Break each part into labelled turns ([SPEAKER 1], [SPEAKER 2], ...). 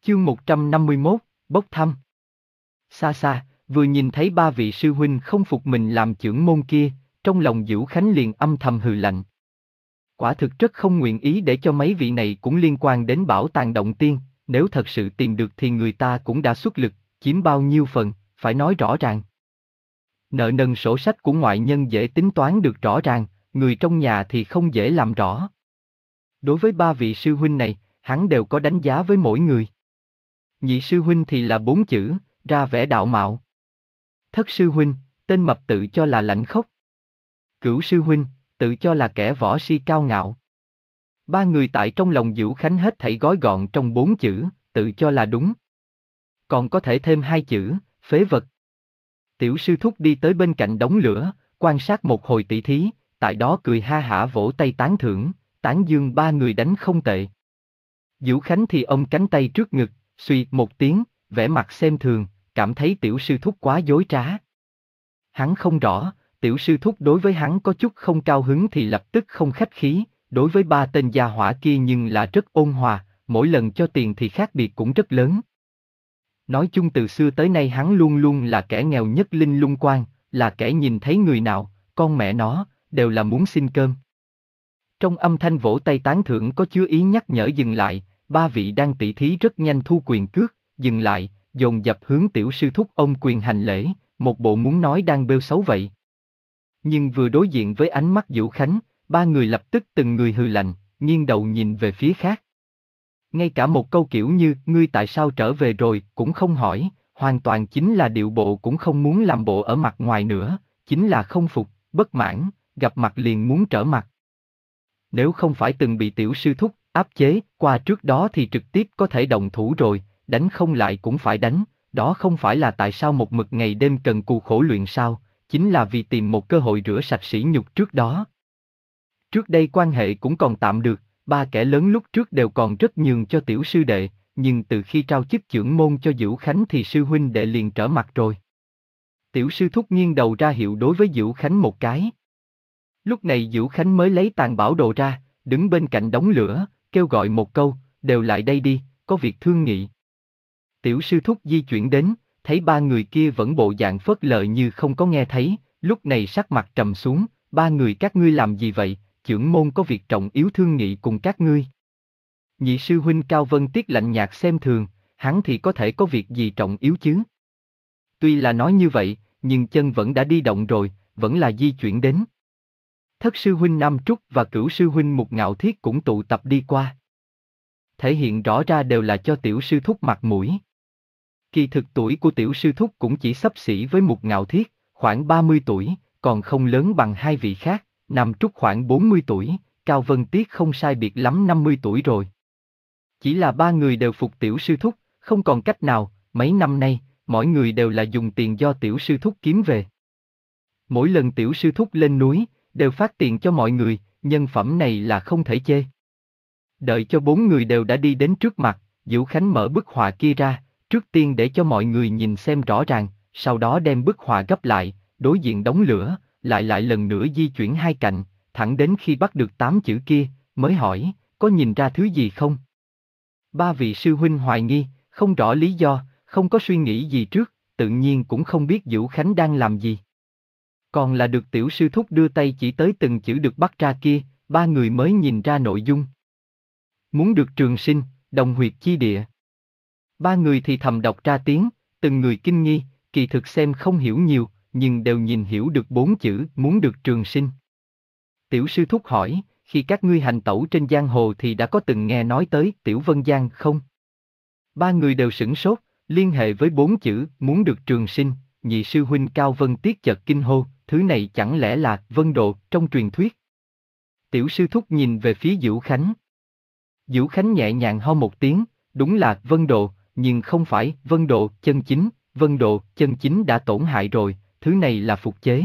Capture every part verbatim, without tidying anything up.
[SPEAKER 1] Chương một trăm năm mươi mốt, bốc thăm. Xa xa, vừa nhìn thấy ba vị sư huynh không phục mình làm chưởng môn kia, trong lòng Vũ Khánh liền âm thầm hừ lạnh. Quả thực rất không nguyện ý để cho mấy vị này cũng liên quan đến bảo tàng động tiên, nếu thật sự tìm được thì người ta cũng đã xuất lực, chiếm bao nhiêu phần, phải nói rõ ràng. Nợ nần sổ sách của ngoại nhân dễ tính toán được rõ ràng, người trong nhà thì không dễ làm rõ. Đối với ba vị sư huynh này, hắn đều có đánh giá với mỗi người. Nhị sư huynh thì là bốn chữ, ra vẻ đạo mạo. Thất sư huynh, tên mập tự cho là lãnh khốc. Cửu sư huynh, tự cho là kẻ võ si cao ngạo. Ba người tại trong lòng Vũ Khánh hết thảy gói gọn trong bốn chữ, tự cho là đúng. Còn có thể thêm hai chữ, phế vật. Tiểu sư thúc đi tới bên cạnh đống lửa, quan sát một hồi tỷ thí, tại đó cười ha hả vỗ tay tán thưởng, tán dương ba người đánh không tệ. Vũ Khánh thì ôm cánh tay trước ngực, suy một tiếng, vẻ mặt xem thường, cảm thấy tiểu sư thúc quá dối trá. Hắn không rõ, tiểu sư thúc đối với hắn có chút không cao hứng thì lập tức không khách khí, đối với ba tên gia hỏa kia nhưng là rất ôn hòa, mỗi lần cho tiền thì khác biệt cũng rất lớn. Nói chung từ xưa tới nay hắn luôn luôn là kẻ nghèo nhất Linh Lung Quan, là kẻ nhìn thấy người nào, con mẹ nó, đều là muốn xin cơm. Trong âm thanh vỗ tay tán thưởng có chứa ý nhắc nhở dừng lại, ba vị đang tỷ thí rất nhanh thu quyền cước, dừng lại, dồn dập hướng tiểu sư thúc ôm quyền hành lễ, một bộ muốn nói đang bêu xấu vậy. Nhưng vừa đối diện với ánh mắt Vũ Khánh, ba người lập tức từng người hừ lạnh, nghiêng đầu nhìn về phía khác. Ngay cả một câu kiểu như, ngươi tại sao trở về rồi, cũng không hỏi, hoàn toàn chính là điệu bộ cũng không muốn làm bộ ở mặt ngoài nữa, chính là không phục, bất mãn, gặp mặt liền muốn trở mặt. Nếu không phải từng bị tiểu sư thúc áp chế qua trước đó thì trực tiếp có thể động thủ rồi, đánh không lại cũng phải đánh, đó không phải là tại sao một mực ngày đêm cần cù khổ luyện sao, chính là vì tìm một cơ hội rửa sạch sỉ nhục trước đó. Trước đây quan hệ cũng còn tạm được, ba kẻ lớn lúc trước đều còn rất nhường cho tiểu sư đệ, nhưng từ khi trao chức chưởng môn cho Vũ Khánh thì sư huynh đệ liền trở mặt rồi. Tiểu sư thúc nghiêng đầu ra hiệu đối với Vũ Khánh một cái. Lúc này Vũ Khánh mới lấy tàn bảo đồ ra, đứng bên cạnh đống lửa, kêu gọi một câu, đều lại đây đi, có việc thương nghị. Tiểu sư thúc di chuyển đến, thấy ba người kia vẫn bộ dạng phớt lờ như không có nghe thấy, lúc này sắc mặt trầm xuống, ba người các ngươi làm gì vậy, chưởng môn có việc trọng yếu thương nghị cùng các ngươi. Nhị sư huynh Cao Vân Tiết lạnh nhạt xem thường, hắn thì có thể có việc gì trọng yếu chứ. Tuy là nói như vậy, nhưng chân vẫn đã đi động rồi, vẫn là di chuyển đến. Thất sư huynh Nam Trúc và cửu sư huynh Mục Ngạo Thiết cũng tụ tập đi qua. Thể hiện rõ ra đều là cho tiểu sư thúc mặt mũi. Kỳ thực tuổi của tiểu sư thúc cũng chỉ xấp xỉ với Mục Ngạo Thiết, khoảng ba mươi tuổi, còn không lớn bằng hai vị khác, Nam Trúc khoảng bốn mươi tuổi, Cao Vân Tiết không sai biệt lắm năm mươi tuổi rồi. Chỉ là ba người đều phục tiểu sư thúc, không còn cách nào, mấy năm nay, mỗi người đều là dùng tiền do tiểu sư thúc kiếm về. Mỗi lần tiểu sư thúc lên núi, đều phát tiền cho mọi người, nhân phẩm này là không thể chê. Đợi cho bốn người đều đã đi đến trước mặt, Vũ Khánh mở bức họa kia ra, trước tiên để cho mọi người nhìn xem rõ ràng, sau đó đem bức họa gấp lại, đối diện đống lửa, lại lại lần nữa di chuyển hai cạnh, thẳng đến khi bắt được tám chữ kia, mới hỏi, có nhìn ra thứ gì không? Ba vị sư huynh hoài nghi, không rõ lý do, không có suy nghĩ gì trước, tự nhiên cũng không biết Vũ Khánh đang làm gì. Còn là được tiểu sư thúc đưa tay chỉ tới từng chữ được bắt ra kia, ba người mới nhìn ra nội dung. Muốn được trường sinh, đồng huyệt chi địa. Ba người thì thầm đọc ra tiếng, từng người kinh nghi, kỳ thực xem không hiểu nhiều, nhưng đều nhìn hiểu được bốn chữ muốn được trường sinh. Tiểu sư thúc hỏi, khi các ngươi hành tẩu trên giang hồ thì đã có từng nghe nói tới Tiểu Vân Giang không? Ba người đều sửng sốt, liên hệ với bốn chữ muốn được trường sinh, nhị sư huynh Cao Vân Tiết chợt kinh hô, thứ này chẳng lẽ là Vân Đồ trong truyền thuyết? Tiểu sư thúc nhìn về phía Vũ Khánh. Vũ Khánh nhẹ nhàng ho một tiếng, đúng là Vân Đồ, nhưng không phải Vân Đồ chân chính, Vân Đồ chân chính đã tổn hại rồi, thứ này là phục chế.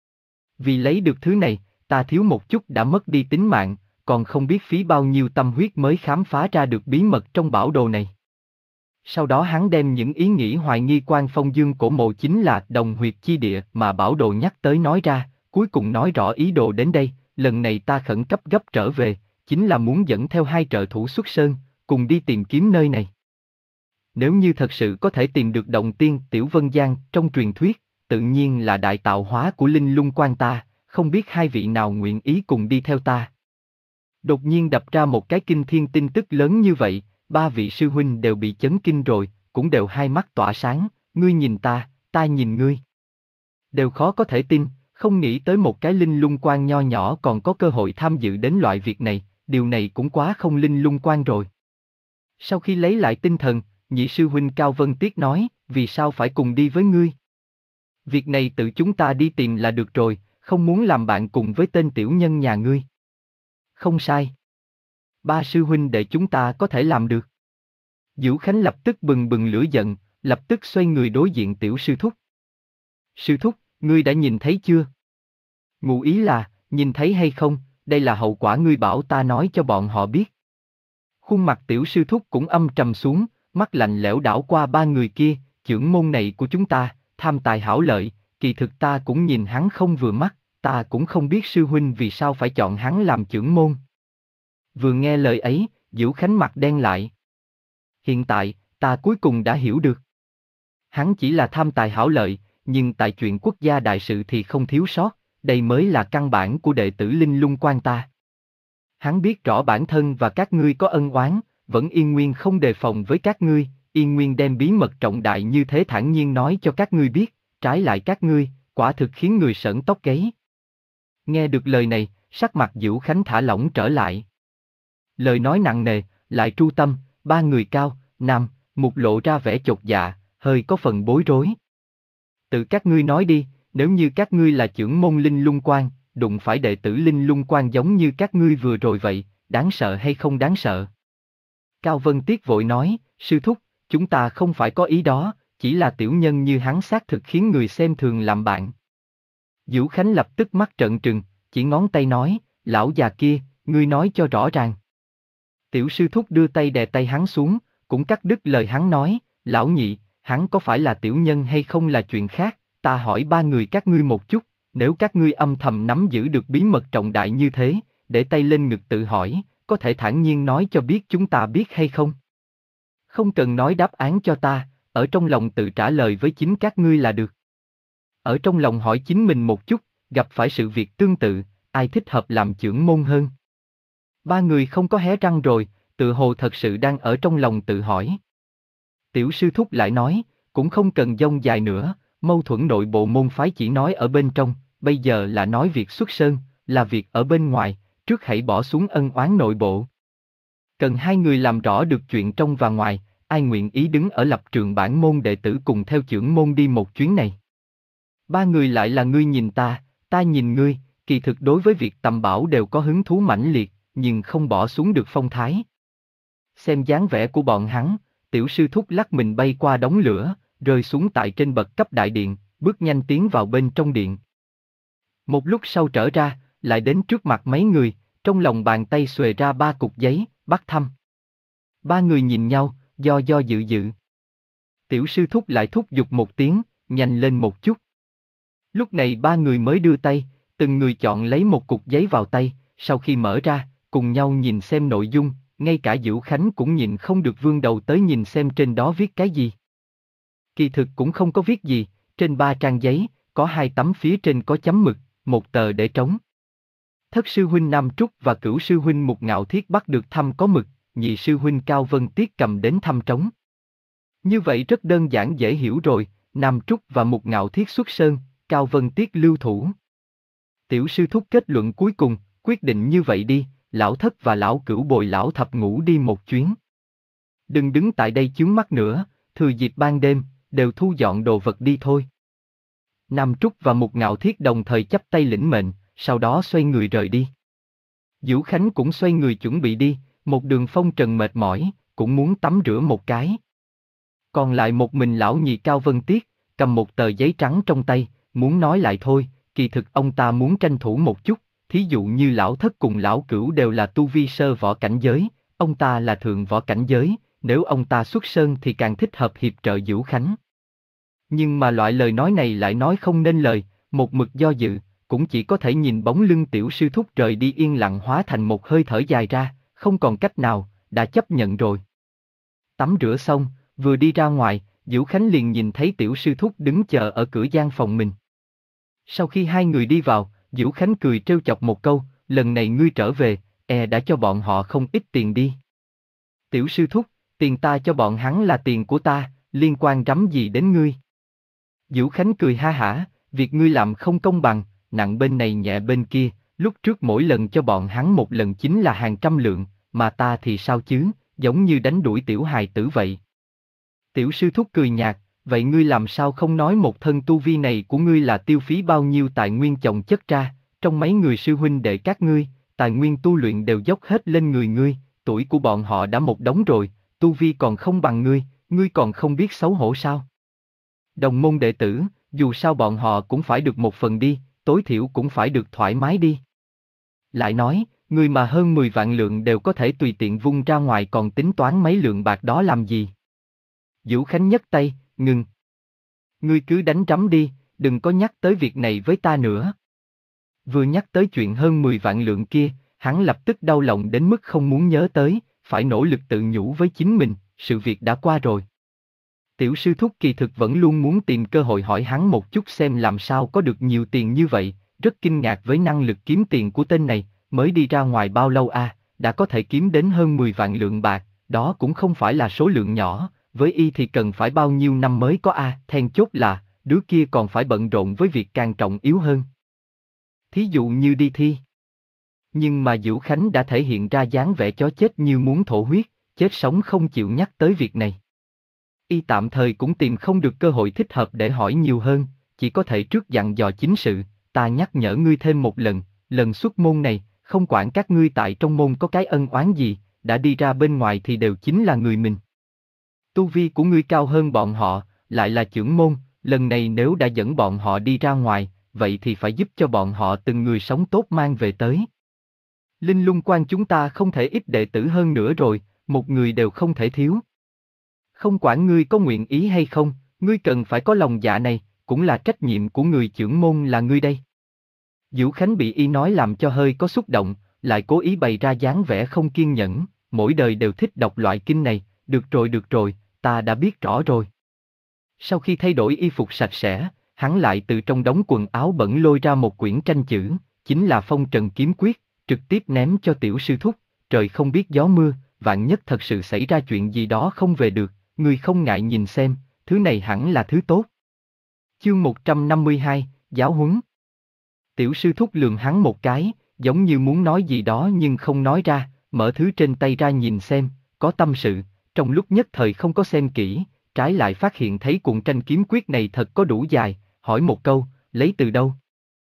[SPEAKER 1] Vì lấy được thứ này, ta thiếu một chút đã mất đi tính mạng, còn không biết phí bao nhiêu tâm huyết mới khám phá ra được bí mật trong bảo đồ này. Sau đó hắn đem những ý nghĩ hoài nghi Quan Phong Dương cổ mộ chính là đồng huyệt chi địa mà bảo đồ nhắc tới nói ra, cuối cùng nói rõ ý đồ đến đây, lần này ta khẩn cấp gấp trở về, chính là muốn dẫn theo hai trợ thủ xuất sơn, cùng đi tìm kiếm nơi này. nếu như thật sự có thể tìm được động tiên Tiểu Vân Giang trong truyền thuyết, tự nhiên là đại tạo hóa của Linh Lung Quan ta, không biết hai vị nào nguyện ý cùng đi theo ta. Đột nhiên đập ra một cái kinh thiên tin tức lớn như vậy, ba vị sư huynh đều bị chấn kinh rồi, cũng đều hai mắt tỏa sáng, ngươi nhìn ta, ta nhìn ngươi. Đều khó có thể tin, không nghĩ tới một cái Linh Lung Quan nho nhỏ còn có cơ hội tham dự đến loại việc này, điều này cũng quá không Linh Lung Quan rồi. Sau khi lấy lại tinh thần, nhị sư huynh Cao Vân Tiết nói, vì sao phải cùng đi với ngươi? Việc này tự chúng ta đi tìm là được rồi, không muốn làm bạn cùng với tên tiểu nhân nhà ngươi. Không sai. Ba sư huynh đệ chúng ta có thể làm được. Vũ Khánh lập tức bừng bừng lửa giận, lập tức xoay người đối diện tiểu sư thúc. Sư thúc, ngươi đã nhìn thấy chưa? Ngụ ý là, nhìn thấy hay không, đây là hậu quả ngươi bảo ta nói cho bọn họ biết. Khuôn mặt tiểu sư thúc cũng âm trầm xuống, mắt lạnh lẽo đảo qua ba người kia, chưởng môn này của chúng ta, tham tài hảo lợi, kỳ thực ta cũng nhìn hắn không vừa mắt, ta cũng không biết sư huynh vì sao phải chọn hắn làm chưởng môn. Vừa nghe lời ấy, Vũ Khánh mặt đen lại. Hiện tại, ta cuối cùng đã hiểu được. Hắn chỉ là tham tài hảo lợi, nhưng tại chuyện quốc gia đại sự thì không thiếu sót, đây mới là căn bản của đệ tử Linh Lung Quan ta. Hắn biết rõ bản thân và các ngươi có ân oán, vẫn yên nguyên không đề phòng với các ngươi, yên nguyên đem bí mật trọng đại như thế thản nhiên nói cho các ngươi biết, trái lại các ngươi, quả thực khiến người sởn tóc gáy. Nghe được lời này, sắc mặt Vũ Khánh thả lỏng trở lại. Lời nói nặng nề, lại tru tâm, ba người Cao, Nam, Mục lộ ra vẻ chột dạ, hơi có phần bối rối. Tự các ngươi nói đi, nếu như các ngươi là chưởng môn Linh Lung Quan, đụng phải đệ tử Linh Lung Quan giống như các ngươi vừa rồi vậy, đáng sợ hay không đáng sợ? Cao Vân Tiết vội nói, sư thúc, chúng ta không phải có ý đó, chỉ là tiểu nhân như hắn xác thực khiến người xem thường làm bạn. Vũ Khánh lập tức mắt trợn trừng, chỉ ngón tay nói, lão già kia, ngươi nói cho rõ ràng. Tiểu sư thúc đưa tay đè tay hắn xuống, cũng cắt đứt lời hắn nói, lão nhị, hắn có phải là tiểu nhân hay không là chuyện khác, ta hỏi ba người các ngươi một chút, nếu các ngươi âm thầm nắm giữ được bí mật trọng đại như thế, để tay lên ngực tự hỏi, có thể thản nhiên nói cho biết chúng ta biết hay không? Không cần nói đáp án cho ta, ở trong lòng tự trả lời với chính các ngươi là được. Ở trong lòng hỏi chính mình một chút, gặp phải sự việc tương tự, ai thích hợp làm chưởng môn hơn? Ba người không có hé răng rồi, tự hồ thật sự đang ở trong lòng tự hỏi. Tiểu sư thúc lại nói, cũng không cần dông dài nữa, mâu thuẫn nội bộ môn phái chỉ nói ở bên trong, bây giờ là nói việc xuất sơn, là việc ở bên ngoài, trước hãy bỏ xuống ân oán nội bộ. Cần hai người làm rõ được chuyện trong và ngoài, ai nguyện ý đứng ở lập trường bản môn đệ tử cùng theo chưởng môn đi một chuyến này. Ba người lại là ngươi nhìn ta, ta nhìn ngươi, kỳ thực đối với việc tầm bảo đều có hứng thú mãnh liệt, nhưng không bỏ xuống được phong thái. Xem dáng vẻ của bọn hắn, tiểu sư thúc lắc mình bay qua đống lửa, rơi xuống tại trên bậc cấp đại điện, bước nhanh tiến vào bên trong điện. Một lúc sau trở ra, lại đến trước mặt mấy người, trong lòng bàn tay xuề ra ba cục giấy, bắt thăm. Ba người nhìn nhau, do do dự dự. Tiểu sư thúc lại thúc giục một tiếng, nhanh lên một chút. Lúc này ba người mới đưa tay, từng người chọn lấy một cục giấy vào tay, sau khi mở ra, cùng nhau nhìn xem nội dung, ngay cả Vũ Khánh cũng nhìn không được vươn đầu tới nhìn xem trên đó viết cái gì. Kỳ thực cũng không có viết gì, trên ba trang giấy, có hai tấm phía trên có chấm mực, một tờ để trống. Thất sư huynh Nam Trúc và cửu sư huynh Mục Ngạo Thiết bắt được thăm có mực, nhị sư huynh Cao Vân Tiết cầm đến thăm trống. Như vậy rất đơn giản dễ hiểu rồi, Nam Trúc và Mục Ngạo Thiết xuất sơn, Cao Vân Tiết lưu thủ. Tiểu sư thúc kết luận cuối cùng, quyết định như vậy đi, lão thất và lão cửu bồi lão thập ngũ đi một chuyến. Đừng đứng tại đây chướng mắt nữa, thừa dịp ban đêm, đều thu dọn đồ vật đi thôi. Nam Trúc và Mục Ngạo Thiết đồng thời chắp tay lĩnh mệnh, sau đó xoay người rời đi. Vũ Khánh cũng xoay người chuẩn bị đi, một đường phong trần mệt mỏi, cũng muốn tắm rửa một cái. Còn lại một mình lão nhị Cao Vân Tiết, cầm một tờ giấy trắng trong tay, muốn nói lại thôi, kỳ thực ông ta muốn tranh thủ một chút, thí dụ như lão thất cùng lão cửu đều là tu vi sơ võ cảnh giới, ông ta là thượng võ cảnh giới, nếu ông ta xuất sơn thì càng thích hợp hiệp trợ Vũ Khánh. Nhưng mà loại lời nói này lại nói không nên lời, một mực do dự, cũng chỉ có thể nhìn bóng lưng tiểu sư thúc rời đi yên lặng hóa thành một hơi thở dài ra, không còn cách nào, đã chấp nhận rồi. Tắm rửa xong, Vừa đi ra ngoài, Diễu Khánh liền nhìn thấy tiểu sư thúc đứng chờ ở cửa gian phòng mình. Sau khi hai người đi vào, Diễu Khánh cười trêu chọc một câu, lần này ngươi trở về, e đã cho bọn họ không ít tiền đi. Tiểu sư thúc, tiền ta cho bọn hắn là tiền của ta, liên quan rắm gì đến ngươi? Diễu Khánh cười ha hả, việc ngươi làm không công bằng, nặng bên này nhẹ bên kia, lúc trước mỗi lần cho bọn hắn một lần chính là hàng trăm lượng, mà ta thì sao chứ, giống như đánh đuổi tiểu hài tử vậy. Tiểu sư thúc cười nhạt, vậy ngươi làm sao không nói một thân tu vi này của ngươi là tiêu phí bao nhiêu tài nguyên chồng chất ra, trong mấy người sư huynh đệ các ngươi, tài nguyên tu luyện đều dốc hết lên người ngươi, tuổi của bọn họ đã một đống rồi, tu vi còn không bằng ngươi, ngươi còn không biết xấu hổ sao? Đồng môn đệ tử, dù sao bọn họ cũng phải được một phần đi, tối thiểu cũng phải được thoải mái đi. Lại nói, người mà hơn mười vạn lượng đều có thể tùy tiện vung ra ngoài còn tính toán mấy lượng bạc đó làm gì? Diễu Khánh nhấc tay, ngừng. Ngươi cứ đánh trắm đi, đừng có nhắc tới việc này với ta nữa. Vừa nhắc tới chuyện hơn mười vạn lượng kia, hắn lập tức đau lòng đến mức không muốn nhớ tới, phải nỗ lực tự nhủ với chính mình, sự việc đã qua rồi. Tiểu sư thúc kỳ thực vẫn luôn muốn tìm cơ hội hỏi hắn một chút xem làm sao có được nhiều tiền như vậy, rất kinh ngạc với năng lực kiếm tiền của tên này, mới đi ra ngoài bao lâu a, à, đã có thể kiếm đến hơn mười vạn lượng bạc, đó cũng không phải là số lượng nhỏ, với y thì cần phải bao nhiêu năm mới có a, à, then chốt là, đứa kia còn phải bận rộn với việc càng trọng yếu hơn. Thí dụ như đi thi. Nhưng mà Diễu Khánh đã thể hiện ra dáng vẻ chó chết như muốn thổ huyết, chết sống không chịu nhắc tới việc này. Y tạm thời cũng tìm không được cơ hội thích hợp để hỏi nhiều hơn, chỉ có thể trước dặn dò chính sự, ta nhắc nhở ngươi thêm một lần, lần xuất môn này, không quản các ngươi tại trong môn có cái ân oán gì, đã đi ra bên ngoài thì đều chính là người mình. Tu vi của ngươi cao hơn bọn họ, lại là chưởng môn, lần này nếu đã dẫn bọn họ đi ra ngoài, vậy thì phải giúp cho bọn họ từng người sống tốt mang về tới. Linh Lung Quan chúng ta không thể ít đệ tử hơn nữa rồi, một người đều không thể thiếu. Không quản ngươi có nguyện ý hay không, ngươi cần phải có lòng dạ này, cũng là trách nhiệm của người chưởng môn là ngươi đây. Diễu Khánh bị y nói làm cho hơi có xúc động, lại cố ý bày ra dáng vẻ không kiên nhẫn, mỗi đời đều thích đọc loại kinh này, được rồi được rồi, ta đã biết rõ rồi. Sau khi thay đổi y phục sạch sẽ, hắn lại từ trong đống quần áo bẩn lôi ra một quyển tranh chữ, chính là Phong Trần Kiếm Quyết, trực tiếp ném cho tiểu sư thúc, trời không biết gió mưa, vạn nhất thật sự xảy ra chuyện gì đó không về được, ngươi không ngại nhìn xem, thứ này hẳn là thứ tốt. Chương một trăm năm mươi hai, Giáo huấn. Tiểu sư thúc lườm hắn một cái, giống như muốn nói gì đó nhưng không nói ra, mở thứ trên tay ra nhìn xem, có tâm sự, trong lúc nhất thời không có xem kỹ, trái lại phát hiện thấy cuộn tranh kiếm quyết này thật có đủ dài, hỏi một câu, lấy từ đâu?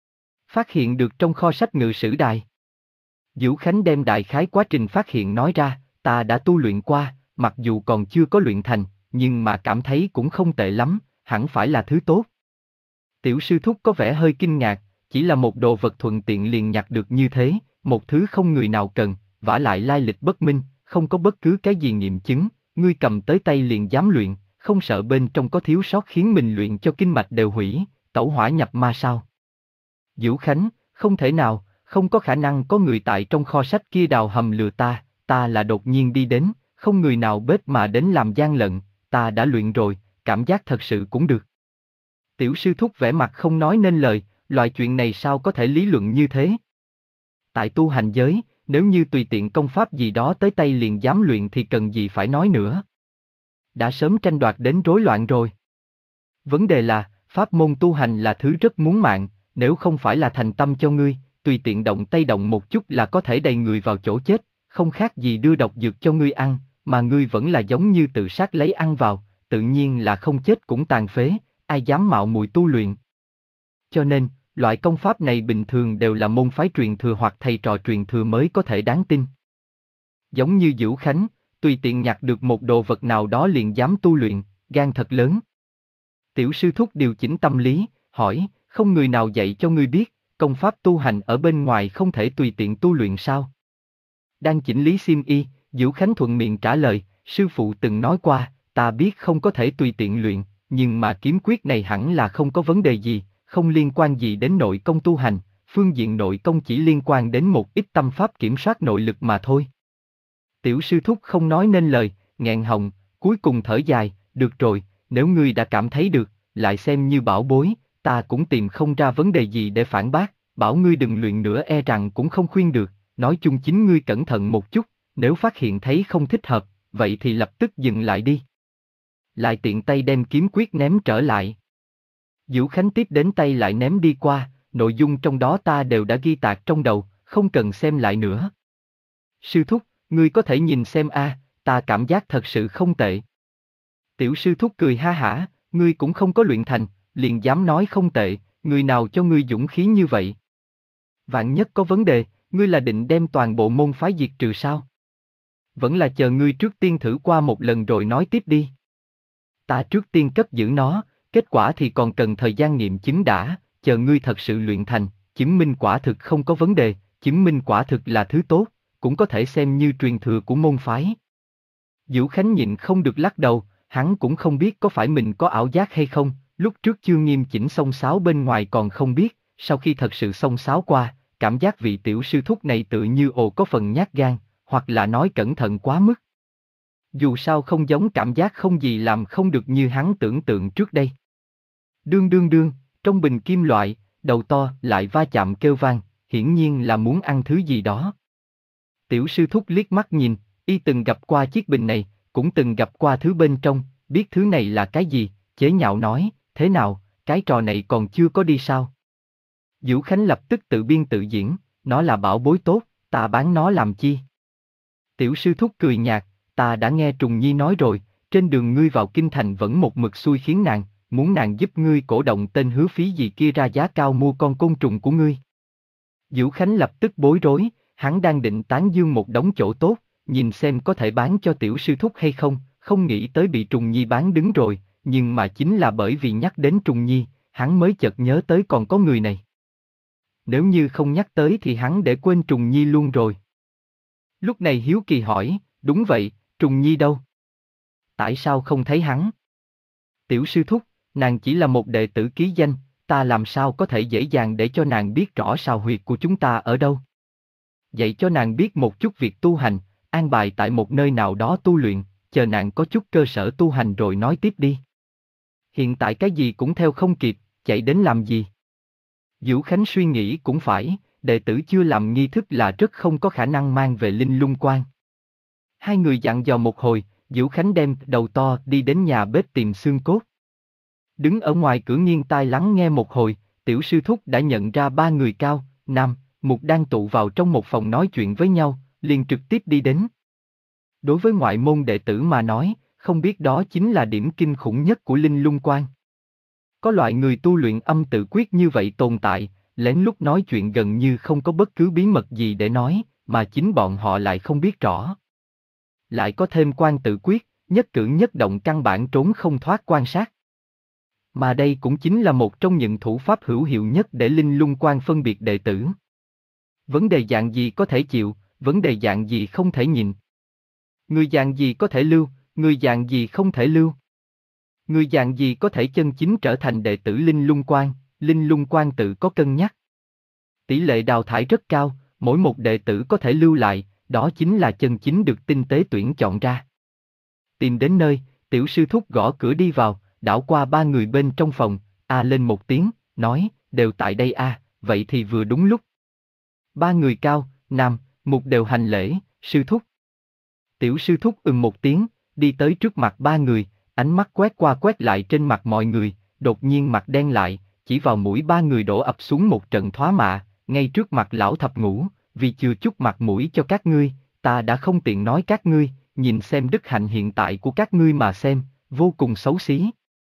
[SPEAKER 1] Phát hiện được trong kho sách Ngự Sử Đài. Diễu Khánh đem đại khái quá trình phát hiện nói ra, ta đã tu luyện qua, mặc dù còn chưa có luyện thành, nhưng mà cảm thấy cũng không tệ lắm, hẳn phải là thứ tốt. Tiểu sư thúc có vẻ hơi kinh ngạc, chỉ là một đồ vật thuận tiện liền nhặt được như thế, một thứ không người nào cần, vả lại lai lịch bất minh, không có bất cứ cái gì nghiệm chứng, ngươi cầm tới tay liền dám luyện, không sợ bên trong có thiếu sót khiến mình luyện cho kinh mạch đều hủy, tẩu hỏa nhập ma sao? Diễu Khánh, không thể nào, không có khả năng có người tại trong kho sách kia đào hầm lừa ta, ta là đột nhiên đi đến, không người nào bết mà đến làm gian lận, ta đã luyện rồi, cảm giác thật sự cũng được. Tiểu sư thúc vẻ mặt không nói nên lời, loại chuyện này sao có thể lý luận như thế? Tại tu hành giới, nếu như tùy tiện công pháp gì đó tới tay liền dám luyện thì cần gì phải nói nữa. Đã sớm tranh đoạt đến rối loạn rồi. Vấn đề là, pháp môn tu hành là thứ rất muốn mạng, nếu không phải là thành tâm cho ngươi, tùy tiện động tay động một chút là có thể đầy người vào chỗ chết, không khác gì đưa độc dược cho ngươi ăn, mà ngươi vẫn là giống như tự sát lấy ăn vào, tự nhiên là không chết cũng tàn phế, ai dám mạo muội tu luyện. Cho nên, loại công pháp này bình thường đều là môn phái truyền thừa hoặc thầy trò truyền thừa mới có thể đáng tin. Giống như Diễu Khánh, tùy tiện nhặt được một đồ vật nào đó liền dám tu luyện, gan thật lớn. Tiểu sư thúc điều chỉnh tâm lý, hỏi, không người nào dạy cho ngươi biết, công pháp tu hành ở bên ngoài không thể tùy tiện tu luyện sao? Đang chỉnh lý xiêm y, Diễu Khánh thuận miệng trả lời, sư phụ từng nói qua, ta biết không có thể tùy tiện luyện, nhưng mà kiếm quyết này hẳn là không có vấn đề gì, không liên quan gì đến nội công tu hành, phương diện nội công chỉ liên quan đến một ít tâm pháp kiểm soát nội lực mà thôi. Tiểu sư thúc không nói nên lời, nghẹn họng, cuối cùng thở dài, được rồi, nếu ngươi đã cảm thấy được, lại xem như bảo bối, ta cũng tìm không ra vấn đề gì để phản bác, bảo ngươi đừng luyện nữa e rằng cũng không khuyên được, nói chung chính ngươi cẩn thận một chút, nếu phát hiện thấy không thích hợp, vậy thì lập tức dừng lại đi. Lại tiện tay đem kiếm quyết ném trở lại. Vũ Khánh tiếp đến tay lại ném đi qua, nội dung trong đó ta đều đã ghi tạc trong đầu, không cần xem lại nữa. Sư thúc, ngươi có thể nhìn xem a, ta cảm giác thật sự không tệ. Tiểu sư thúc cười ha hả, ngươi cũng không có luyện thành, liền dám nói không tệ, người nào cho ngươi dũng khí như vậy? Vạn nhất có vấn đề, ngươi là định đem toàn bộ môn phái diệt trừ sao? Vẫn là chờ ngươi trước tiên thử qua một lần rồi nói tiếp đi. Ta trước tiên cất giữ nó, kết quả thì còn cần thời gian nghiệm chứng đã, chờ ngươi thật sự luyện thành, chứng minh quả thực không có vấn đề, chứng minh quả thực là thứ tốt, cũng có thể xem như truyền thừa của môn phái. Vũ Khánh nhịn không được lắc đầu, hắn cũng không biết có phải mình có ảo giác hay không, lúc trước chưa nghiêm chỉnh xông xáo bên ngoài còn không biết, sau khi thật sự xông xáo qua, cảm giác vị tiểu sư thúc này tự như ồ có phần nhát gan, hoặc là nói cẩn thận quá mức. Dù sao không giống cảm giác không gì làm không được như hắn tưởng tượng trước đây. Đương đương đương, trong bình kim loại, đầu to lại va chạm kêu vang, hiển nhiên là muốn ăn thứ gì đó. Tiểu sư thúc liếc mắt nhìn, y từng gặp qua chiếc bình này, cũng từng gặp qua thứ bên trong, biết thứ này là cái gì, chế nhạo nói, thế nào, cái trò này còn chưa có đi sao? Vũ Khánh lập tức tự biên tự diễn, nó là bảo bối tốt, ta bán nó làm chi? Tiểu sư thúc cười nhạt, ta đã nghe Trùng Nhi nói rồi, trên đường ngươi vào kinh thành vẫn một mực xui khiến nàng, muốn nàng giúp ngươi cổ động tên hứa phí gì kia ra giá cao mua con côn trùng của ngươi. Vũ Khánh lập tức bối rối, hắn đang định tán dương một đống chỗ tốt, nhìn xem có thể bán cho tiểu sư thúc hay không, không nghĩ tới bị Trùng Nhi bán đứng rồi, nhưng mà chính là bởi vì nhắc đến Trùng Nhi, hắn mới chợt nhớ tới còn có người này. Nếu như không nhắc tới thì hắn để quên Trùng Nhi luôn rồi. Lúc này hiếu kỳ hỏi, đúng vậy, Trùng Nhi đâu? Tại sao không thấy hắn? Tiểu sư thúc, nàng chỉ là một đệ tử ký danh, ta làm sao có thể dễ dàng để cho nàng biết rõ sào huyệt của chúng ta ở đâu? Dạy cho nàng biết một chút việc tu hành, an bài tại một nơi nào đó tu luyện, chờ nàng có chút cơ sở tu hành rồi nói tiếp đi. Hiện tại cái gì cũng theo không kịp, chạy đến làm gì? Vũ Khánh suy nghĩ cũng phải, đệ tử chưa làm nghi thức là rất không có khả năng mang về Linh Lung Quan. Hai người dặn dò một hồi, Vũ Khánh đem đầu to đi đến nhà bếp tìm xương cốt. Đứng ở ngoài cửa nghiêng tai lắng nghe một hồi, tiểu sư thúc đã nhận ra ba người cao, nam, mục đang tụ vào trong một phòng nói chuyện với nhau, liền trực tiếp đi đến. Đối với ngoại môn đệ tử mà nói, không biết đó chính là điểm kinh khủng nhất của Linh Lung Quan. Có loại người tu luyện âm tự quyết như vậy tồn tại, lén lút nói chuyện gần như không có bất cứ bí mật gì để nói, mà chính bọn họ lại không biết rõ. Lại có thêm quan tự quyết, nhất cử nhất động căn bản trốn không thoát quan sát. Mà đây cũng chính là một trong những thủ pháp hữu hiệu nhất để Linh Lung Quan phân biệt đệ tử. Vấn đề dạng gì có thể chịu, vấn đề dạng gì không thể nhìn. Người dạng gì có thể lưu, người dạng gì không thể lưu. Người dạng gì có thể chân chính trở thành đệ tử Linh Lung Quan, Linh Lung Quan tự có cân nhắc. Tỷ lệ đào thải rất cao, mỗi một đệ tử có thể lưu lại, đó chính là chân chính được tinh tế tuyển chọn ra. Tìm đến nơi, tiểu sư thúc gõ cửa đi vào, đảo qua ba người bên trong phòng, a lên một tiếng, nói, đều tại đây a, vậy thì vừa đúng lúc. Ba người cao, nam, mục đều hành lễ, sư thúc. Tiểu sư thúc ừm một tiếng, đi tới trước mặt ba người, ánh mắt quét qua quét lại trên mặt mọi người, đột nhiên mặt đen lại, chỉ vào mũi ba người đổ ập xuống một trận thoá mạ, ngay trước mặt lão thập ngũ, vì chưa chút mặt mũi cho các ngươi, ta đã không tiện nói các ngươi, nhìn xem đức hạnh hiện tại của các ngươi mà xem, vô cùng xấu xí.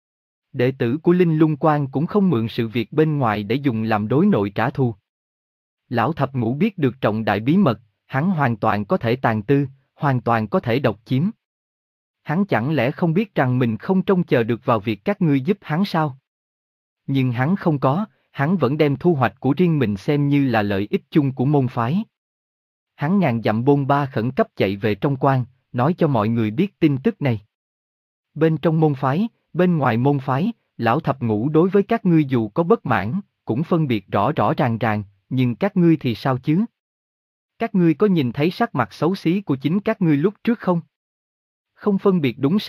[SPEAKER 1] Đệ tử của Linh Lung Quan cũng không mượn sự việc bên ngoài để dùng làm đối nội trả thù. Lão thập ngũ biết được trọng đại bí mật, hắn hoàn toàn có thể tàn tư, hoàn toàn có thể độc chiếm. Hắn chẳng lẽ không biết rằng mình không trông chờ được vào việc các ngươi giúp hắn sao? Nhưng hắn không có, hắn vẫn đem thu hoạch của riêng mình xem như là lợi ích chung của môn phái. Hắn ngàn dặm bôn ba khẩn cấp chạy về trong quan, nói cho mọi người biết tin tức này. Bên trong môn phái, bên ngoài môn phái, lão thập ngũ đối với các ngươi dù có bất mãn, cũng phân biệt rõ rõ ràng ràng, nhưng các ngươi thì sao chứ? Các ngươi có nhìn thấy sắc mặt xấu xí của chính các ngươi lúc trước không? Không phân biệt đúng sai,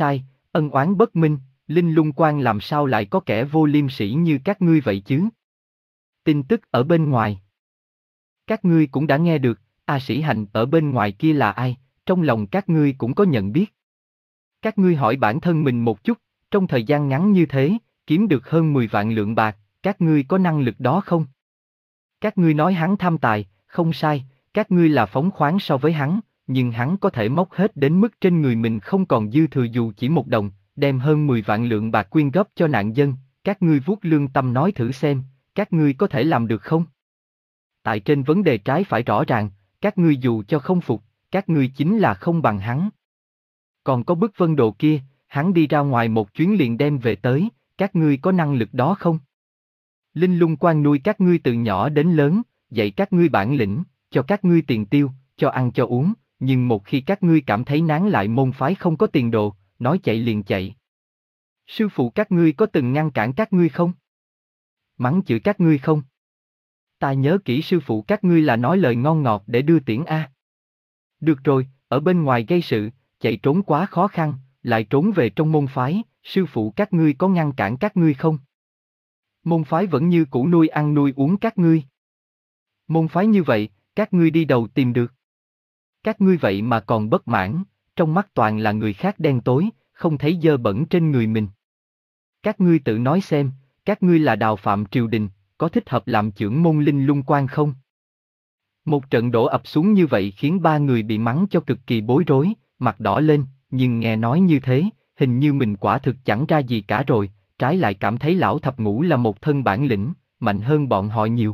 [SPEAKER 1] Ân oán bất minh, Linh Lung Quan làm sao lại có kẻ vô liêm sỉ như các ngươi vậy chứ? Tin tức ở bên ngoài. Các ngươi cũng đã nghe được, A Sĩ Hành ở bên ngoài kia là ai, trong lòng các ngươi cũng có nhận biết. Các ngươi hỏi bản thân mình một chút, trong thời gian ngắn như thế, kiếm được hơn mười vạn lượng bạc, các ngươi có năng lực đó không? Các ngươi nói hắn tham tài, không sai, các ngươi là phóng khoáng so với hắn, nhưng hắn có thể móc hết đến mức trên người mình không còn dư thừa dù chỉ một đồng, đem hơn mười vạn lượng bạc quyên góp cho nạn dân, các ngươi vuốt lương tâm nói thử xem, các ngươi có thể làm được không? Tại trên vấn đề trái phải rõ ràng, các ngươi dù cho không phục, các ngươi chính là không bằng hắn. Còn có bức vân đồ kia, hắn đi ra ngoài một chuyến liền đem về tới, các ngươi có năng lực đó không? Linh Lung Quan nuôi các ngươi từ nhỏ đến lớn, dạy các ngươi bản lĩnh, cho các ngươi tiền tiêu, cho ăn cho uống, nhưng một khi các ngươi cảm thấy nán lại môn phái không có tiền đồ, nói chạy liền chạy. Sư phụ các ngươi có từng ngăn cản các ngươi không? Mắng chửi các ngươi không? Ta nhớ kỹ sư phụ các ngươi là nói lời ngon ngọt để đưa tiễn a. Được rồi, ở bên ngoài gây sự, chạy trốn quá khó khăn, lại trốn về trong môn phái, sư phụ các ngươi có ngăn cản các ngươi không? Môn phái vẫn như cũ nuôi ăn nuôi uống các ngươi. Môn phái như vậy, các ngươi đi đầu tìm được. Các ngươi vậy mà còn bất mãn, trong mắt toàn là người khác đen tối, không thấy dơ bẩn trên người mình. Các ngươi tự nói xem, các ngươi là đào phạm triều đình, có thích hợp làm chưởng môn Linh Lung Quan không? Một trận đổ ập xuống như vậy khiến ba người bị mắng cho cực kỳ bối rối, mặt đỏ lên, nhưng nghe nói như thế, hình như mình quả thực chẳng ra gì cả rồi, trái lại cảm thấy lão thập ngũ là một thân bản lĩnh, mạnh hơn bọn họ nhiều.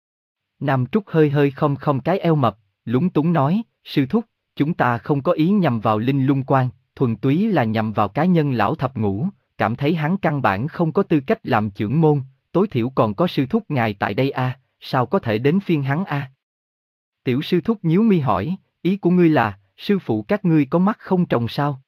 [SPEAKER 1] Nam Trúc hơi hơi không không cái eo mập, lúng túng nói, sư thúc, chúng ta không có ý nhằm vào Linh Lung Quan, thuần túy là nhằm vào cá nhân lão thập ngũ, cảm thấy hắn căn bản không có tư cách làm chưởng môn, tối thiểu còn có sư thúc ngài tại đây a, à, sao có thể đến phiên hắn a? À? Tiểu sư thúc nhíu mi hỏi, ý của ngươi là, sư phụ các ngươi có mắt không tròng sao?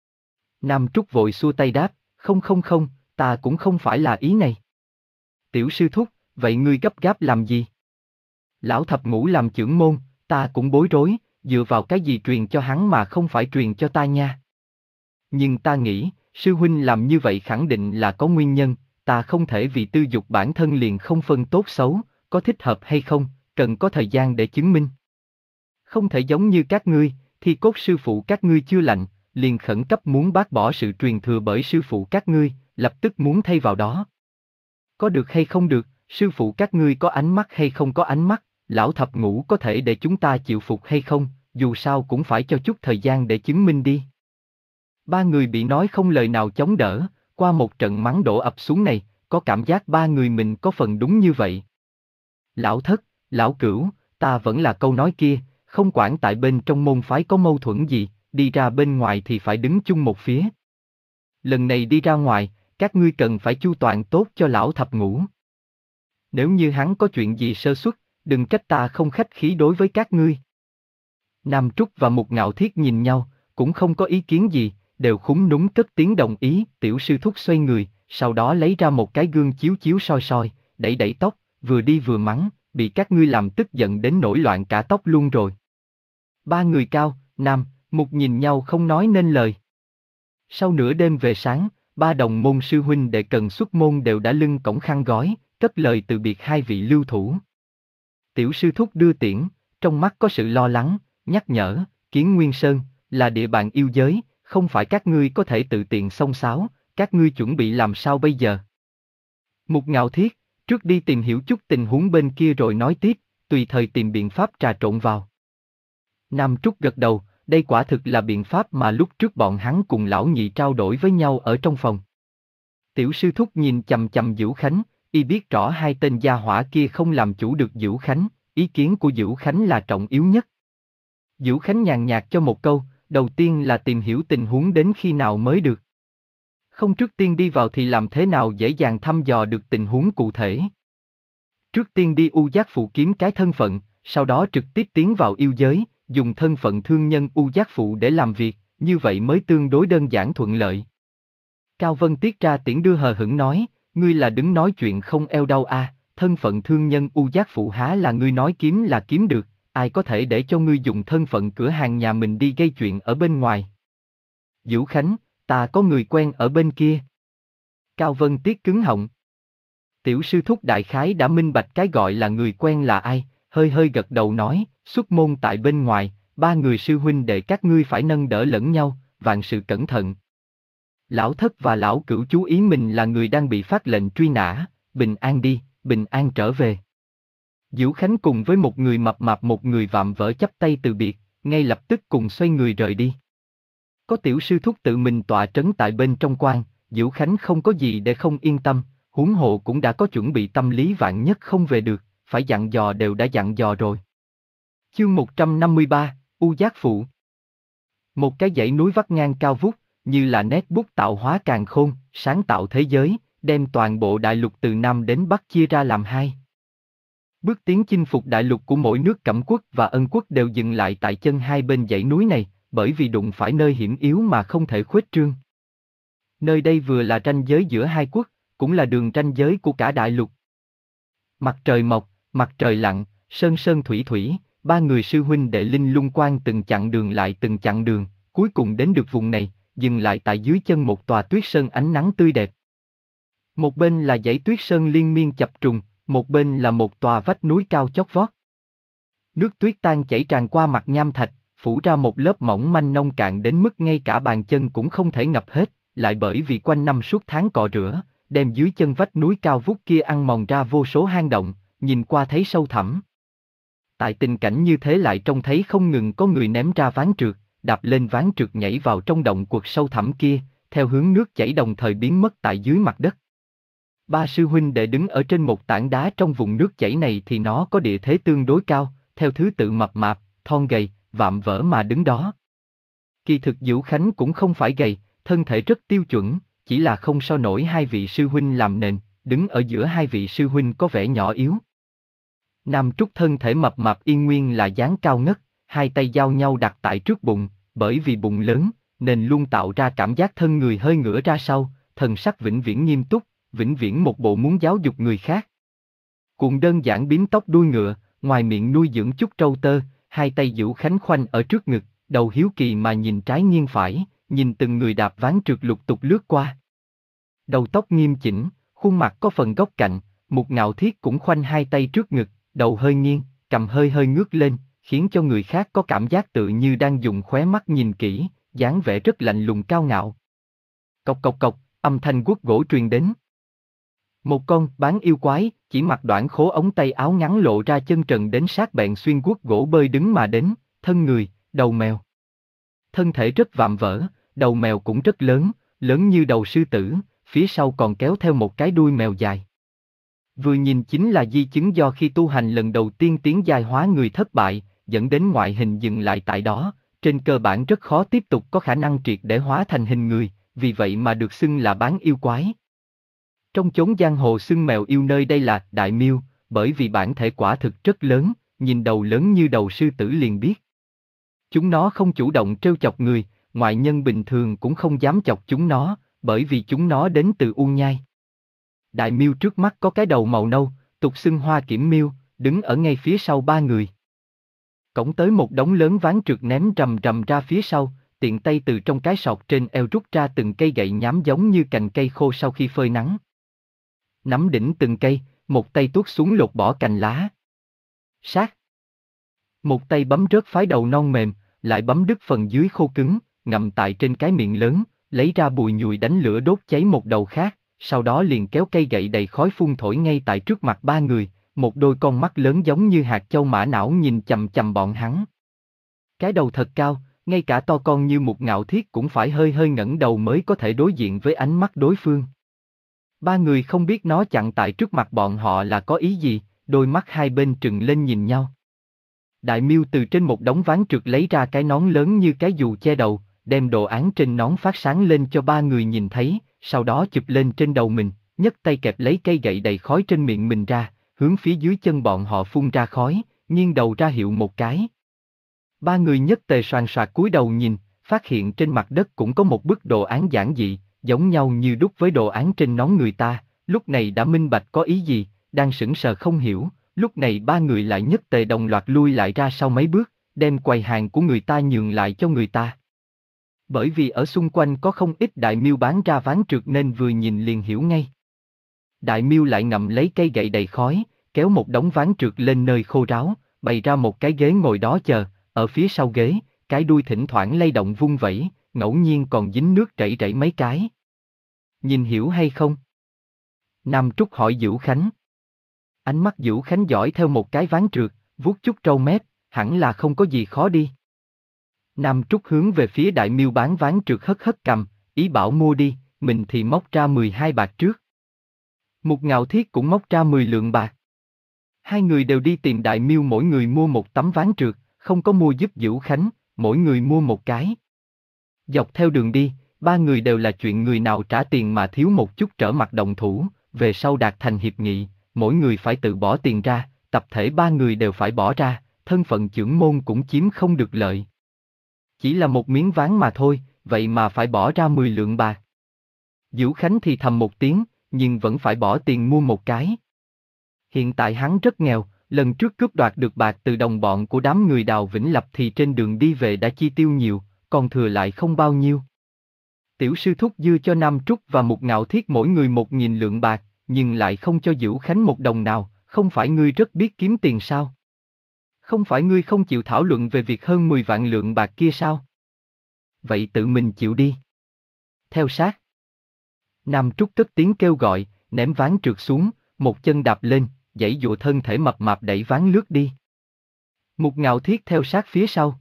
[SPEAKER 1] Nam Trúc vội xua tay đáp, không không không, ta cũng không phải là ý này. Tiểu sư thúc, vậy ngươi gấp gáp làm gì? Lão thập ngũ làm chưởng môn, ta cũng bối rối, dựa vào cái gì truyền cho hắn mà không phải truyền cho ta nha. Nhưng ta nghĩ, sư huynh làm như vậy khẳng định là có nguyên nhân, ta không thể vì tư dục bản thân liền không phân tốt xấu, có thích hợp hay không, cần có thời gian để chứng minh. Không thể giống như các ngươi, thì cốt sư phụ các ngươi chưa lạnh, liền khẩn cấp muốn bác bỏ sự truyền thừa bởi sư phụ các ngươi, lập tức muốn thay vào đó. Có được hay không được, sư phụ các ngươi có ánh mắt hay không có ánh mắt, lão thập ngũ có thể để chúng ta chịu phục hay không, dù sao cũng phải cho chút thời gian để chứng minh đi. Ba người bị nói không lời nào chống đỡ, qua một trận mắng đổ ập xuống này, có cảm giác ba người mình có phần đúng như vậy. Lão thất, lão cửu, ta vẫn là câu nói kia, không quản tại bên trong môn phái có mâu thuẫn gì, đi ra bên ngoài thì phải đứng chung một phía. Lần này đi ra ngoài, các ngươi cần phải chu toàn tốt cho lão thập ngũ. Nếu như hắn có chuyện gì sơ suất, đừng trách ta không khách khí đối với các ngươi. Nam Trúc và Mục Ngạo Thiết nhìn nhau, cũng không có ý kiến gì, đều khúm núm cất tiếng đồng ý. Tiểu sư thúc xoay người, sau đó lấy ra một cái gương chiếu chiếu soi soi, đẩy đẩy tóc, vừa đi vừa mắng, bị các ngươi làm tức giận đến nổi loạn cả tóc luôn rồi. Ba người Cao, Nam, Mục nhìn nhau không nói nên lời. Sau nửa đêm về sáng, ba đồng môn sư huynh đệ cần xuất môn đều đã lưng cổng khăn gói, cất lời từ biệt hai vị lưu thủ. Tiểu sư thúc đưa tiễn, trong mắt có sự lo lắng, nhắc nhở, Kiến Nguyên Sơn, là địa bàn yêu giới, không phải các ngươi có thể tự tiện xông xáo, các ngươi chuẩn bị làm sao bây giờ? Mục Ngạo Thiết, trước đi tìm hiểu chút tình huống bên kia rồi nói tiếp, tùy thời tìm biện pháp trà trộn vào. Nam Trúc gật đầu, đây quả thực là biện pháp mà lúc trước bọn hắn cùng lão nhị trao đổi với nhau ở trong phòng. Tiểu sư thúc nhìn chằm chằm Dữu Khánh, y biết rõ hai tên gia hỏa kia không làm chủ được Dữu Khánh, ý kiến của Dữu Khánh là trọng yếu nhất. Dữu Khánh nhàn nhạt cho một câu, đầu tiên là tìm hiểu tình huống đến khi nào mới được. Không trước tiên đi vào thì làm thế nào dễ dàng thăm dò được tình huống cụ thể. Trước tiên đi U Giác Phụ kiếm cái thân phận, sau đó trực tiếp tiến vào yêu giới, dùng thân phận thương nhân U Giác Phụ để làm việc, như vậy mới tương đối đơn giản thuận lợi. Cao Vân Tiết ra tiễn đưa hờ hững nói, ngươi là đứng nói chuyện không eo đau a, à, thân phận thương nhân U Giác Phụ há là ngươi nói kiếm là kiếm được, ai có thể để cho ngươi dùng thân phận cửa hàng nhà mình đi gây chuyện ở bên ngoài. Dữu Khánh, Ta có người quen ở bên kia. Cao Vân Tiết cứng họng. Tiểu sư thúc đại khái đã minh bạch cái gọi là người quen là ai, hơi hơi gật đầu nói, xuất môn tại bên ngoài, ba người sư huynh đệ các ngươi phải nâng đỡ lẫn nhau, vạn sự cẩn thận. Lão Thất và Lão Cửu chú ý mình là người đang bị phát lệnh truy nã, bình an đi, bình an trở về. Diễu Khánh cùng với một người mập mạp một người vạm vỡ chắp tay từ biệt, ngay lập tức cùng xoay người rời đi. Có tiểu sư thúc tự mình tọa trấn tại bên trong quan, Diễu Khánh không có gì để không yên tâm, huống hồ cũng đã có chuẩn bị tâm lý vạn nhất không về được, phải dặn dò đều đã dặn dò rồi. Chương một trăm năm mươi ba, U Giác Phụ. Một cái dãy núi vắt ngang cao vút, như là nét bút tạo hóa càn khôn, sáng tạo thế giới, đem toàn bộ đại lục từ Nam đến Bắc chia ra làm hai. Bước tiến chinh phục đại lục của mỗi nước Cẩm quốc và Ân quốc đều dừng lại tại chân hai bên dãy núi này, bởi vì đụng phải nơi hiểm yếu mà không thể khuếch trương. Nơi đây vừa là ranh giới giữa hai quốc, cũng là đường ranh giới của cả đại lục. Mặt trời mọc, mặt trời lặn, sơn sơn thủy thủy, ba người sư huynh đệ Linh Lung Quan từng chặn đường lại từng chặn đường, cuối cùng đến được vùng này, dừng lại tại dưới chân một tòa tuyết sơn ánh nắng tươi đẹp. Một bên là dãy tuyết sơn liên miên chập trùng, một bên là một tòa vách núi cao chót vót. Nước tuyết tan chảy tràn qua mặt nham thạch, phủ ra một lớp mỏng manh nông cạn đến mức ngay cả bàn chân cũng không thể ngập hết, lại bởi vì quanh năm suốt tháng cọ rửa, đem dưới chân vách núi cao vút kia ăn mòn ra vô số hang động, nhìn qua thấy sâu thẳm. Tại tình cảnh như thế lại trông thấy không ngừng có người ném ra ván trượt, đạp lên ván trượt nhảy vào trong động quật sâu thẳm kia, theo hướng nước chảy đồng thời biến mất tại dưới mặt đất. Ba sư huynh đệ đứng ở trên một tảng đá trong vùng nước chảy này thì nó có địa thế tương đối cao, theo thứ tự mập mạp, thon gầy, vạm vỡ mà đứng đó. Kỳ thực Diễu Khánh cũng không phải gầy, thân thể rất tiêu chuẩn, chỉ là không so nổi hai vị sư huynh làm nền, đứng ở giữa hai vị sư huynh có vẻ nhỏ yếu. Nam Trúc thân thể mập mạp yên nguyên là dáng cao ngất, hai tay giao nhau đặt tại trước bụng, bởi vì bụng lớn, nên luôn tạo ra cảm giác thân người hơi ngửa ra sau, thần sắc vĩnh viễn nghiêm túc, vĩnh viễn một bộ muốn giáo dục người khác. Cuộn đơn giản bím tóc đuôi ngựa, ngoài miệng nuôi dưỡng chút trâu tơ, hai tay Diễu Khánh khoanh ở trước ngực, đầu hiếu kỳ mà nhìn trái nghiêng phải, nhìn từng người đạp ván trượt lục tục lướt qua. Đầu tóc nghiêm chỉnh, khuôn mặt có phần góc cạnh, Mục Ngạo Thiết cũng khoanh hai tay trước ngực, đầu hơi nghiêng, cằm hơi hơi ngước lên, khiến cho người khác có cảm giác tự như đang dùng khóe mắt nhìn kỹ, dáng vẻ rất lạnh lùng cao ngạo. Cộc cộc cộc, âm thanh guốc gỗ truyền đến. Một con bán yêu quái, chỉ mặc đoạn khố ống tay áo ngắn lộ ra chân trần đến sát bẹn xuyên guốc gỗ bơi đứng mà đến, thân người, đầu mèo. Thân thể rất vạm vỡ, đầu mèo cũng rất lớn, lớn như đầu sư tử, phía sau còn kéo theo một cái đuôi mèo dài. Vừa nhìn chính là di chứng do khi tu hành lần đầu tiên tiến giai hóa người thất bại, dẫn đến ngoại hình dừng lại tại đó, trên cơ bản rất khó tiếp tục có khả năng triệt để hóa thành hình người, vì vậy mà được xưng là bán yêu quái. Trong chốn giang hồ xưng mèo yêu nơi đây là đại miêu, bởi vì bản thể quả thực rất lớn, nhìn đầu lớn như đầu sư tử liền biết. Chúng nó không chủ động trêu chọc người, ngoại nhân bình thường cũng không dám chọc chúng nó, bởi vì chúng nó đến từ U Nhai. Đại miêu trước mắt có cái đầu màu nâu, tục xưng hoa kiểm miêu, đứng ở ngay phía sau ba người. Cổng tới một đống lớn ván trượt ném rầm rầm ra phía sau, tiện tay từ trong cái sọt trên eo rút ra từng cây gậy nhám giống như cành cây khô sau khi phơi nắng. Nắm đỉnh từng cây, một tay tuốt xuống lột bỏ cành lá. Sát. Một tay bấm rớt phái đầu non mềm, lại bấm đứt phần dưới khô cứng, ngậm tại trên cái miệng lớn, lấy ra bùi nhùi đánh lửa đốt cháy một đầu khác, sau đó liền kéo cây gậy đầy khói phun thổi ngay tại trước mặt ba người, một đôi con mắt lớn giống như hạt châu mã não nhìn chằm chằm bọn hắn. Cái đầu thật cao, ngay cả to con như Mục Ngạo Thiết cũng phải hơi hơi ngẩng đầu mới có thể đối diện với ánh mắt đối phương. Ba người không biết nó chặn tại trước mặt bọn họ là có ý gì, đôi mắt hai bên trừng lên nhìn nhau. Đại miêu từ trên một đống ván trượt lấy ra cái nón lớn như cái dù che đầu, đem đồ án trên nón phát sáng lên cho ba người nhìn thấy, sau đó chụp lên trên đầu mình, nhấc tay kẹp lấy cây gậy đầy khói trên miệng mình ra, hướng phía dưới chân bọn họ phun ra khói, nghiêng đầu ra hiệu một cái. Ba người nhất tề soàn soạt cúi đầu nhìn, phát hiện trên mặt đất cũng có một bức đồ án giản dị, giống nhau như đúc với đồ án trên nón người ta, lúc này đã minh bạch có ý gì, đang sững sờ không hiểu, lúc này ba người lại nhất tề đồng loạt lui lại ra sau mấy bước, đem quầy hàng của người ta nhường lại cho người ta. Bởi vì ở xung quanh có không ít đại miêu bán ra ván trượt nên vừa nhìn liền hiểu ngay. Đại miêu lại ngậm lấy cây gậy đầy khói, kéo một đống ván trượt lên nơi khô ráo, bày ra một cái ghế ngồi đó chờ, ở phía sau ghế, cái đuôi thỉnh thoảng lay động vung vẩy, ngẫu nhiên còn dính nước rảy rảy mấy cái. Nhìn hiểu hay không? Nam Trúc hỏi Dữu Khánh. Ánh mắt Dữu Khánh dõi theo một cái ván trượt, vuốt chút râu mép, hẳn là không có gì khó đi. Nam Trúc hướng về phía đại miêu bán ván trượt hất hất cằm, ý bảo mua đi, mình thì móc ra mười hai bạc trước. Mục Ngạo Thiết cũng móc ra mười lượng bạc. Hai người đều đi tìm đại miêu, mỗi người mua một tấm ván trượt, không có mua giúp Dữu Khánh, mỗi người mua một cái. Dọc theo đường đi, ba người đều là chuyện người nào trả tiền mà thiếu một chút trở mặt động thủ, về sau đạt thành hiệp nghị, mỗi người phải tự bỏ tiền ra, tập thể ba người đều phải bỏ ra, thân phận chưởng môn cũng chiếm không được lợi. Chỉ là một miếng ván mà thôi, vậy mà phải bỏ ra mười lượng bạc. Dữu Khánh thì thầm một tiếng, nhưng vẫn phải bỏ tiền mua một cái. Hiện tại hắn rất nghèo, lần trước cướp đoạt được bạc từ đồng bọn của đám người Đào Vĩnh Lập thì trên đường đi về đã chi tiêu nhiều, còn thừa lại không bao nhiêu. Tiểu sư thúc dư cho Nam Trúc và Mục Ngạo Thiết mỗi người một nghìn lượng bạc, nhưng lại không cho Dữu Khánh một đồng nào, không phải ngươi rất biết kiếm tiền sao? Không phải ngươi không chịu thảo luận về việc hơn mười vạn lượng bạc kia sao? Vậy tự mình chịu đi. Theo sát. Nam Trúc cất tiếng kêu gọi, ném ván trượt xuống, một chân đạp lên, giãy giụa thân thể mập mạp đẩy ván lướt đi. Mục Ngạo Thiết theo sát phía sau.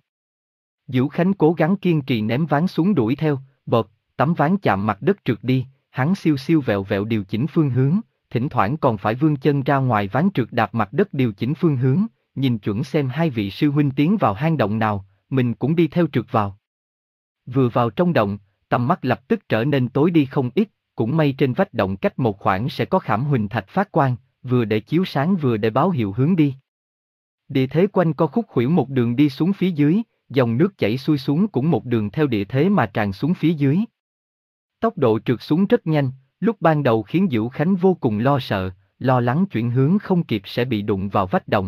[SPEAKER 1] Dữu Khánh cố gắng kiên trì ném ván xuống đuổi theo, bộp, tấm ván chạm mặt đất trượt đi, hắn siêu siêu vẹo vẹo điều chỉnh phương hướng, thỉnh thoảng còn phải vươn chân ra ngoài ván trượt đạp mặt đất điều chỉnh phương hướng, nhìn chuẩn xem hai vị sư huynh tiến vào hang động nào, mình cũng đi theo trượt vào. Vừa vào trong động, tầm mắt lập tức trở nên tối đi không ít, cũng may trên vách động cách một khoảng sẽ có khảm huỳnh thạch phát quang, vừa để chiếu sáng vừa để báo hiệu hướng đi. Địa thế quanh co khúc khuỷu một đường đi xuống phía dưới, dòng nước chảy xuôi xuống cũng một đường theo địa thế mà tràn xuống phía dưới. Tốc độ trượt xuống rất nhanh, lúc ban đầu khiến Dữu Khánh vô cùng lo sợ, lo lắng chuyển hướng không kịp sẽ bị đụng vào vách động.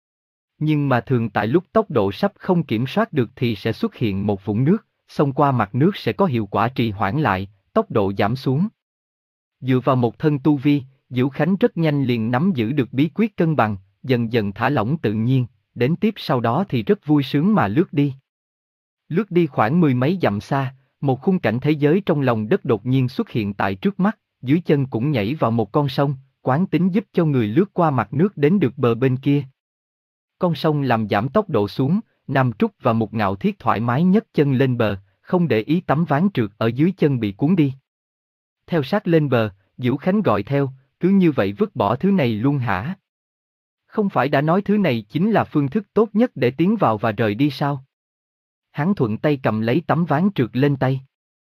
[SPEAKER 1] Nhưng mà thường tại lúc tốc độ sắp không kiểm soát được thì sẽ xuất hiện một vũng nước, xông qua mặt nước sẽ có hiệu quả trì hoãn lại, tốc độ giảm xuống. Dựa vào một thân tu vi, Dữu Khánh rất nhanh liền nắm giữ được bí quyết cân bằng, dần dần thả lỏng tự nhiên, đến tiếp sau đó thì rất vui sướng mà lướt đi. Lướt đi khoảng mười mấy dặm xa, một khung cảnh thế giới trong lòng đất đột nhiên xuất hiện tại trước mắt, dưới chân cũng nhảy vào một con sông, quán tính giúp cho người lướt qua mặt nước đến được bờ bên kia. Con sông làm giảm tốc độ xuống, Nam Trúc và Mục Ngạo Thiết thoải mái nhấc chân lên bờ, không để ý tấm ván trượt ở dưới chân bị cuốn đi. Theo sát lên bờ, Dữu Khánh gọi theo, cứ như vậy vứt bỏ thứ này luôn hả? Không phải đã nói thứ này chính là phương thức tốt nhất để tiến vào và rời đi sao? Hắn thuận tay cầm lấy tấm ván trượt lên tay.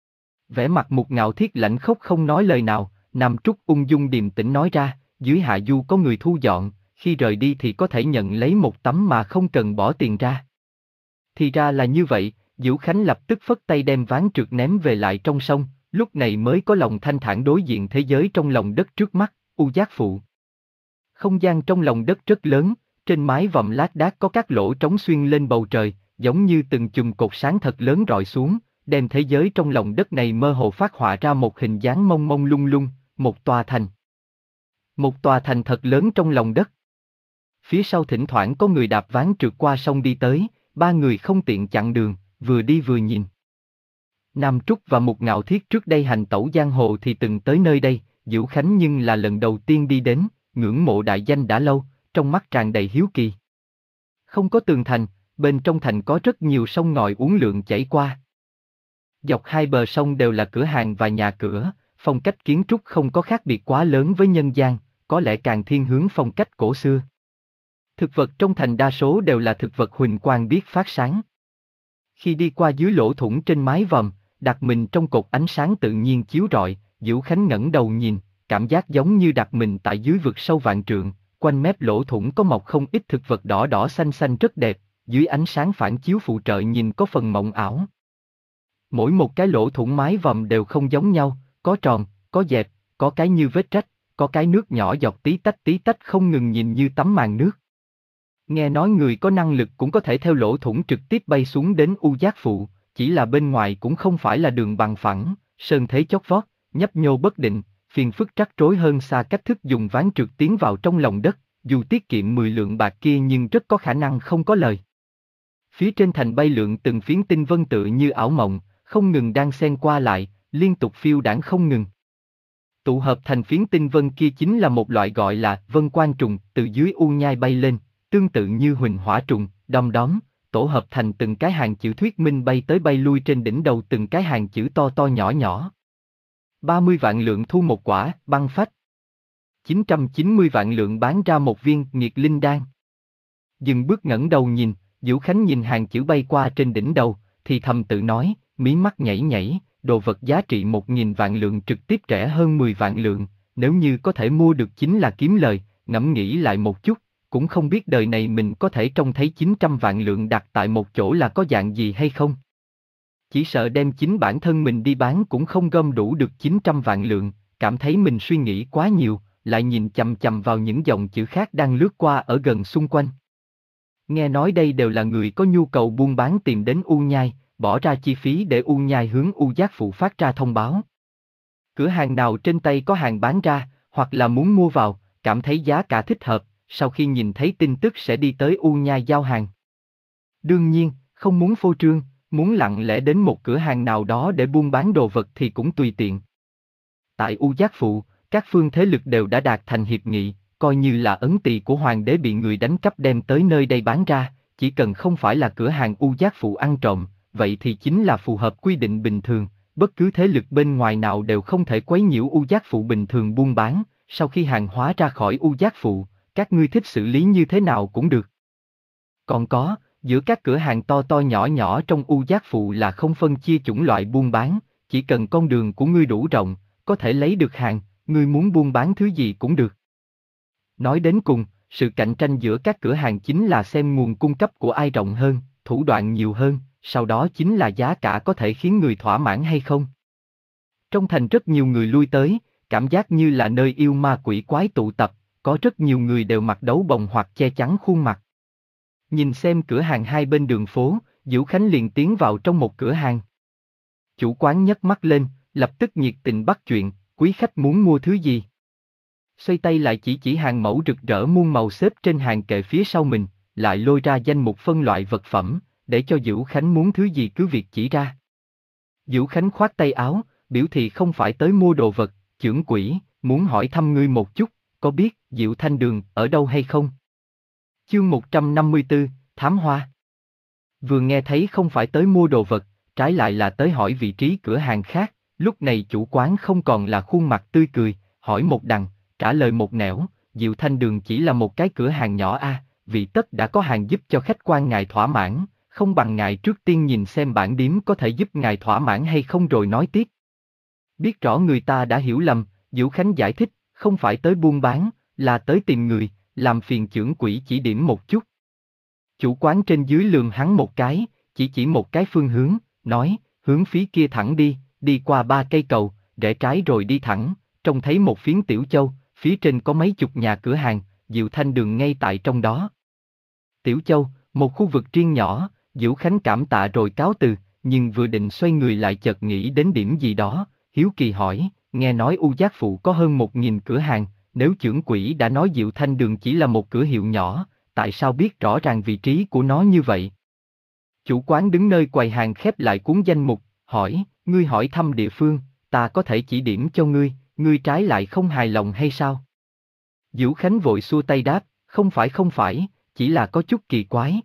[SPEAKER 1] Vẻ mặt Mục Ngạo Thiết lạnh khốc không nói lời nào, Nam Trúc ung dung điềm tĩnh nói ra, dưới hạ du có người thu dọn, khi rời đi thì có thể nhận lấy một tấm mà không cần bỏ tiền ra. Thì ra là như vậy, Dữu Khánh lập tức phất tay đem ván trượt ném về lại trong sông, lúc này mới có lòng thanh thản đối diện thế giới trong lòng đất trước mắt, U Giác Phụ. Không gian trong lòng đất rất lớn, trên mái vòm lác đác có các lỗ trống xuyên lên bầu trời, giống như từng chùm cột sáng thật lớn rọi xuống, đem thế giới trong lòng đất này mơ hồ phát họa ra một hình dáng mông mông lung lung, một tòa thành. Một tòa thành thật lớn trong lòng đất. Phía sau thỉnh thoảng có người đạp ván trượt qua sông đi tới, ba người không tiện chặn đường, vừa đi vừa nhìn. Nam Trúc và Mục Ngạo Thiết trước đây hành tẩu giang hồ thì từng tới nơi đây, Dữu Khánh nhưng là lần đầu tiên đi đến, ngưỡng mộ đại danh đã lâu, trong mắt tràn đầy hiếu kỳ. Không có tường thành, bên trong thành có rất nhiều sông ngòi uốn lượn chảy qua. Dọc hai bờ sông đều là cửa hàng và nhà cửa, phong cách kiến trúc không có khác biệt quá lớn với nhân gian, có lẽ càng thiên hướng phong cách cổ xưa. Thực vật trong thành đa số đều là thực vật huỳnh quang biết phát sáng. Khi đi qua dưới lỗ thủng trên mái vòm, đặt mình trong cột ánh sáng tự nhiên chiếu rọi, Dữu Khánh ngẩng đầu nhìn, cảm giác giống như đặt mình tại dưới vực sâu vạn trượng, quanh mép lỗ thủng có mọc không ít thực vật đỏ đỏ xanh xanh rất đẹp, dưới ánh sáng phản chiếu phụ trợ nhìn có phần mộng ảo. Mỗi một cái lỗ thủng mái vòm đều không giống nhau, có tròn, có dẹp, có cái như vết rách, có cái nước nhỏ giọt tí tách tí tách không ngừng nhìn như tấm màn nước. Nghe nói người có năng lực cũng có thể theo lỗ thủng trực tiếp bay xuống đến U Giác Phụ, chỉ là bên ngoài cũng không phải là đường bằng phẳng, sơn thế chót vót, nhấp nhô bất định, phiền phức rắc rối hơn xa cách thức dùng ván trượt tiến vào trong lòng đất, dù tiết kiệm mười lượng bạc kia nhưng rất có khả năng không có lời. Phía trên thành bay lượn từng phiến tinh vân tựa như ảo mộng, không ngừng đang xen qua lại, liên tục phiêu đãng không ngừng. Tụ hợp thành phiến tinh vân kia chính là một loại gọi là vân quan trùng, từ dưới u nhai bay lên, tương tự như huỳnh hỏa trùng, đom đóm, tổ hợp thành từng cái hàng chữ thuyết minh bay tới bay lui trên đỉnh đầu từng cái hàng chữ to to nhỏ nhỏ. ba mươi vạn lượng thu một quả, băng phách. chín trăm chín mươi vạn lượng bán ra một viên, nghiệt linh đan. Dừng bước ngẩng đầu nhìn, Diệu Khánh nhìn hàng chữ bay qua trên đỉnh đầu, thì thầm tự nói, mí mắt nhảy nhảy, đồ vật giá trị một nghìn vạn lượng trực tiếp rẻ hơn mười vạn lượng, nếu như có thể mua được chính là kiếm lời, ngẫm nghĩ lại một chút, cũng không biết đời này mình có thể trông thấy chín trăm vạn lượng đặt tại một chỗ là có dạng gì hay không. Chỉ sợ đem chính bản thân mình đi bán cũng không gom đủ được chín trăm vạn lượng, cảm thấy mình suy nghĩ quá nhiều, lại nhìn chằm chằm vào những dòng chữ khác đang lướt qua ở gần xung quanh. Nghe nói đây đều là người có nhu cầu buôn bán tìm đến U Nhai, bỏ ra chi phí để U Nhai hướng U Giác Phụ phát ra thông báo. Cửa hàng nào trên tay có hàng bán ra, hoặc là muốn mua vào, cảm thấy giá cả thích hợp, sau khi nhìn thấy tin tức sẽ đi tới U Nhai giao hàng. Đương nhiên, không muốn phô trương, muốn lặng lẽ đến một cửa hàng nào đó để buôn bán đồ vật thì cũng tùy tiện. Tại U Giác Phụ, các phương thế lực đều đã đạt thành hiệp nghị, coi như là ấn tỳ của hoàng đế bị người đánh cắp đem tới nơi đây bán ra, chỉ cần không phải là cửa hàng U Giác Phụ ăn trộm, vậy thì chính là phù hợp quy định bình thường, bất cứ thế lực bên ngoài nào đều không thể quấy nhiễu U Giác Phụ bình thường buôn bán, sau khi hàng hóa ra khỏi U Giác Phụ, các ngươi thích xử lý như thế nào cũng được. Còn có, giữa các cửa hàng to to nhỏ nhỏ trong U Giác Phụ là không phân chia chủng loại buôn bán, chỉ cần con đường của ngươi đủ rộng, có thể lấy được hàng, ngươi muốn buôn bán thứ gì cũng được. Nói đến cùng, sự cạnh tranh giữa các cửa hàng chính là xem nguồn cung cấp của ai rộng hơn, thủ đoạn nhiều hơn, sau đó chính là giá cả có thể khiến người thỏa mãn hay không. Trong thành rất nhiều người lui tới, cảm giác như là nơi yêu ma quỷ quái tụ tập, có rất nhiều người đều mặc đấu bồng hoặc che chắn khuôn mặt. Nhìn xem cửa hàng hai bên đường phố, Diệu Khánh liền tiến vào trong một cửa hàng. Chủ quán nhấc mắt lên, lập tức nhiệt tình bắt chuyện, quý khách muốn mua thứ gì? Xoay tay lại chỉ chỉ hàng mẫu rực rỡ muôn màu xếp trên hàng kệ phía sau mình, lại lôi ra danh mục phân loại vật phẩm, để cho Diệu Khánh muốn thứ gì cứ việc chỉ ra. Diệu Khánh khoát tay áo, biểu thị không phải tới mua đồ vật, chưởng quỷ, muốn hỏi thăm ngươi một chút, có biết Diệu Thanh Đường ở đâu hay không? Chương một trăm năm mươi tư, Thám Hoa. Vừa nghe thấy không phải tới mua đồ vật, trái lại là tới hỏi vị trí cửa hàng khác, lúc này chủ quán không còn là khuôn mặt tươi cười, hỏi một đằng, trả lời một nẻo, Diệu Thanh Đường chỉ là một cái cửa hàng nhỏ a, à, vì tất đã có hàng giúp cho khách quan ngài thỏa mãn, không bằng ngài trước tiên nhìn xem bản điếm có thể giúp ngài thỏa mãn hay không rồi nói tiếp. Biết rõ người ta đã hiểu lầm, Diệu Khánh giải thích, không phải tới buôn bán, là tới tìm người, làm phiền chưởng quỷ chỉ điểm một chút. Chủ quán trên dưới lườm hắn một cái, chỉ chỉ một cái phương hướng, nói, hướng phía kia thẳng đi, đi qua ba cây cầu, rẽ trái rồi đi thẳng, trông thấy một phiến tiểu châu, phía trên có mấy chục nhà cửa hàng, Diệu Thanh Đường ngay tại trong đó. Tiểu châu, một khu vực riêng nhỏ, Diệu Khánh cảm tạ rồi cáo từ, nhưng vừa định xoay người lại chợt nghĩ đến điểm gì đó, hiếu kỳ hỏi, nghe nói U Giác Phụ có hơn một nghìn cửa hàng, nếu chưởng quỷ đã nói Diệu Thanh Đường chỉ là một cửa hiệu nhỏ, tại sao biết rõ ràng vị trí của nó như vậy? Chủ quán đứng nơi quầy hàng khép lại cuốn danh mục, hỏi, ngươi hỏi thăm địa phương, ta có thể chỉ điểm cho ngươi, ngươi trái lại không hài lòng hay sao? Diệu Khánh vội xua tay đáp, không phải không phải, chỉ là có chút kỳ quái.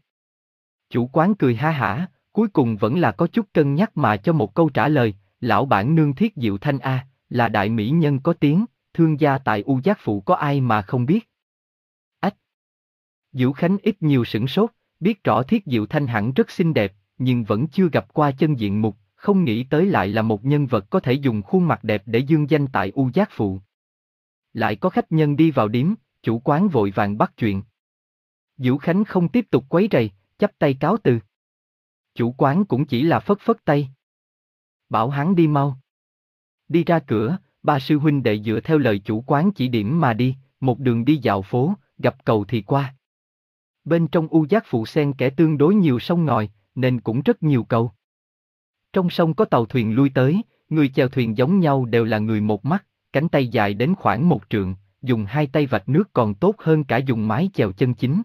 [SPEAKER 1] Chủ quán cười ha hả, cuối cùng vẫn là có chút cân nhắc mà cho một câu trả lời, lão bản nương Thiết Diệu Thanh a, là đại mỹ nhân có tiếng, thương gia tại U Giác Phụ có ai mà không biết. Ách! Diệu Khánh ít nhiều sửng sốt, biết rõ Thiết Diệu Thanh hẳn rất xinh đẹp, nhưng vẫn chưa gặp qua chân diện mục, không nghĩ tới lại là một nhân vật có thể dùng khuôn mặt đẹp để dương danh tại U Giác Phụ. Lại có khách nhân đi vào điếm, chủ quán vội vàng bắt chuyện. Diệu Khánh không tiếp tục quấy rầy, chắp tay cáo từ. Chủ quán cũng chỉ là phất phất tay. Bảo hắn đi mau. Đi ra cửa, ba sư huynh đệ dựa theo lời chủ quán chỉ điểm mà đi, một đường đi dạo phố, gặp cầu thì qua. Bên trong U Giác Phụ xen kẽ tương đối nhiều sông ngòi, nên cũng rất nhiều cầu. Trong sông có tàu thuyền lui tới, người chèo thuyền giống nhau đều là người một mắt, cánh tay dài đến khoảng một trượng, dùng hai tay vạch nước còn tốt hơn cả dùng mái chèo chân chính.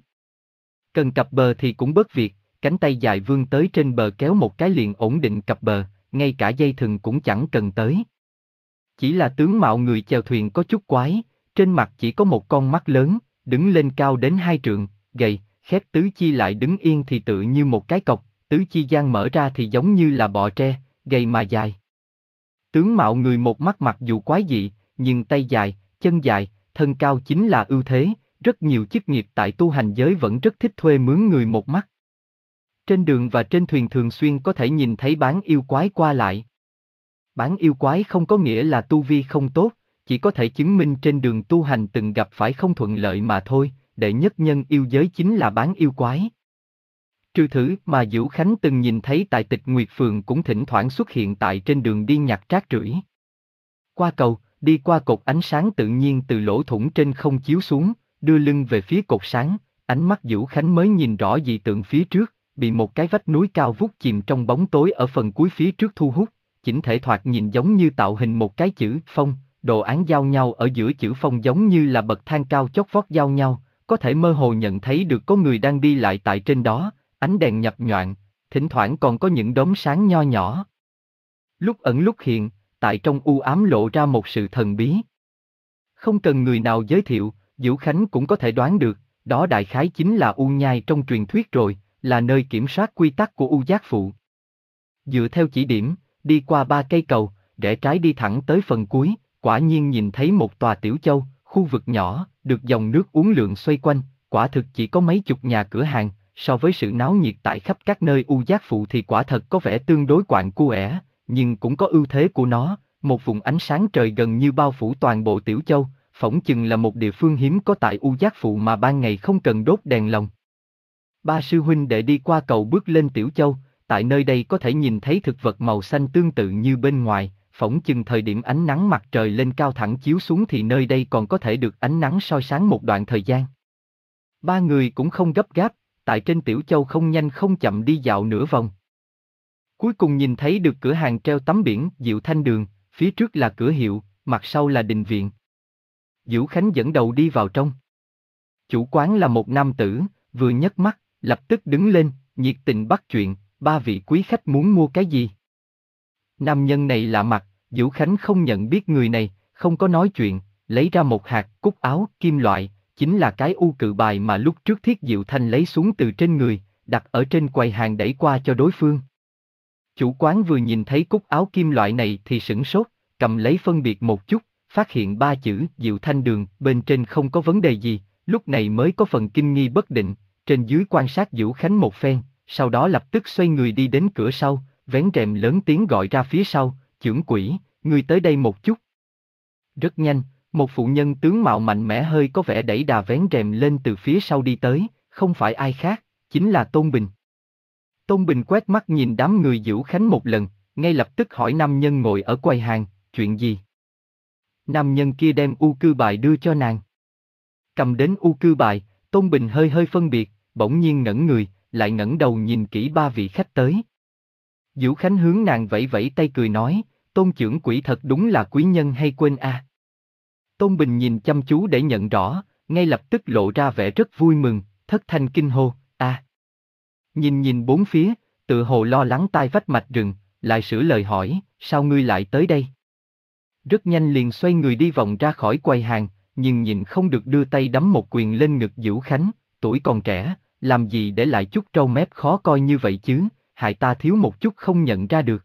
[SPEAKER 1] Cần cập bờ thì cũng bớt việc, cánh tay dài vươn tới trên bờ kéo một cái liền ổn định cập bờ, ngay cả dây thừng cũng chẳng cần tới. Chỉ là tướng mạo người chèo thuyền có chút quái, trên mặt chỉ có một con mắt lớn, đứng lên cao đến hai trượng, gầy, khép tứ chi lại đứng yên thì tự như một cái cọc, tứ chi giang mở ra thì giống như là bọ tre, gầy mà dài. Tướng mạo người một mắt mặc dù quái dị, nhưng tay dài, chân dài, thân cao chính là ưu thế, rất nhiều chức nghiệp tại tu hành giới vẫn rất thích thuê mướn người một mắt. Trên đường và trên thuyền thường xuyên có thể nhìn thấy bán yêu quái qua lại. Bán yêu quái không có nghĩa là tu vi không tốt, chỉ có thể chứng minh trên đường tu hành từng gặp phải không thuận lợi mà thôi, đệ nhất nhân yêu giới chính là bán yêu quái. Trừ thử mà Dữu Khánh từng nhìn thấy tại Tịch Nguyệt Phường cũng thỉnh thoảng xuất hiện tại trên đường đi nhặt rác rưởi. Qua cầu, đi qua cột ánh sáng tự nhiên từ lỗ thủng trên không chiếu xuống, đưa lưng về phía cột sáng, ánh mắt Dữu Khánh mới nhìn rõ dị tượng phía trước, bị một cái vách núi cao vút chìm trong bóng tối ở phần cuối phía trước thu hút, chỉnh thể thoạt nhìn giống như tạo hình một cái chữ phong, đồ án giao nhau ở giữa chữ phong giống như là bậc thang cao chót vót giao nhau, có thể mơ hồ nhận thấy được có người đang đi lại tại trên đó, ánh đèn nhập nhoạng, thỉnh thoảng còn có những đốm sáng nho nhỏ. Lúc ẩn lúc hiện, tại trong u ám lộ ra một sự thần bí. Không cần người nào giới thiệu, Dữu Khánh cũng có thể đoán được, đó đại khái chính là U Nhai trong truyền thuyết rồi, là nơi kiểm soát quy tắc của U Giác Phụ. Dựa theo chỉ điểm, đi qua ba cây cầu, rẽ trái đi thẳng tới phần cuối, quả nhiên nhìn thấy một tòa tiểu châu, khu vực nhỏ, được dòng nước uốn lượn xoay quanh, quả thực chỉ có mấy chục nhà cửa hàng, so với sự náo nhiệt tại khắp các nơi U Giác Phụ thì quả thật có vẻ tương đối quạnh quẽ, nhưng cũng có ưu thế của nó, một vùng ánh sáng trời gần như bao phủ toàn bộ tiểu châu, phỏng chừng là một địa phương hiếm có tại U Giác Phụ mà ban ngày không cần đốt đèn lồng. Ba sư huynh đệ đi qua cầu bước lên tiểu châu, tại nơi đây có thể nhìn thấy thực vật màu xanh tương tự như bên ngoài, phỏng chừng thời điểm ánh nắng mặt trời lên cao thẳng chiếu xuống thì nơi đây còn có thể được ánh nắng soi sáng một đoạn thời gian. Ba người cũng không gấp gáp, tại trên tiểu châu không nhanh không chậm đi dạo nửa vòng. Cuối cùng nhìn thấy được cửa hàng treo tấm biển Diệu Thanh Đường, phía trước là cửa hiệu, mặt sau là đình viện. Dữu Khánh dẫn đầu đi vào trong. Chủ quán là một nam tử, vừa nhấc mắt, lập tức đứng lên, nhiệt tình bắt chuyện, ba vị quý khách muốn mua cái gì? Nam nhân này lạ mặt, Dữu Khánh không nhận biết người này, không có nói chuyện, lấy ra một hạt cúc áo kim loại, chính là cái u cự bài mà lúc trước Thiết Diệu Thanh lấy xuống từ trên người, đặt ở trên quầy hàng đẩy qua cho đối phương. Chủ quán vừa nhìn thấy cúc áo kim loại này thì sửng sốt, cầm lấy phân biệt một chút, phát hiện ba chữ Diệu Thanh Đường bên trên không có vấn đề gì, lúc này mới có phần kinh nghi bất định, trên dưới quan sát Dữu Khánh một phen, sau đó lập tức xoay người đi đến cửa sau, vén rèm lớn tiếng gọi ra phía sau, "Chưởng quỷ, ngươi tới đây một chút." Rất nhanh, một phụ nhân tướng mạo mạnh mẽ hơi có vẻ đẩy đà vén rèm lên từ phía sau đi tới, không phải ai khác, chính là Tôn Bình. Tôn Bình quét mắt nhìn đám người Dữu Khánh một lần, ngay lập tức hỏi nam nhân ngồi ở quầy hàng, "Chuyện gì?" Nam nhân kia đem u cư bài đưa cho nàng. Cầm đến u cư bài, Tôn Bình hơi hơi phân biệt, bỗng nhiên ngẩn người, lại ngẩng đầu nhìn kỹ ba vị khách tới. Dữu Khánh hướng nàng vẫy vẫy tay cười nói, "Tôn trưởng quỹ thật đúng là quý nhân hay quên a." À. Tôn Bình nhìn chăm chú để nhận rõ, ngay lập tức lộ ra vẻ rất vui mừng, thất thanh kinh hô, "A!" À. Nhìn nhìn bốn phía, tự hồ lo lắng tai vách mạch rừng, lại sửa lời hỏi, "Sao ngươi lại tới đây?" Rất nhanh liền xoay người đi vòng ra khỏi quầy hàng, nhưng nhìn không được đưa tay đấm một quyền lên ngực Dữu Khánh, "Tuổi còn trẻ, làm gì để lại chút râu mép khó coi như vậy chứ, hại ta thiếu một chút không nhận ra được."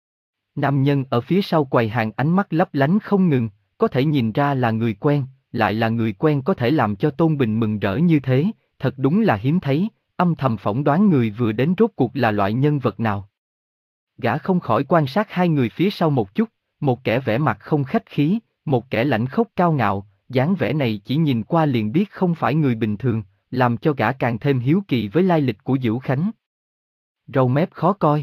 [SPEAKER 1] Nam nhân ở phía sau quầy hàng ánh mắt lấp lánh không ngừng, có thể nhìn ra là người quen, lại là người quen có thể làm cho Tôn Bình mừng rỡ như thế, thật đúng là hiếm thấy, âm thầm phỏng đoán người vừa đến rốt cuộc là loại nhân vật nào. Gã không khỏi quan sát hai người phía sau một chút, một kẻ vẻ mặt không khách khí, một kẻ lãnh khốc cao ngạo, dáng vẻ này chỉ nhìn qua liền biết không phải người bình thường, làm cho gã càng thêm hiếu kỳ với lai lịch của Dữu Khánh. Râu mép khó coi.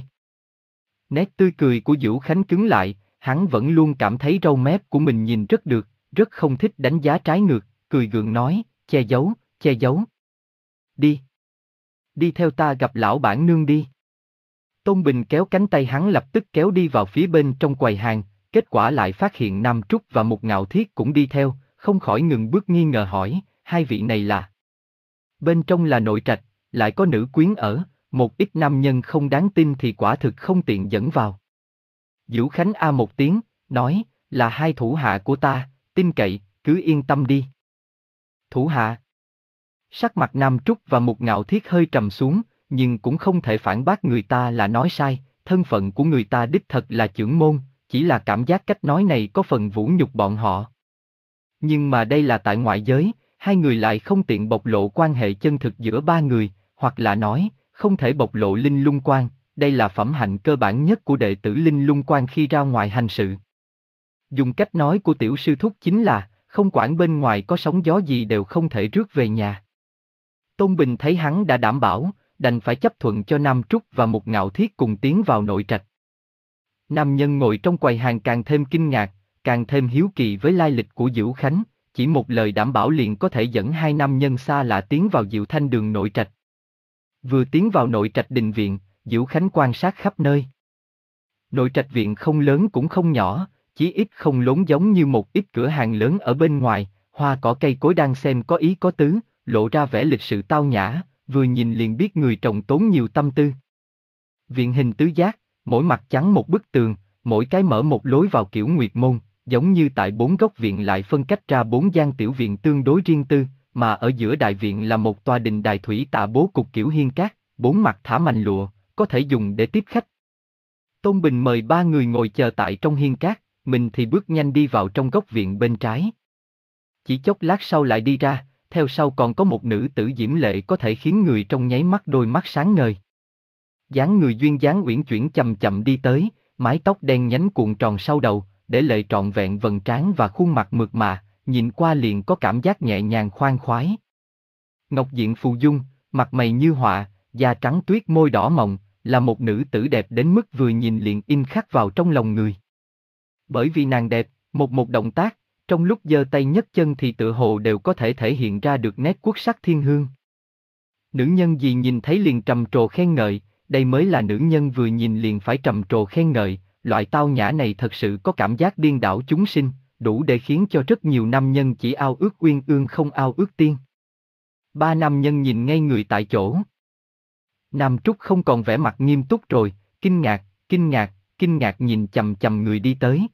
[SPEAKER 1] Nét tươi cười của Dữu Khánh cứng lại, hắn vẫn luôn cảm thấy râu mép của mình nhìn rất được, rất không thích đánh giá trái ngược, cười gượng nói, "Che giấu, che giấu. Đi. Đi theo ta gặp lão bản nương đi." Tôn Bình kéo cánh tay hắn lập tức kéo đi vào phía bên trong quầy hàng, kết quả lại phát hiện Nam Trúc và Mục Ngạo Thiết cũng đi theo, không khỏi ngừng bước nghi ngờ hỏi, hai vị này là? Bên trong là nội trạch, lại có nữ quyến ở, một ít nam nhân không đáng tin thì quả thực không tiện dẫn vào. Vũ Khánh a một tiếng, nói, là hai thủ hạ của ta, tin cậy, cứ yên tâm đi. Thủ hạ? Sắc mặt Nam Trúc và Mục Ngạo Thiết hơi trầm xuống, nhưng cũng không thể phản bác người ta là nói sai, thân phận của người ta đích thật là chưởng môn, chỉ là cảm giác cách nói này có phần vũ nhục bọn họ. Nhưng mà đây là tại ngoại giới, hai người lại không tiện bộc lộ quan hệ chân thực giữa ba người, hoặc là nói, không thể bộc lộ linh lung quan, đây là phẩm hạnh cơ bản nhất của đệ tử linh lung quan khi ra ngoài hành sự. Dùng cách nói của tiểu sư thúc chính là, không quản bên ngoài có sóng gió gì đều không thể rước về nhà. Tôn Bình thấy hắn đã đảm bảo, đành phải chấp thuận cho Nam Trúc và Mục Ngạo Thiết cùng tiến vào nội trạch. Nam nhân ngồi trong quầy hàng càng thêm kinh ngạc, càng thêm hiếu kỳ với lai lịch của Diệu Khánh, chỉ một lời đảm bảo liền có thể dẫn hai nam nhân xa lạ tiến vào Diệu Thanh đường nội trạch. Vừa tiến vào nội trạch đình viện, Diệu Khánh quan sát khắp nơi. Nội trạch viện không lớn cũng không nhỏ, chí ít không lốn giống như một ít cửa hàng lớn ở bên ngoài, hoa cỏ cây cối đang xem có ý có tứ, lộ ra vẻ lịch sự tao nhã, vừa nhìn liền biết người trồng tốn nhiều tâm tư. Viện hình tứ giác, mỗi mặt chắn một bức tường, mỗi cái mở một lối vào kiểu nguyệt môn, giống như tại bốn góc viện lại phân cách ra bốn gian tiểu viện tương đối riêng tư, mà ở giữa đại viện là một tòa đình đài thủy tạ bố cục kiểu hiên cát, bốn mặt thả mành lụa, có thể dùng để tiếp khách. Tôn Bình mời ba người ngồi chờ tại trong hiên cát, mình thì bước nhanh đi vào trong góc viện bên trái. Chỉ chốc lát sau lại đi ra, theo sau còn có một nữ tử diễm lệ có thể khiến người trong nháy mắt đôi mắt sáng ngời. Dáng người duyên dáng uyển chuyển chậm chậm đi tới, mái tóc đen nhánh cuộn tròn sau đầu, để lệ trọn vẹn vầng trán và khuôn mặt mượt mà, nhìn qua liền có cảm giác nhẹ nhàng khoan khoái. Ngọc diện phù dung, mặt mày như họa, da trắng tuyết môi đỏ mọng, là một nữ tử đẹp đến mức vừa nhìn liền in khắc vào trong lòng người. Bởi vì nàng đẹp, một một động tác, trong lúc giơ tay nhấc chân thì tựa hồ đều có thể thể hiện ra được nét quốc sắc thiên hương. Nữ nhân gì nhìn thấy liền trầm trồ khen ngợi, đây mới là nữ nhân vừa nhìn liền phải trầm trồ khen ngợi, loại tao nhã này thật sự có cảm giác điên đảo chúng sinh, đủ để khiến cho rất nhiều nam nhân chỉ ao ước uyên ương không ao ước tiên. Ba nam nhân nhìn ngay người tại chỗ. Nam Trúc không còn vẻ mặt nghiêm túc rồi, kinh ngạc, kinh ngạc, kinh ngạc nhìn chằm chằm người đi tới.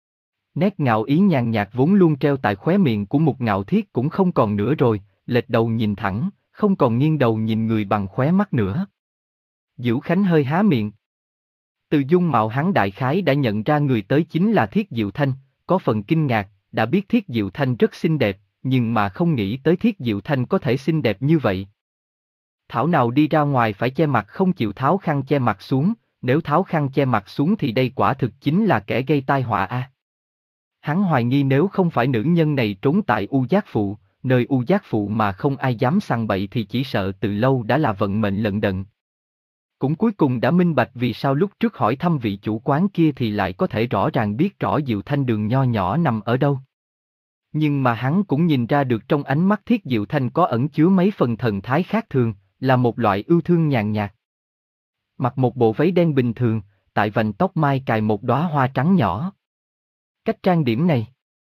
[SPEAKER 1] Nét ngạo ý nhàn nhạt vốn luôn treo tại khóe miệng của Mục Ngạo Thiết cũng không còn nữa rồi, lệch đầu nhìn thẳng, không còn nghiêng đầu nhìn người bằng khóe mắt nữa. Diệu Khánh hơi há miệng. Từ dung mạo hắn đại khái đã nhận ra người tới chính là Thiết Diệu Thanh, có phần kinh ngạc, đã biết Thiết Diệu Thanh rất xinh đẹp, nhưng mà không nghĩ tới Thiết Diệu Thanh có thể xinh đẹp như vậy. Thảo nào đi ra ngoài phải che mặt không chịu tháo khăn che mặt xuống, nếu tháo khăn che mặt xuống thì đây quả thực chính là kẻ gây tai họa a. À. Hắn hoài nghi nếu không phải nữ nhân này trốn tại U Giác Phụ, nơi U Giác Phụ mà không ai dám sằng bậy thì chỉ sợ từ lâu đã là vận mệnh lận đận. Cũng cuối cùng đã minh bạch vì sao lúc trước hỏi thăm vị chủ quán kia thì lại có thể rõ ràng biết rõ Diệu Thanh đường nho nhỏ nằm ở đâu. Nhưng mà hắn cũng nhìn ra được trong ánh mắt Thiết Diệu Thanh có ẩn chứa mấy phần thần thái khác thường, là một loại ưu thương nhàn nhạt. Mặc một bộ váy đen bình thường, tại vành tóc mai cài một đóa hoa trắng nhỏ. Cách trang điểm này.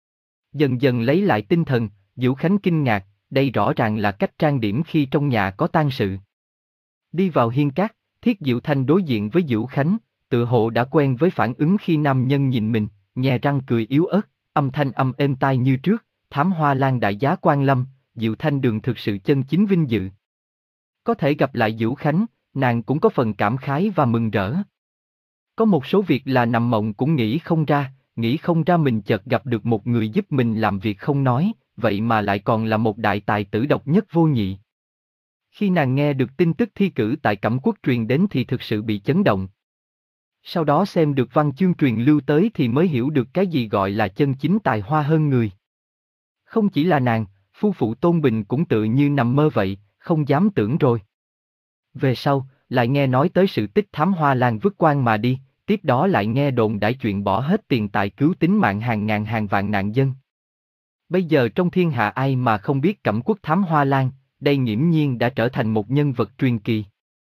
[SPEAKER 1] Dần dần lấy lại tinh thần, Diệu Khánh kinh ngạc, đây rõ ràng là cách trang điểm khi trong nhà có tang sự. Đi vào hiên cát, Thiết Diệu Thanh đối diện với Diệu Khánh, tự hồ đã quen với phản ứng khi nam nhân nhìn mình, nhè răng cười yếu ớt, âm thanh âm êm tai như trước, Thám Hoa Lan đại giá quan lâm, Diệu Thanh đường thực sự chân chính vinh dự. Có thể gặp lại Diệu Khánh, nàng cũng có phần cảm khái và mừng rỡ. Có một số việc là nằm mộng cũng nghĩ không ra, nghĩ không ra mình chợt gặp được một người giúp mình làm việc không nói, vậy mà lại còn là một đại tài tử độc nhất vô nhị. Khi nàng nghe được tin tức thi cử tại Cẩm Quốc truyền đến thì thực sự bị chấn động. Sau đó xem được văn chương truyền lưu tới thì mới hiểu được cái gì gọi là chân chính tài hoa hơn người. Không chỉ là nàng, phu phụ Tôn Bình cũng tự như nằm mơ vậy, không dám tưởng rồi. Về sau, lại nghe nói tới sự tích Thám Hoa Lan vứt quan mà đi, tiếp đó lại nghe đồn đãi chuyện bỏ hết tiền tài cứu tính mạng hàng ngàn hàng vạn nạn dân. Bây giờ trong thiên hạ ai mà không biết Cẩm Quốc Thám Hoa Lan, đây nghiễm nhiên đã trở thành một nhân vật truyền kỳ.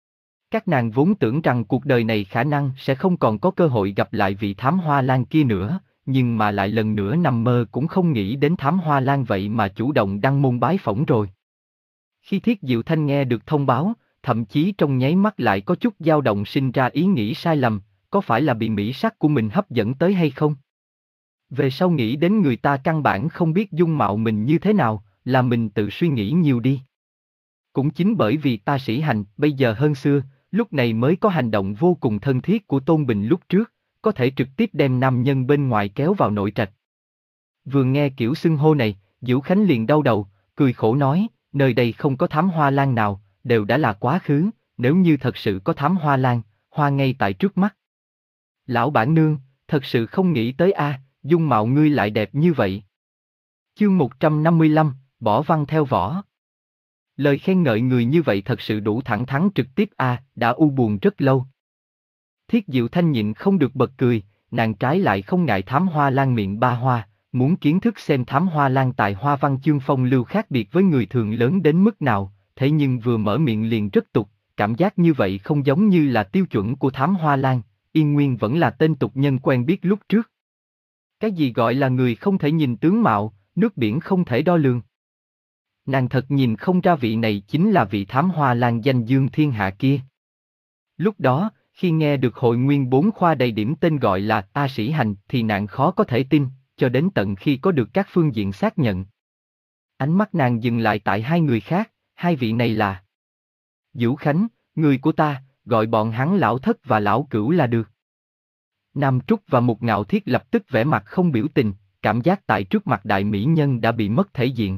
[SPEAKER 1] Các nàng vốn tưởng rằng cuộc đời này khả năng sẽ không còn có cơ hội gặp lại vị thám hoa lan kia nữa, nhưng mà lại lần nữa nằm mơ cũng không nghĩ đến thám hoa lan vậy mà chủ động đăng môn bái phỏng rồi. Khi Thiết Diệu Thanh nghe được thông báo, thậm chí trong nháy mắt lại có chút dao động sinh ra ý nghĩ sai lầm, có phải là bị mỹ sắc của mình hấp dẫn tới hay không? Về sau nghĩ đến người ta căn bản không biết dung mạo mình như thế nào, là mình tự suy nghĩ nhiều đi. Cũng chính bởi vì ta sĩ hành bây giờ hơn xưa, lúc này mới có hành động vô cùng thân thiết của Tôn Bình lúc trước, có thể trực tiếp đem nam nhân bên ngoài kéo vào nội trạch. Vừa nghe kiểu xưng hô này, Diễu Khánh liền đau đầu, cười khổ nói, nơi đây không có thám hoa lan nào, đều đã là quá khứ, nếu như thật sự có thám hoa lan, hoa ngay tại trước mắt. Lão bản nương, thật sự không nghĩ tới a, dung mạo ngươi lại đẹp như vậy. Chương một trăm năm mươi lăm, bỏ văn theo vỏ. Lời khen ngợi người như vậy thật sự đủ thẳng thắn trực tiếp a, đã u buồn rất lâu. Thiết Diệu Thanh nhịn không được bật cười, nàng trái lại không ngại thám hoa lan miệng ba hoa, muốn kiến thức xem thám hoa lan tại hoa văn chương phong lưu khác biệt với người thường lớn đến mức nào, thế nhưng vừa mở miệng liền rất tục, cảm giác như vậy không giống như là tiêu chuẩn của thám hoa lan, Yên Nguyên vẫn là tên tục nhân quen biết lúc trước. Cái gì gọi là người không thể nhìn tướng mạo, nước biển không thể đo lường. Nàng thật nhìn không ra vị này chính là vị thám hoa lan danh dương thiên hạ kia. Lúc đó, khi nghe được hội nguyên bốn khoa đầy điểm tên gọi là A Sĩ Hành thì nàng khó có thể tin, cho đến tận khi có được các phương diện xác nhận. Ánh mắt nàng dừng lại tại hai người khác, hai vị này là Diễu Khánh, người của ta, gọi bọn hắn lão thất và lão cửu là được. Nam Trúc và Mục Ngạo Thiết lập tức vẻ mặt không biểu tình, cảm giác tại trước mặt đại mỹ nhân đã bị mất thể diện.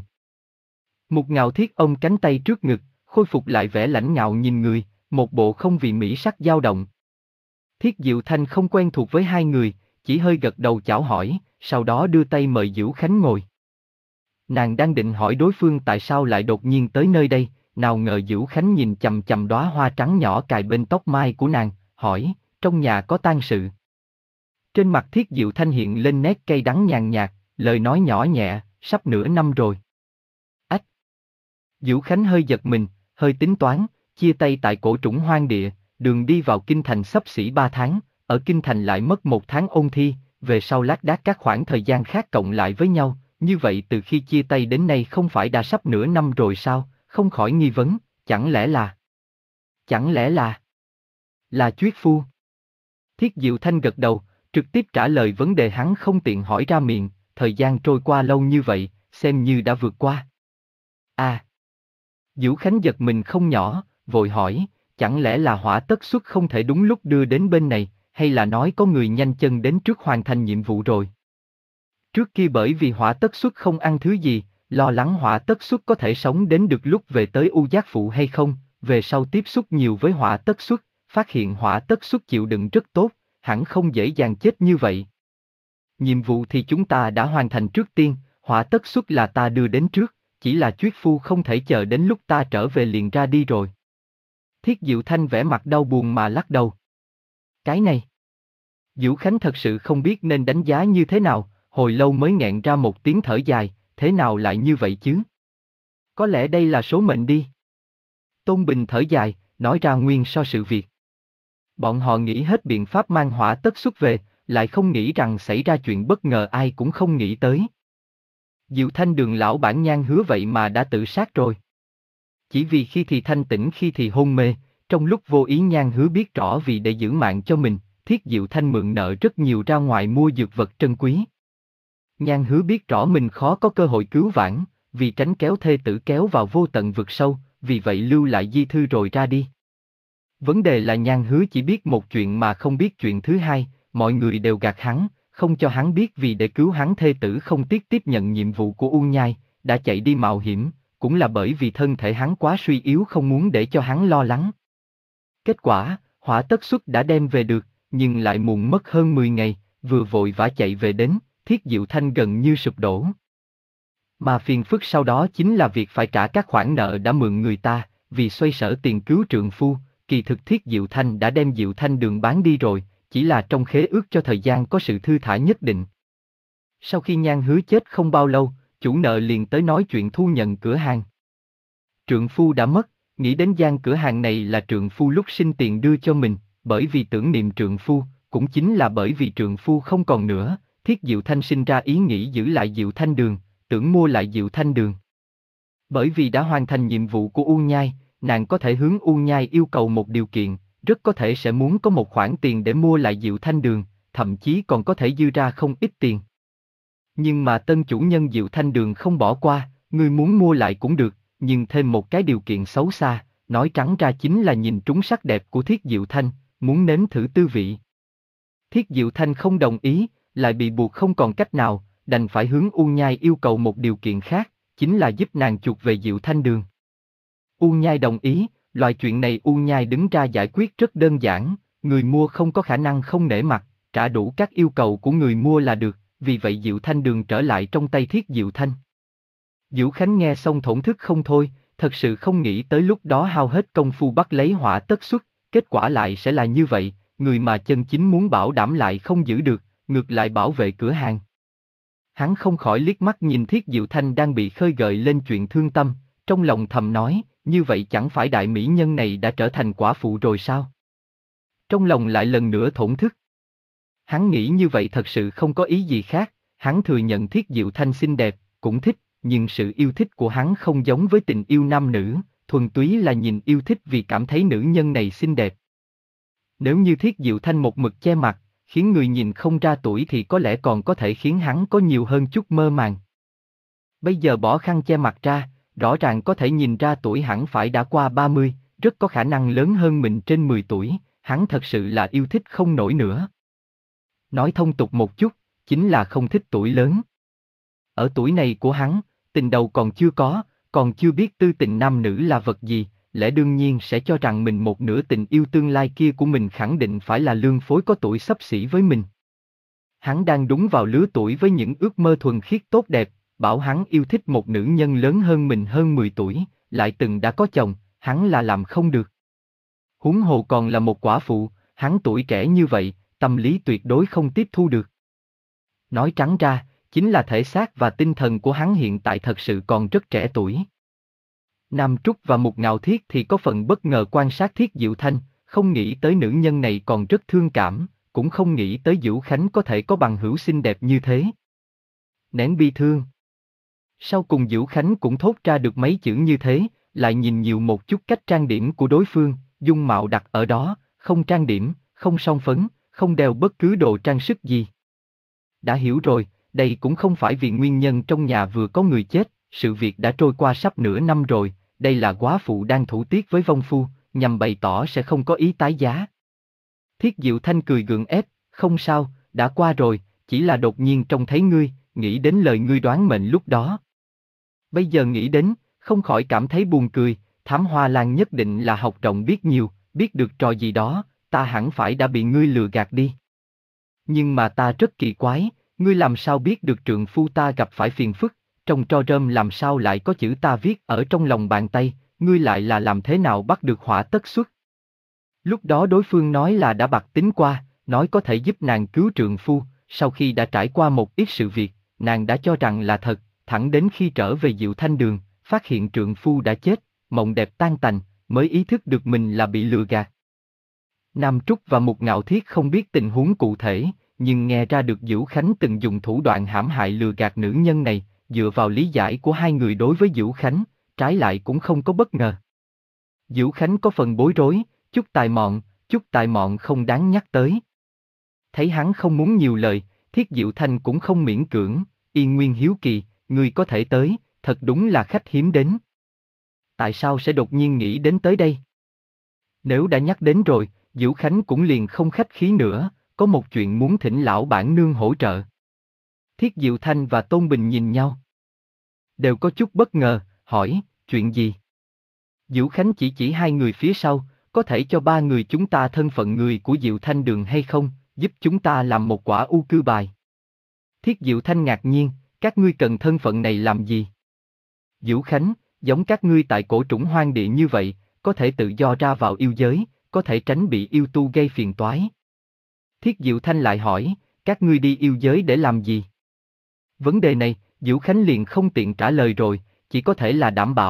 [SPEAKER 1] Mục Ngạo Thiết ôm cánh tay trước ngực, khôi phục lại vẻ lãnh ngạo nhìn người, một bộ không vì mỹ sắc dao động. Thiết Diệu Thanh không quen thuộc với hai người, chỉ hơi gật đầu chào hỏi, sau đó đưa tay mời Diễu Khánh ngồi. Nàng đang định hỏi đối phương tại sao lại đột nhiên tới nơi đây, nào ngờ Diễu Khánh nhìn chằm chằm đóa hoa trắng nhỏ cài bên tóc mai của nàng, hỏi, trong nhà có tang sự. Trên mặt Thiết Diệu Thanh hiện lên nét cay đắng nhàn nhạt, lời nói nhỏ nhẹ, sắp nửa năm rồi. Ách! Diễu Khánh hơi giật mình, hơi tính toán, chia tay tại cổ trũng hoang địa, đường đi vào kinh thành xấp xỉ ba tháng, ở kinh thành lại mất một tháng ôn thi, về sau lác đác các khoảng thời gian khác cộng lại với nhau, như vậy từ khi chia tay đến nay không phải đã sắp nửa năm rồi sao, không khỏi nghi vấn, chẳng lẽ là... Chẳng lẽ là... Là Chuyết Phu? Thiết Diệu Thanh gật đầu, trực tiếp trả lời vấn đề hắn không tiện hỏi ra miệng, thời gian trôi qua lâu như vậy, xem như đã vượt qua. À! Diễu Khánh giật mình không nhỏ, vội hỏi, chẳng lẽ là Hỏa Tất Xuất không thể đúng lúc đưa đến bên này, hay là nói có người nhanh chân đến trước hoàn thành nhiệm vụ rồi? Trước kia bởi vì Hỏa Tất Xuất không ăn thứ gì, lo lắng Hỏa Tất Xuất có thể sống đến được lúc về tới U Giác Phụ hay không, về sau tiếp xúc nhiều với Hỏa Tất Xuất, phát hiện Hỏa Tất Xuất chịu đựng rất tốt, hẳn không dễ dàng chết như vậy. Nhiệm vụ thì chúng ta đã hoàn thành trước tiên, Hỏa Tất Xuất là ta đưa đến trước, chỉ là Chuyết Phu không thể chờ đến lúc ta trở về liền ra đi rồi. Thiết Diệu Thanh vẻ mặt đau buồn mà lắc đầu. Cái này... Diễu Khánh thật sự không biết nên đánh giá như thế nào, hồi lâu mới nghẹn ra một tiếng thở dài, thế nào lại như vậy chứ? Có lẽ đây là số mệnh đi. Tôn Bình thở dài, nói ra nguyên so sự việc. Bọn họ nghĩ hết biện pháp mang Hỏa Tất Xuất về, lại không nghĩ rằng xảy ra chuyện bất ngờ ai cũng không nghĩ tới. Diệu Thanh Đường lão bản Nhan Hứa vậy mà đã tự sát rồi. Chỉ vì khi thì thanh tỉnh khi thì hôn mê, trong lúc vô ý Nhan Hứa biết rõ vì để giữ mạng cho mình, Thiết Diệu Thanh mượn nợ rất nhiều ra ngoài mua dược vật trân quý. Nhan Hứa biết rõ mình khó có cơ hội cứu vãn, vì tránh kéo thê tử kéo vào vô tận vực sâu, vì vậy lưu lại di thư rồi ra đi. Vấn đề là Nhan Hứa chỉ biết một chuyện mà không biết chuyện thứ hai, mọi người đều gạt hắn, không cho hắn biết vì để cứu hắn thê tử không tiếc tiếp nhận nhiệm vụ của Uông Nhai, đã chạy đi mạo hiểm, cũng là bởi vì thân thể hắn quá suy yếu không muốn để cho hắn lo lắng. Kết quả, Hỏa Tất Xuất đã đem về được, nhưng lại muộn mất hơn mười ngày, vừa vội vã chạy về đến, Thiết Diệu Thanh gần như sụp đổ. Mà phiền phức sau đó chính là việc phải trả các khoản nợ đã mượn người ta, vì xoay sở tiền cứu trượng phu, kỳ thực Thiết Diệu Thanh đã đem Diệu Thanh Đường bán đi rồi, chỉ là trong khế ước cho thời gian có sự thư thả nhất định. Sau khi Nhan Hứa chết không bao lâu, chủ nợ liền tới nói chuyện thu nhận cửa hàng. Trượng phu đã mất, nghĩ đến gian cửa hàng này là trượng phu lúc sinh tiền đưa cho mình, bởi vì tưởng niệm trượng phu, cũng chính là bởi vì trượng phu không còn nữa, Thiết Diệu Thanh sinh ra ý nghĩ giữ lại Diệu Thanh Đường, tưởng mua lại Diệu Thanh Đường. Bởi vì đã hoàn thành nhiệm vụ của U Nhai, nàng có thể hướng U Nhai yêu cầu một điều kiện, rất có thể sẽ muốn có một khoản tiền để mua lại Diệu Thanh Đường, thậm chí còn có thể dư ra không ít tiền. Nhưng mà tân chủ nhân Diệu Thanh Đường không bỏ qua, ngươi muốn mua lại cũng được, nhưng thêm một cái điều kiện xấu xa, nói trắng ra chính là nhìn trúng sắc đẹp của Thiết Diệu Thanh, muốn nếm thử tư vị. Thiết Diệu Thanh không đồng ý, lại bị buộc không còn cách nào, đành phải hướng U Nhai yêu cầu một điều kiện khác, chính là giúp nàng chuộc về Diệu Thanh Đường. U Nhai đồng ý, loại chuyện này U Nhai đứng ra giải quyết rất đơn giản, người mua không có khả năng không nể mặt, trả đủ các yêu cầu của người mua là được, vì vậy Diệu Thanh Đường trở lại trong tay Thiết Diệu Thanh. Diệu Khánh nghe xong thổn thức không thôi, thật sự không nghĩ tới lúc đó hao hết công phu bắt lấy hỏa tất xuất, kết quả lại sẽ là như vậy, người mà chân chính muốn bảo đảm lại không giữ được, ngược lại bảo vệ cửa hàng. Hắn không khỏi liếc mắt nhìn Thiết Diệu Thanh đang bị khơi gợi lên chuyện thương tâm, trong lòng thầm nói, như vậy chẳng phải đại mỹ nhân này đã trở thành quả phụ rồi sao? Trong lòng lại lần nữa thổn thức. Hắn nghĩ như vậy thật sự không có ý gì khác, hắn thừa nhận Thiết Diệu Thanh xinh đẹp, cũng thích, nhưng sự yêu thích của hắn không giống với tình yêu nam nữ, thuần túy là nhìn yêu thích vì cảm thấy nữ nhân này xinh đẹp. Nếu như Thiết Diệu Thanh một mực che mặt, khiến người nhìn không ra tuổi thì có lẽ còn có thể khiến hắn có nhiều hơn chút mơ màng. Bây giờ bỏ khăn che mặt ra, rõ ràng có thể nhìn ra tuổi hẳn phải đã qua ba mươi, rất có khả năng lớn hơn mình trên mười tuổi, hắn thật sự là yêu thích không nổi nữa. Nói thông tục một chút, chính là không thích tuổi lớn. Ở tuổi này của hắn, tình đầu còn chưa có, còn chưa biết tư tình nam nữ là vật gì, lẽ đương nhiên sẽ cho rằng mình một nửa tình yêu tương lai kia của mình khẳng định phải là lương phối có tuổi xấp xỉ với mình. Hắn đang đúng vào lứa tuổi với những ước mơ thuần khiết tốt đẹp, bảo hắn yêu thích một nữ nhân lớn hơn mình hơn mười tuổi, lại từng đã có chồng, hắn là làm không được. Huống hồ còn là một quả phụ, hắn tuổi trẻ như vậy, tâm lý tuyệt đối không tiếp thu được. Nói trắng ra, chính là thể xác và tinh thần của hắn hiện tại thật sự còn rất trẻ tuổi. Nam Trúc và Mục Ngạo Thiết thì có phần bất ngờ quan sát Thiết Diệu Thanh, không nghĩ tới nữ nhân này còn rất thương cảm, cũng không nghĩ tới Vũ Khánh có thể có bằng hữu xinh đẹp như thế. Nén bi thương. Sau cùng Vũ Khánh cũng thốt ra được mấy chữ như thế, lại nhìn nhiều một chút cách trang điểm của đối phương, dung mạo đặt ở đó, không trang điểm, không son phấn, không đeo bất cứ đồ trang sức gì. Đã hiểu rồi, đây cũng không phải vì nguyên nhân trong nhà vừa có người chết, sự việc đã trôi qua sắp nửa năm rồi, đây là góa phụ đang thủ tiết với vong phu, nhằm bày tỏ sẽ không có ý tái giá. Thiết Diệu Thanh cười gượng ép, không sao, đã qua rồi, chỉ là đột nhiên trông thấy ngươi, nghĩ đến lời ngươi đoán mệnh lúc đó. Bây giờ nghĩ đến, không khỏi cảm thấy buồn cười, Thám Hoa Lan nhất định là học rộng biết nhiều, biết được trò gì đó, ta hẳn phải đã bị ngươi lừa gạt đi. Nhưng mà ta rất kỳ quái, ngươi làm sao biết được trượng phu ta gặp phải phiền phức, trong tro rơm làm sao lại có chữ ta viết ở trong lòng bàn tay, ngươi lại là làm thế nào bắt được hỏa tất xuất. Lúc đó đối phương nói là đã bạc tính qua, nói có thể giúp nàng cứu trượng phu, sau khi đã trải qua một ít sự việc, nàng đã cho rằng là thật, thẳng đến khi trở về Diệu Thanh Đường, phát hiện trượng phu đã chết, mộng đẹp tan tành, mới ý thức được mình là bị lừa gạt. Nam Trúc và Mục Ngạo Thiết không biết tình huống cụ thể, nhưng nghe ra được Vũ Khánh từng dùng thủ đoạn hãm hại lừa gạt nữ nhân này, dựa vào lý giải của hai người đối với Vũ Khánh, trái lại cũng không có bất ngờ. Vũ Khánh có phần bối rối, chút tài mọn, chút tài mọn không đáng nhắc tới. Thấy hắn không muốn nhiều lời, Thiết Diệu Thanh cũng không miễn cưỡng, Yên Nguyên hiếu kỳ, người có thể tới, thật đúng là khách hiếm đến. Tại sao sẽ đột nhiên nghĩ đến tới đây? Nếu đã nhắc đến rồi, Vũ Khánh cũng liền không khách khí nữa, có một chuyện muốn thỉnh lão bản nương hỗ trợ. Thiết Diệu Thanh và Tôn Bình nhìn nhau. Đều có chút bất ngờ, hỏi, chuyện gì? Vũ Khánh chỉ chỉ hai người phía sau, có thể cho ba người chúng ta thân phận người của Diệu Thanh Đường hay không, giúp chúng ta làm một quả u cư bài. Thiết Diệu Thanh ngạc nhiên, các ngươi cần thân phận này làm gì? Vũ Khánh, giống các ngươi tại cổ trũng hoang địa như vậy, có thể tự do ra vào yêu giới, có thể tránh bị yêu tu gây phiền toái. Thiết Diệu Thanh lại hỏi, các ngươi đi yêu giới để làm gì? Vấn đề này, Vũ Khánh liền không tiện trả lời rồi, chỉ có thể là đảm bảo,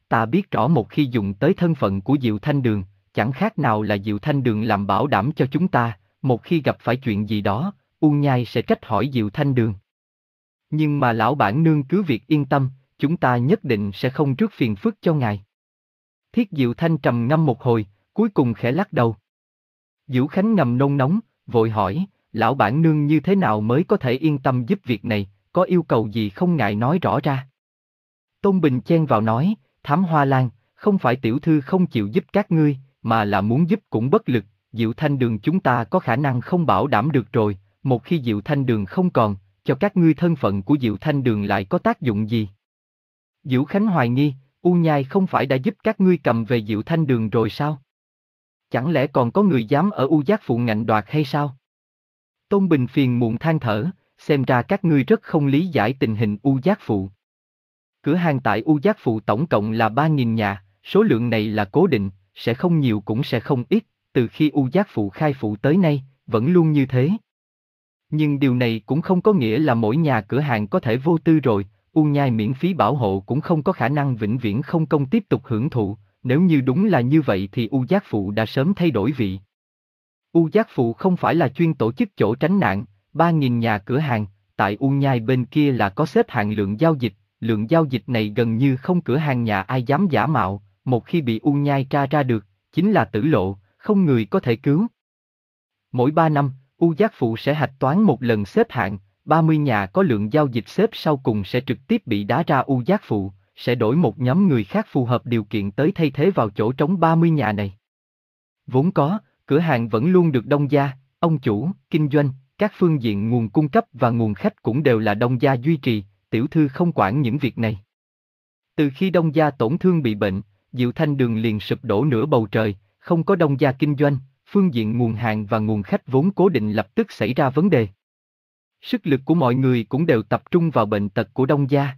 [SPEAKER 1] ta biết rõ một khi dùng tới thân phận của Diệu Thanh Đường, chẳng khác nào là Diệu Thanh Đường làm bảo đảm cho chúng ta, một khi gặp phải chuyện gì đó, U Nhai sẽ trách hỏi Diệu Thanh Đường. Nhưng mà lão bản nương cứ việc yên tâm, chúng ta nhất định sẽ không rước phiền phức cho ngài. Thiết Diệu Thanh trầm ngâm một hồi, cuối cùng khẽ lắc đầu. Diệu Khánh ngầm nôn nóng, vội hỏi, lão bản nương như thế nào mới có thể yên tâm giúp việc này, có yêu cầu gì không ngại nói rõ ra. Tôn Bình chen vào nói, Thám Hoa Lan, không phải tiểu thư không chịu giúp các ngươi, mà là muốn giúp cũng bất lực, Diệu Thanh Đường chúng ta có khả năng không bảo đảm được rồi, một khi Diệu Thanh Đường không còn, cho các ngươi thân phận của Diệu Thanh Đường lại có tác dụng gì? Diệu Khánh hoài nghi, U Nhai không phải đã giúp các ngươi cầm về Diệu Thanh Đường rồi sao? Chẳng lẽ còn có người dám ở U Giác Phụ ngạnh đoạt hay sao? Tôn Bình phiền muộn than thở, xem ra các ngươi rất không lý giải tình hình U Giác Phụ. Cửa hàng tại U Giác Phụ tổng cộng là ba nghìn nhà, số lượng này là cố định, sẽ không nhiều cũng sẽ không ít, từ khi U Giác Phụ khai phụ tới nay, vẫn luôn như thế. Nhưng điều này cũng không có nghĩa là mỗi nhà cửa hàng có thể vô tư rồi, U Nhai miễn phí bảo hộ cũng không có khả năng vĩnh viễn không công tiếp tục hưởng thụ, nếu như đúng là như vậy thì U Giác Phụ đã sớm thay đổi vị. U Giác Phụ không phải là chuyên tổ chức chỗ tránh nạn, ba nghìn nhà cửa hàng, tại U Nhai bên kia là có xếp hạng lượng giao dịch, lượng giao dịch này gần như không cửa hàng nhà ai dám giả mạo, một khi bị U Nhai tra ra được, chính là tử lộ, không người có thể cứu. Mỗi ba năm, U Giác Phụ sẽ hạch toán một lần xếp hạng, ba mươi nhà có lượng giao dịch xếp sau cùng sẽ trực tiếp bị đá ra U Giác Phụ, sẽ đổi một nhóm người khác phù hợp điều kiện tới thay thế vào chỗ trống ba mươi nhà này. Vốn có, cửa hàng vẫn luôn được Đông gia, ông chủ, kinh doanh, các phương diện nguồn cung cấp và nguồn khách cũng đều là Đông gia duy trì, tiểu thư không quản những việc này. Từ khi Đông gia tổn thương bị bệnh, Diệu Thanh Đường liền sụp đổ nửa bầu trời, không có Đông gia kinh doanh, phương diện nguồn hàng và nguồn khách vốn cố định lập tức xảy ra vấn đề. Sức lực của mọi người cũng đều tập trung vào bệnh tật của Đông gia.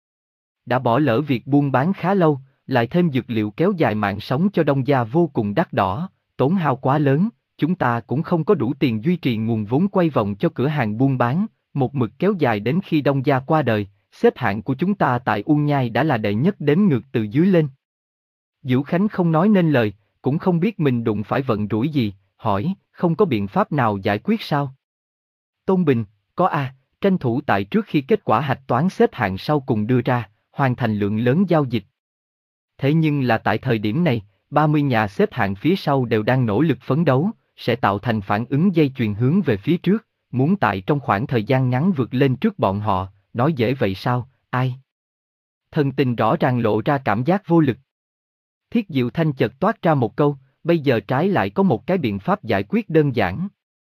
[SPEAKER 1] Đã bỏ lỡ việc buôn bán khá lâu, lại thêm dược liệu kéo dài mạng sống cho Đông gia vô cùng đắt đỏ, tốn hao quá lớn, chúng ta cũng không có đủ tiền duy trì nguồn vốn quay vòng cho cửa hàng buôn bán, một mực kéo dài đến khi Đông gia qua đời, xếp hạng của chúng ta tại U Nhai đã là đệ nhất đếm ngược từ dưới lên. Diệu Khánh không nói nên lời, cũng không biết mình đụng phải vận rủi gì, hỏi, không có biện pháp nào giải quyết sao? Tôn Bình, có a, tranh thủ tại trước khi kết quả hạch toán xếp hạng sau cùng đưa ra, hoàn thành lượng lớn giao dịch. Thế nhưng là tại thời điểm này, ba mươi nhà xếp hạng phía sau đều đang nỗ lực phấn đấu, sẽ tạo thành phản ứng dây chuyền hướng về phía trước, muốn tại trong khoảng thời gian ngắn vượt lên trước bọn họ, nói dễ vậy sao, ai? Thần tình rõ ràng lộ ra cảm giác vô lực. Thiết Diệu Thanh chợt toát ra một câu, bây giờ trái lại có một cái biện pháp giải quyết đơn giản.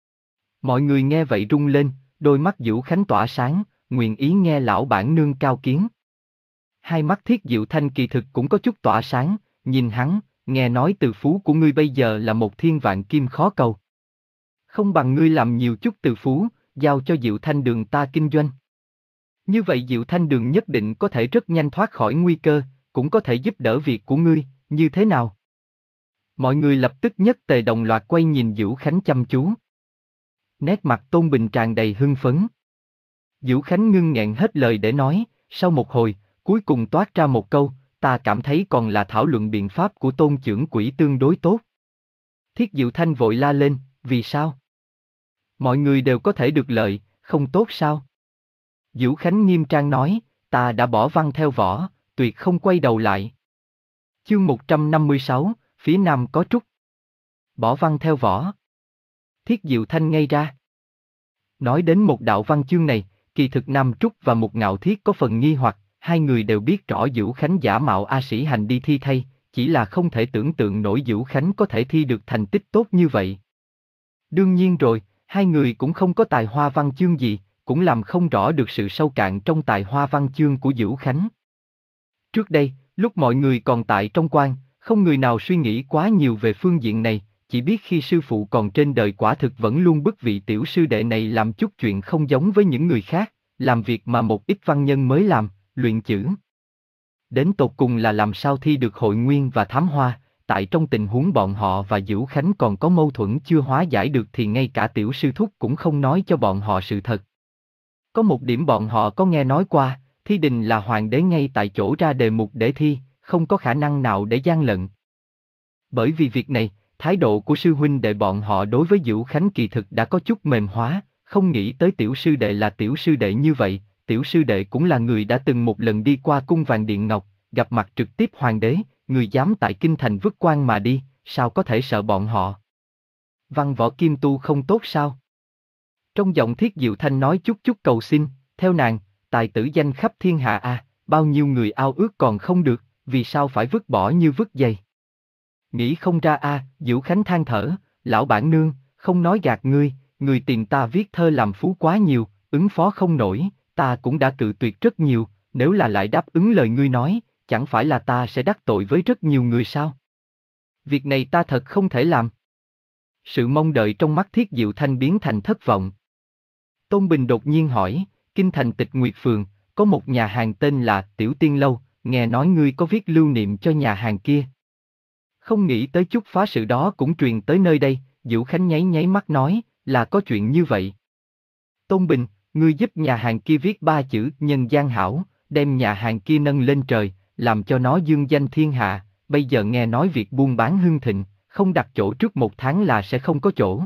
[SPEAKER 1] Mọi người nghe vậy rung lên, đôi mắt Diệu Khánh tỏa sáng, nguyện ý nghe lão bản nương cao kiến. Hai mắt Thiết Diệu Thanh kỳ thực cũng có chút tỏa sáng, nhìn hắn, nghe nói từ phú của ngươi bây giờ là một thiên vạn kim khó cầu. Không bằng ngươi làm nhiều chút từ phú, giao cho Diệu Thanh Đường ta kinh doanh. Như vậy Diệu Thanh Đường nhất định có thể rất nhanh thoát khỏi nguy cơ, cũng có thể giúp đỡ việc của ngươi, như thế nào? Mọi người lập tức nhất tề đồng loạt quay nhìn Diệu Khánh chăm chú. Nét mặt Tôn Bình tràn đầy hưng phấn. Diệu Khánh ngưng nghẹn hết lời để nói, sau một hồi, cuối cùng toát ra một câu, ta cảm thấy còn là thảo luận biện pháp của Tôn trưởng quỹ tương đối tốt. Thiết Diệu Thanh vội la lên, vì sao? Mọi người đều có thể được lợi, không tốt sao? Diệu Khánh nghiêm trang nói, ta đã bỏ văn theo võ, tuyệt không quay đầu lại. Chương một trăm năm mươi sáu, phía nam có trúc. Bỏ văn theo võ. Thiết Diệu Thanh ngây ra. Nói đến một đạo văn chương này, kỳ thực Nam Trúc và Mục Ngạo Thiết có phần nghi hoặc, hai người đều biết rõ Diệu Khánh giả mạo A Sĩ Hành đi thi thay, chỉ là không thể tưởng tượng nổi Diệu Khánh có thể thi được thành tích tốt như vậy. Đương nhiên rồi, hai người cũng không có tài hoa văn chương gì, cũng làm không rõ được sự sâu cạn trong tài hoa văn chương của Diệu Khánh. Trước đây, lúc mọi người còn tại trong quan, không người nào suy nghĩ quá nhiều về phương diện này, chỉ biết khi sư phụ còn trên đời quả thực vẫn luôn bức vị tiểu sư đệ này làm chút chuyện không giống với những người khác, làm việc mà một ít văn nhân mới làm, luyện chữ. Đến tột cùng là làm sao thi được hội nguyên và thám hoa, tại trong tình huống bọn họ và Diệu Khánh còn có mâu thuẫn chưa hóa giải được thì ngay cả tiểu sư thúc cũng không nói cho bọn họ sự thật. Có một điểm bọn họ có nghe nói qua, thi đình là hoàng đế ngay tại chỗ ra đề mục để thi, không có khả năng nào để gian lận. Bởi vì việc này, thái độ của sư huynh đệ bọn họ đối với Dữu Khánh kỳ thực đã có chút mềm hóa, không nghĩ tới tiểu sư đệ là tiểu sư đệ như vậy, tiểu sư đệ cũng là người đã từng một lần đi qua cung vàng điện ngọc, gặp mặt trực tiếp hoàng đế, người dám tại kinh thành vứt quan mà đi, sao có thể sợ bọn họ. Văn võ kim tu không tốt sao? Trong giọng Thiết Diệu Thanh nói chút chút cầu xin, theo nàng, tài tử danh khắp thiên hạ à, bao nhiêu người ao ước còn không được, vì sao phải vứt bỏ như vứt giày. Nghĩ không ra a, à, Dữu Khánh than thở, lão bản nương, không nói gạt ngươi, người tìm ta viết thơ làm phú quá nhiều, ứng phó không nổi, ta cũng đã cự tuyệt rất nhiều, nếu là lại đáp ứng lời ngươi nói, chẳng phải là ta sẽ đắc tội với rất nhiều người sao? Việc này ta thật không thể làm. Sự mong đợi trong mắt Thiết Diệu Thanh biến thành thất vọng. Tôn Bình đột nhiên hỏi, kinh thành Tịch Nguyệt Phường, có một nhà hàng tên là Tiểu Tiên Lâu, nghe nói ngươi có viết lưu niệm cho nhà hàng kia. Không nghĩ tới chút phá sự đó cũng truyền tới nơi đây, Dữu Khánh nháy nháy mắt nói, là có chuyện như vậy. Tôn Bình, ngươi giúp nhà hàng kia viết ba chữ nhân gian hảo, đem nhà hàng kia nâng lên trời, làm cho nó dương danh thiên hạ, bây giờ nghe nói việc buôn bán hưng thịnh, không đặt chỗ trước một tháng là sẽ không có chỗ.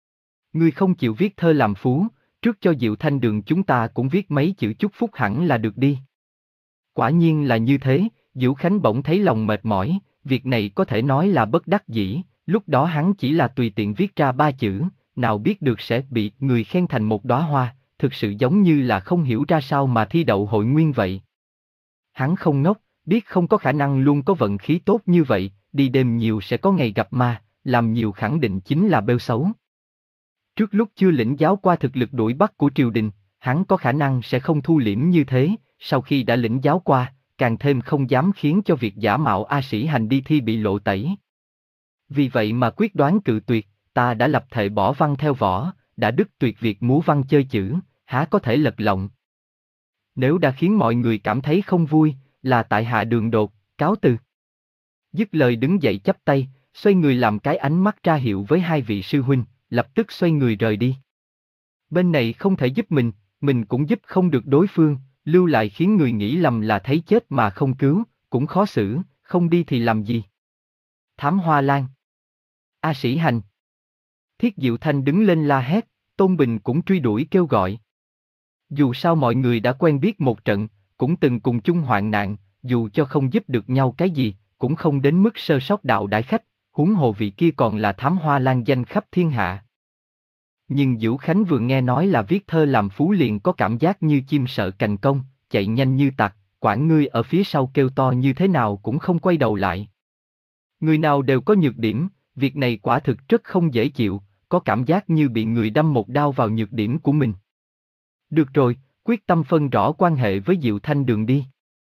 [SPEAKER 1] Ngươi không chịu viết thơ làm phú, trước cho Diệu Thanh Đường chúng ta cũng viết mấy chữ chúc phúc hẳn là được đi. Quả nhiên là như thế, Dữu Khánh bỗng thấy lòng mệt mỏi, việc này có thể nói là bất đắc dĩ, lúc đó hắn chỉ là tùy tiện viết ra ba chữ, nào biết được sẽ bị người khen thành một đóa hoa, thực sự giống như là không hiểu ra sao mà thi đậu hội nguyên vậy. Hắn không ngốc, biết không có khả năng luôn có vận khí tốt như vậy, đi đêm nhiều sẽ có ngày gặp ma, làm nhiều khẳng định chính là bêu xấu. Trước lúc chưa lĩnh giáo qua thực lực đuổi bắt của triều đình, hắn có khả năng sẽ không thu liễm như thế, sau khi đã lĩnh giáo qua, càng thêm không dám khiến cho việc giả mạo A Sĩ Hành đi thi bị lộ tẩy. Vì vậy mà quyết đoán cự tuyệt, ta đã lập thệ bỏ văn theo võ, đã đứt tuyệt việc múa văn chơi chữ, há có thể lật lọng. Nếu đã khiến mọi người cảm thấy không vui, là tại hạ đường đột, cáo từ. Dứt lời đứng dậy chắp tay, xoay người làm cái ánh mắt ra hiệu với hai vị sư huynh, lập tức xoay người rời đi. Bên này không thể giúp mình, mình cũng giúp không được đối phương, lưu lại khiến người nghĩ lầm là thấy chết mà không cứu, cũng khó xử, không đi thì làm gì. Thám Hoa Lan. A Sĩ Hành. Thiết Diệu Thanh đứng lên la hét, Tôn Bình cũng truy đuổi kêu gọi. Dù sao mọi người đã quen biết một trận, cũng từng cùng chung hoạn nạn, dù cho không giúp được nhau cái gì, cũng không đến mức sơ sót đạo đại khách, huống hồ vị kia còn là Thám Hoa Lan danh khắp thiên hạ. Nhưng Dữu Khánh vừa nghe nói là viết thơ làm phú liền có cảm giác như chim sợ cành công, chạy nhanh như tặc, quản ngươi ở phía sau kêu to như thế nào cũng không quay đầu lại. Người nào đều có nhược điểm, việc này quả thực rất không dễ chịu, có cảm giác như bị người đâm một đao vào nhược điểm của mình. Được rồi, quyết tâm phân rõ quan hệ với Diệu Thanh Đường đi.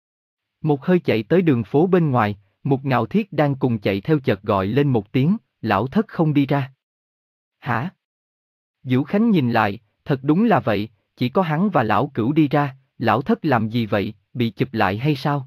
[SPEAKER 1] Một hơi chạy tới đường phố bên ngoài, một Ngạo Thiết đang cùng chạy theo chợt gọi lên một tiếng, lão thất không đi ra. Hả? Dữu Khánh nhìn lại, thật đúng là vậy, chỉ có hắn và lão cửu đi ra, lão thất làm gì vậy, bị chụp lại hay sao?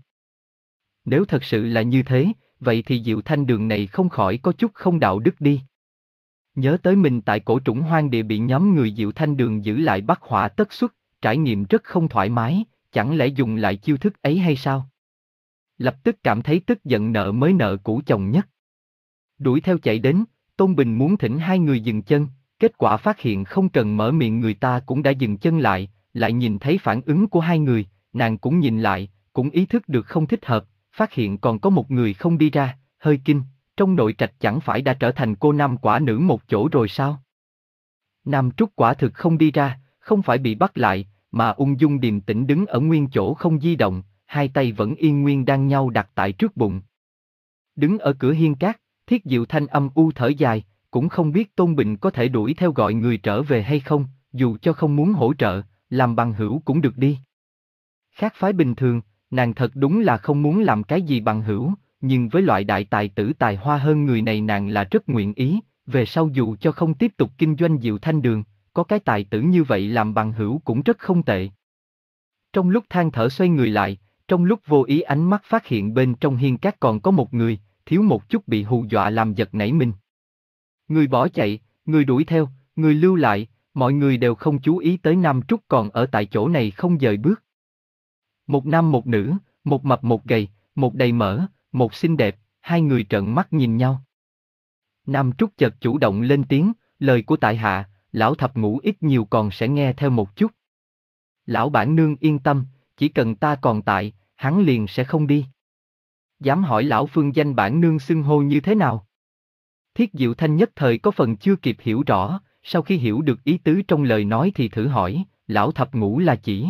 [SPEAKER 1] Nếu thật sự là như thế, vậy thì Diệu Thanh Đường này không khỏi có chút không đạo đức đi. Nhớ tới mình tại cổ trũng hoang địa bị nhóm người Diệu Thanh Đường giữ lại bắt họa tất xuất, trải nghiệm rất không thoải mái, chẳng lẽ dùng lại chiêu thức ấy hay sao? Lập tức cảm thấy tức giận nợ mới nợ cũ chồng nhất. Đuổi theo chạy đến, Tôn Bình muốn thỉnh hai người dừng chân, kết quả phát hiện không cần mở miệng người ta cũng đã dừng chân lại, lại nhìn thấy phản ứng của hai người, nàng cũng nhìn lại, cũng ý thức được không thích hợp, phát hiện còn có một người không đi ra, hơi kinh, trong nội trạch chẳng phải đã trở thành cô nam quả nữ một chỗ rồi sao? Nam Trúc quả thực không đi ra, không phải bị bắt lại, mà ung dung điềm tĩnh đứng ở nguyên chỗ không di động, hai tay vẫn yên nguyên đang nhau đặt tại trước bụng. Đứng ở cửa hiên cát, Thiết Diệu Thanh âm u thở dài, cũng không biết Tôn Bình có thể đuổi theo gọi người trở về hay không, dù cho không muốn hỗ trợ, làm bằng hữu cũng được đi. Khác phái bình thường, nàng thật đúng là không muốn làm cái gì bằng hữu, nhưng với loại đại tài tử tài hoa hơn người này nàng là rất nguyện ý, về sau dù cho không tiếp tục kinh doanh Diệu Thanh Đường, có cái tài tử như vậy làm bằng hữu cũng rất không tệ. Trong lúc than thở xoay người lại, trong lúc vô ý ánh mắt phát hiện bên trong hiên cát còn có một người, thiếu một chút bị hù dọa làm giật nảy mình. Người bỏ chạy, người đuổi theo, người lưu lại, mọi người đều không chú ý tới Nam Trúc còn ở tại chỗ này không dời bước. Một nam một nữ, một mập một gầy, một đầy mỡ, một xinh đẹp, hai người trợn mắt nhìn nhau. Nam Trúc chợt chủ động lên tiếng, lời của tại hạ, lão thập ngũ ít nhiều còn sẽ nghe theo một chút. Lão bản nương yên tâm, chỉ cần ta còn tại, hắn liền sẽ không đi. Dám hỏi lão phương danh bản nương xưng hô như thế nào? Thiết Diệu Thanh nhất thời có phần chưa kịp hiểu rõ, sau khi hiểu được ý tứ trong lời nói thì thử hỏi, lão thập ngũ là chỉ.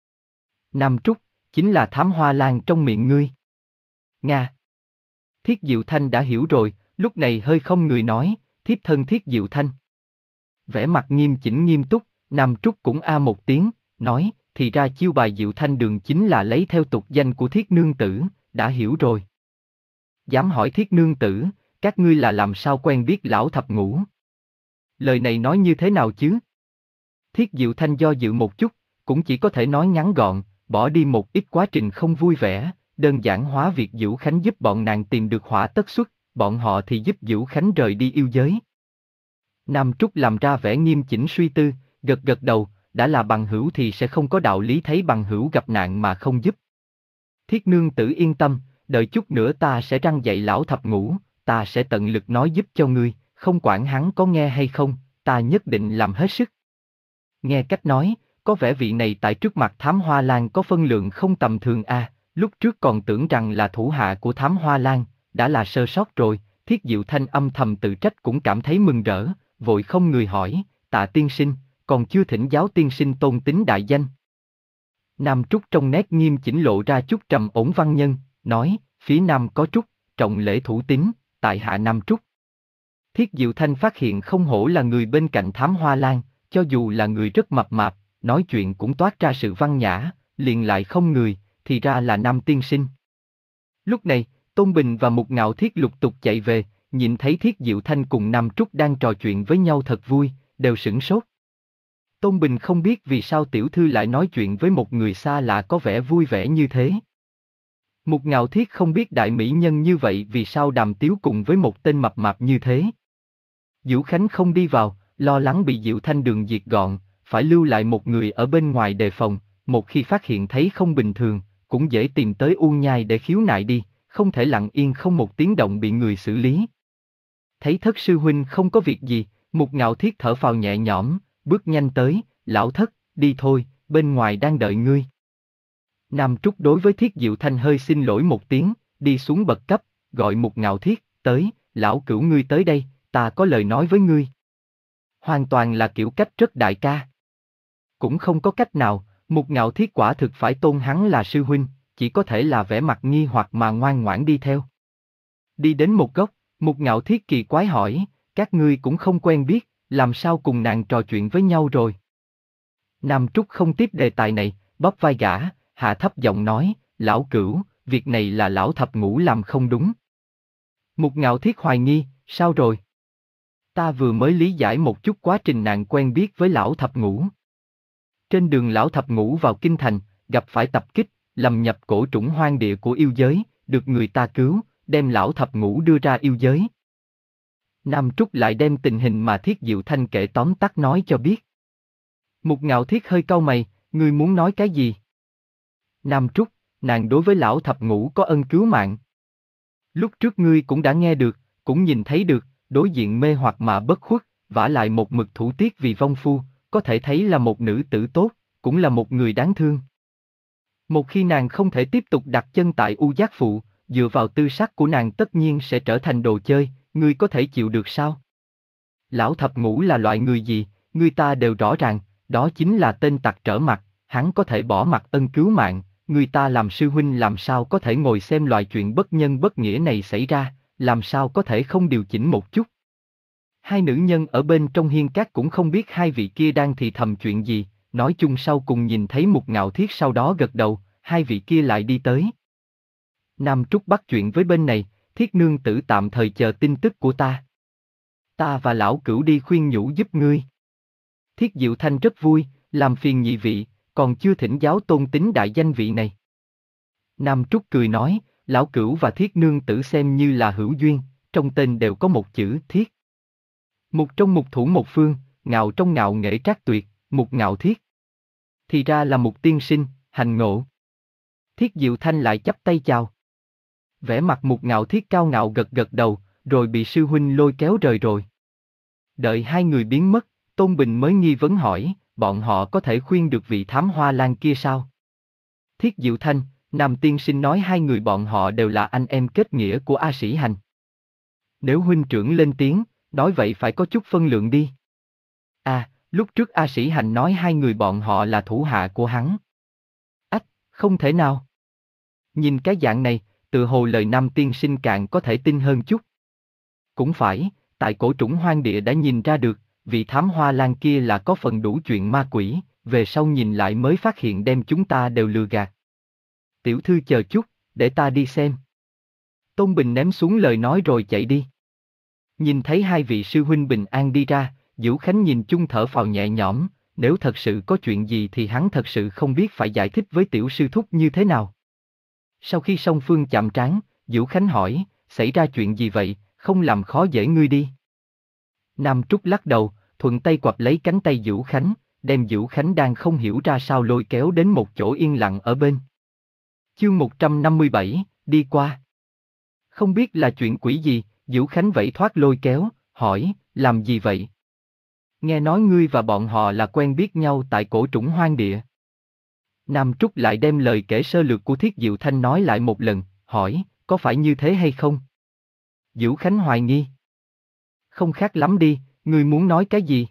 [SPEAKER 1] Nam Trúc, chính là thám hoa lan trong miệng ngươi. Nga. Thiết Diệu Thanh đã hiểu rồi, lúc này hơi không người nói, thiếp thân Thiết Diệu Thanh. Vẻ mặt nghiêm chỉnh nghiêm túc, Nam Trúc cũng a một tiếng, nói, thì ra chiêu bài Diệu Thanh đường chính là lấy theo tục danh của Thiết nương tử, đã hiểu rồi. Dám hỏi Thiết nương tử, các ngươi là làm sao quen biết lão thập ngũ? Lời này nói như thế nào chứ? Thiết Diệu Thanh do dự một chút, cũng chỉ có thể nói ngắn gọn, bỏ đi một ít quá trình không vui vẻ, đơn giản hóa việc Dữu Khánh giúp bọn nàng tìm được hỏa tất xuất, bọn họ thì giúp Dữu Khánh rời đi yêu giới. Nam Trúc làm ra vẻ nghiêm chỉnh suy tư, gật gật đầu, đã là bằng hữu thì sẽ không có đạo lý thấy bằng hữu gặp nạn mà không giúp. Thiết nương tử yên tâm, đợi chút nữa ta sẽ răn dạy lão thập ngũ, ta sẽ tận lực nói giúp cho ngươi, không quản hắn có nghe hay không, ta nhất định làm hết sức. Nghe cách nói, có vẻ vị này tại trước mặt Thám Hoa Lan có phân lượng không tầm thường a. À, lúc trước còn tưởng rằng là thủ hạ của Thám Hoa Lan, đã là sơ sót rồi. Thiết Diệu Thanh âm thầm tự trách cũng cảm thấy mừng rỡ, vội không người hỏi, Tạ tiên sinh, còn chưa thỉnh giáo tiên sinh tôn tính đại danh. Nam Trúc trong nét nghiêm chỉnh lộ ra chút trầm ổn văn nhân, nói, phía Nam có Trúc, trọng lễ thủ tín, tại hạ Nam Trúc. Thiết Diệu Thanh phát hiện không hổ là người bên cạnh Thám Hoa Lan, cho dù là người rất mập mạp, nói chuyện cũng toát ra sự văn nhã, liền lại không người, thì ra là Nam tiên sinh. Lúc này, Tôn Bình và Mục Ngạo Thiết lục tục chạy về, nhìn thấy Thiết Diệu Thanh cùng Nam Trúc đang trò chuyện với nhau thật vui, đều sửng sốt. Tôn Bình không biết vì sao tiểu thư lại nói chuyện với một người xa lạ có vẻ vui vẻ như thế. Mục Ngạo Thiết không biết đại mỹ nhân như vậy vì sao đàm tiếu cùng với một tên mập mạp như thế. Dữu Khánh không đi vào, lo lắng bị Diệu Thanh đường diệt gọn, phải lưu lại một người ở bên ngoài đề phòng, một khi phát hiện thấy không bình thường, cũng dễ tìm tới U Nhai để khiếu nại đi, không thể lặng yên không một tiếng động bị người xử lý. Thấy thất sư huynh không có việc gì, Mục Ngạo Thiết thở phào nhẹ nhõm, bước nhanh tới, lão thất, đi thôi, bên ngoài đang đợi ngươi. Nam Trúc đối với Thiết Diệu Thanh hơi xin lỗi một tiếng, đi xuống bậc cấp, gọi Mục Ngạo Thiết, tới, lão cửu ngươi tới đây, ta có lời nói với ngươi. Hoàn toàn là kiểu cách rất đại ca. Cũng không có cách nào, Mục Ngạo Thiết quả thực phải tôn hắn là sư huynh, chỉ có thể là vẻ mặt nghi hoặc mà ngoan ngoãn đi theo. Đi đến một góc, Mục Ngạo Thiết kỳ quái hỏi, các ngươi cũng không quen biết, làm sao cùng nàng trò chuyện với nhau rồi? Nam Trúc không tiếp đề tài này, bóp vai gã, hạ thấp giọng nói, lão cửu, việc này là lão thập ngũ làm không đúng. Mục Ngạo Thiết hoài nghi, sao rồi? Ta vừa mới lý giải một chút quá trình nàng quen biết với lão thập ngũ. Trên đường lão thập ngũ vào kinh thành, gặp phải tập kích, lầm nhập cổ trũng hoang địa của yêu giới, được người ta cứu, đem lão thập ngũ đưa ra yêu giới. Nam Trúc lại đem tình hình mà Thiết Diệu Thanh kể tóm tắt nói cho biết. Mục Ngạo Thiết hơi cau mày, ngươi muốn nói cái gì? Nam Trúc, nàng đối với lão thập ngũ có ân cứu mạng. Lúc trước ngươi cũng đã nghe được, cũng nhìn thấy được, đối diện mê hoặc mà bất khuất, vả lại một mực thủ tiết vì vong phu, có thể thấy là một nữ tử tốt, cũng là một người đáng thương. Một khi nàng không thể tiếp tục đặt chân tại U Giác Phụ, dựa vào tư sắc của nàng tất nhiên sẽ trở thành đồ chơi, ngươi có thể chịu được sao? Lão thập ngũ là loại người gì, người ta đều rõ ràng, đó chính là tên tặc trở mặt, hắn có thể bỏ mặt ân cứu mạng, người ta làm sư huynh làm sao có thể ngồi xem loại chuyện bất nhân bất nghĩa này xảy ra, làm sao có thể không điều chỉnh một chút. Hai nữ nhân ở bên trong hiên cát cũng không biết hai vị kia đang thì thầm chuyện gì, nói chung sau cùng nhìn thấy Mục Ngạo Thiết sau đó gật đầu, hai vị kia lại đi tới. Nam Trúc bắt chuyện với bên này, Thiết nương tử tạm thời chờ tin tức của ta. Ta và lão cửu đi khuyên nhủ giúp ngươi. Thiết Diệu Thanh rất vui, làm phiền nhị vị, còn chưa thỉnh giáo tôn tính đại danh vị này. Nam Trúc cười nói, lão cửu và Thiết nương tử xem như là hữu duyên, trong tên đều có một chữ Thiết. Mục trong mục thủ một phương, ngạo trong ngạo nghệ trác tuyệt, Mục Ngạo Thiết. Thì ra là Mục tiên sinh, hành ngộ. Thiết Diệu Thanh lại chắp tay chào. Vẻ mặt Mục Ngạo Thiết cao ngạo gật gật đầu, rồi bị sư huynh lôi kéo rời rồi. Đợi hai người biến mất, Tôn Bình mới nghi vấn hỏi, bọn họ có thể khuyên được vị thám hoa lan kia sao? Thiết Diệu Thanh, Nam tiên sinh nói hai người bọn họ đều là anh em kết nghĩa của A Sĩ Hành. Nếu huynh trưởng lên tiếng, nói vậy phải có chút phân lượng đi. À, lúc trước A Sĩ Hành nói hai người bọn họ là thủ hạ của hắn. Ách, không thể nào. Nhìn cái dạng này, tự hồ lời Nam tiên sinh càng có thể tin hơn chút. Cũng phải, tại cổ trũng hoang địa đã nhìn ra được, vị thám hoa lan kia là có phần đủ chuyện ma quỷ, về sau nhìn lại mới phát hiện đem chúng ta đều lừa gạt. Tiểu thư chờ chút, để ta đi xem. Tôn Bình ném xuống lời nói rồi chạy đi. Nhìn thấy hai vị sư huynh bình an đi ra, Dữu Khánh nhìn chung thở phào nhẹ nhõm, nếu thật sự có chuyện gì thì hắn thật sự không biết phải giải thích với tiểu sư thúc như thế nào. Sau khi song phương chạm trán, Dữu Khánh hỏi, xảy ra chuyện gì vậy, không làm khó dễ ngươi đi. Nam Trúc lắc đầu, thuận tay quặp lấy cánh tay Dữu Khánh, đem Dữu Khánh đang không hiểu ra sao lôi kéo đến một chỗ yên lặng ở bên. Chương một trăm năm mươi bảy, đi qua. Không biết là chuyện quỷ gì, Dữu Khánh vẫy thoát lôi kéo, hỏi, làm gì vậy? Nghe nói ngươi và bọn họ là quen biết nhau tại cổ trũng hoang địa. Nam Trúc lại đem lời kể sơ lược của Thiết Diệu Thanh nói lại một lần, hỏi, có phải như thế hay không? Dữu Khánh hoài nghi. Không khác lắm đi, ngươi muốn nói cái gì?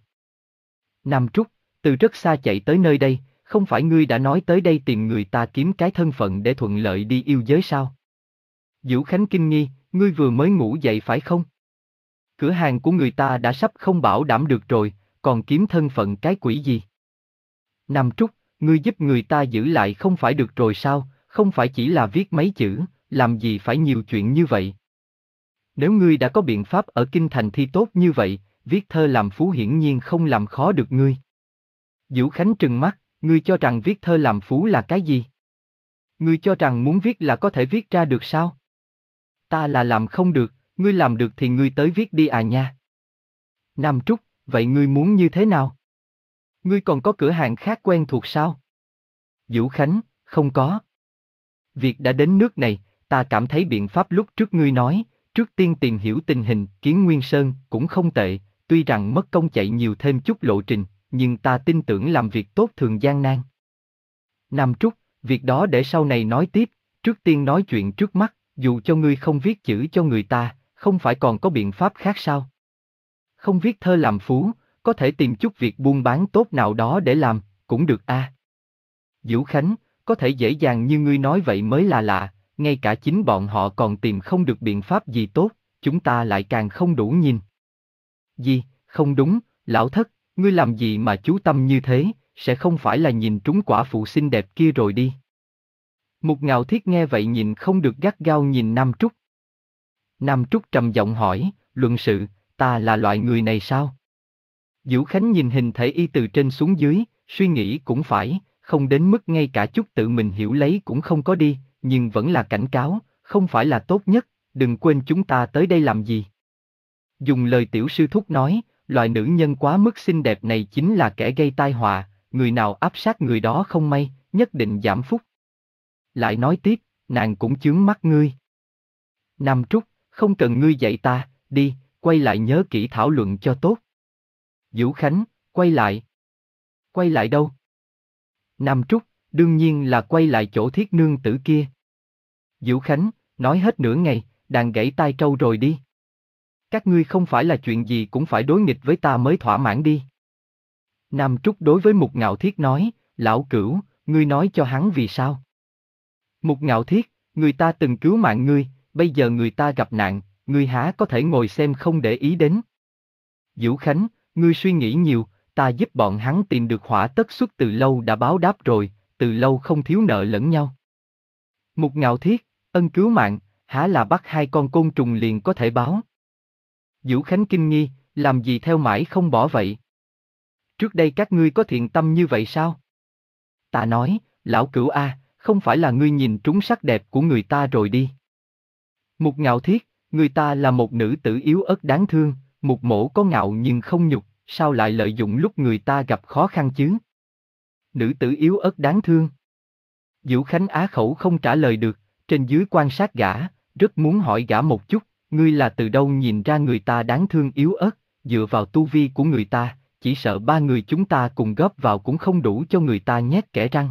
[SPEAKER 1] Nam Trúc, từ rất xa chạy tới nơi đây, không phải ngươi đã nói tới đây tìm người ta kiếm cái thân phận để thuận lợi đi yêu giới sao? Dữu Khánh kinh nghi, ngươi vừa mới ngủ dậy phải không? Cửa hàng của người ta đã sắp không bảo đảm được rồi, còn kiếm thân phận cái quỷ gì? Nam Trúc, ngươi giúp người ta giữ lại không phải được rồi sao, không phải chỉ là viết mấy chữ, làm gì phải nhiều chuyện như vậy? Nếu ngươi đã có biện pháp ở kinh thành thi tốt như vậy, viết thơ làm phú hiển nhiên không làm khó được ngươi. Dữu Khánh trừng mắt, ngươi cho rằng viết thơ làm phú là cái gì? Ngươi cho rằng muốn viết là có thể viết ra được sao? Ta là làm không được, ngươi làm được thì ngươi tới viết đi à nha. Nam Trúc, vậy ngươi muốn như thế nào? Ngươi còn có cửa hàng khác quen thuộc sao? Dữu Khánh, không có. Việc đã đến nước này, ta cảm thấy biện pháp lúc trước ngươi nói, trước tiên tìm hiểu tình hình, Kiến Nguyên Sơn cũng không tệ, tuy rằng mất công chạy nhiều thêm chút lộ trình, nhưng ta tin tưởng làm việc tốt thường gian nan. Nam Trúc, việc đó để sau này nói tiếp, trước tiên nói chuyện trước mắt, dù cho ngươi không viết chữ cho người ta, không phải còn có biện pháp khác sao? Không viết thơ làm phú, có thể tìm chút việc buôn bán tốt nào đó để làm, cũng được a. À. Dữu Khánh, có thể dễ dàng như ngươi nói vậy mới là lạ, ngay cả chính bọn họ còn tìm không được biện pháp gì tốt, chúng ta lại càng không đủ nhìn. Gì, không đúng, lão thất, ngươi làm gì mà chú tâm như thế, sẽ không phải là nhìn trúng quả phụ xinh đẹp kia rồi đi. Mục Ngạo Thiết nghe vậy nhìn không được gắt gao nhìn Nam Trúc. Nam Trúc trầm giọng hỏi, luận sự, ta là loại người này sao? Dữu Khánh nhìn hình thể y từ trên xuống dưới, suy nghĩ cũng phải, không đến mức ngay cả chút tự mình hiểu lấy cũng không có đi, nhưng vẫn là cảnh cáo, không phải là tốt nhất, đừng quên chúng ta tới đây làm gì. Dùng lời tiểu sư thúc nói, loại nữ nhân quá mức xinh đẹp này chính là kẻ gây tai họa, người nào áp sát người đó không may, nhất định giảm phúc. Lại nói tiếp, nàng cũng chướng mắt ngươi. Nam Trúc, không cần ngươi dạy ta, đi, quay lại nhớ kỹ thảo luận cho tốt. Dữu Khánh, quay lại. Quay lại đâu? Nam Trúc, đương nhiên là quay lại chỗ thiết nương tử kia. Dữu Khánh, nói hết nửa ngày, đàn gãy tai trâu rồi đi. Các ngươi không phải là chuyện gì cũng phải đối nghịch với ta mới thỏa mãn đi. Nam Trúc đối với Mục Ngạo Thiết nói, lão cửu, ngươi nói cho hắn vì sao? Mục Ngạo Thiết, người ta từng cứu mạng ngươi, bây giờ người ta gặp nạn, ngươi há có thể ngồi xem không để ý đến. Dữu Khánh, ngươi suy nghĩ nhiều, ta giúp bọn hắn tìm được hỏa tất xuất từ lâu đã báo đáp rồi, từ lâu không thiếu nợ lẫn nhau. Mục Ngạo Thiết, ân cứu mạng, há là bắt hai con côn trùng liền có thể báo. Dữu Khánh kinh nghi, làm gì theo mãi không bỏ vậy? Trước đây các ngươi có thiện tâm như vậy sao? Ta nói, lão cửu a, không phải là ngươi nhìn trúng sắc đẹp của người ta rồi đi. Mục Ngạo Thiết, người ta là một nữ tử yếu ớt đáng thương, Mục mỗ có ngạo nhưng không nhục, sao lại lợi dụng lúc người ta gặp khó khăn chứ? Nữ tử yếu ớt đáng thương. Dữu Khánh á khẩu không trả lời được, trên dưới quan sát gã, rất muốn hỏi gã một chút, ngươi là từ đâu nhìn ra người ta đáng thương yếu ớt, dựa vào tu vi của người ta, chỉ sợ ba người chúng ta cùng góp vào cũng không đủ cho người ta nhét kẽ răng.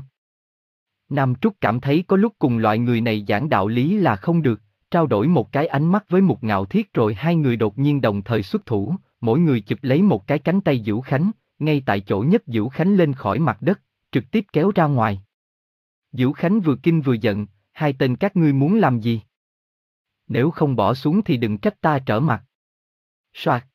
[SPEAKER 1] Nam Trúc cảm thấy có lúc cùng loại người này giảng đạo lý là không được, trao đổi một cái ánh mắt với Mục Ngạo Thiết rồi hai người đột nhiên đồng thời xuất thủ, mỗi người chụp lấy một cái cánh tay Vũ Khánh, ngay tại chỗ nhấc Vũ Khánh lên khỏi mặt đất, trực tiếp kéo ra ngoài. Vũ Khánh vừa kinh vừa giận, hai tên các ngươi muốn làm gì? Nếu không bỏ xuống thì đừng trách ta trở mặt. Soạt.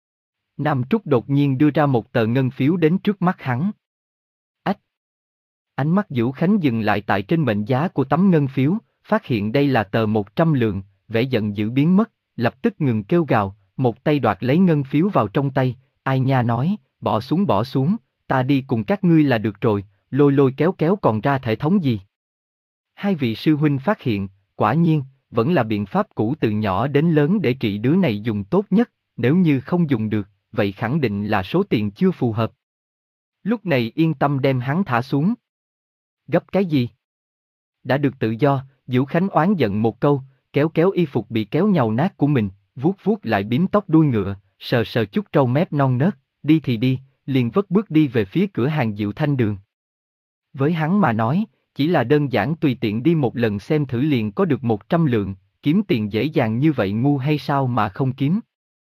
[SPEAKER 1] Nam Trúc đột nhiên đưa ra một tờ ngân phiếu đến trước mắt hắn. Ách. Ánh mắt Vũ Khánh dừng lại tại trên mệnh giá của tấm ngân phiếu, phát hiện đây là tờ một trăm lượng, vẻ giận dữ biến mất, lập tức ngừng kêu gào, một tay đoạt lấy ngân phiếu vào trong tay, ai nha nói, bỏ xuống bỏ xuống, ta đi cùng các ngươi là được rồi, lôi lôi kéo kéo còn ra thể thống gì. Hai vị sư huynh phát hiện, quả nhiên, vẫn là biện pháp cũ từ nhỏ đến lớn để trị đứa này dùng tốt nhất, nếu như không dùng được, vậy khẳng định là số tiền chưa phù hợp. Lúc này yên tâm đem hắn thả xuống. Gấp cái gì? Đã được tự do, Vũ Khánh oán giận một câu, kéo kéo y phục bị kéo nhàu nát của mình, vuốt vuốt lại bím tóc đuôi ngựa, sờ sờ chút râu mép non nớt, đi thì đi, liền vất bước đi về phía cửa hàng Diệu Thanh Đường. Với hắn mà nói, chỉ là đơn giản tùy tiện đi một lần xem thử liền có được một trăm lượng, kiếm tiền dễ dàng như vậy ngu hay sao mà không kiếm.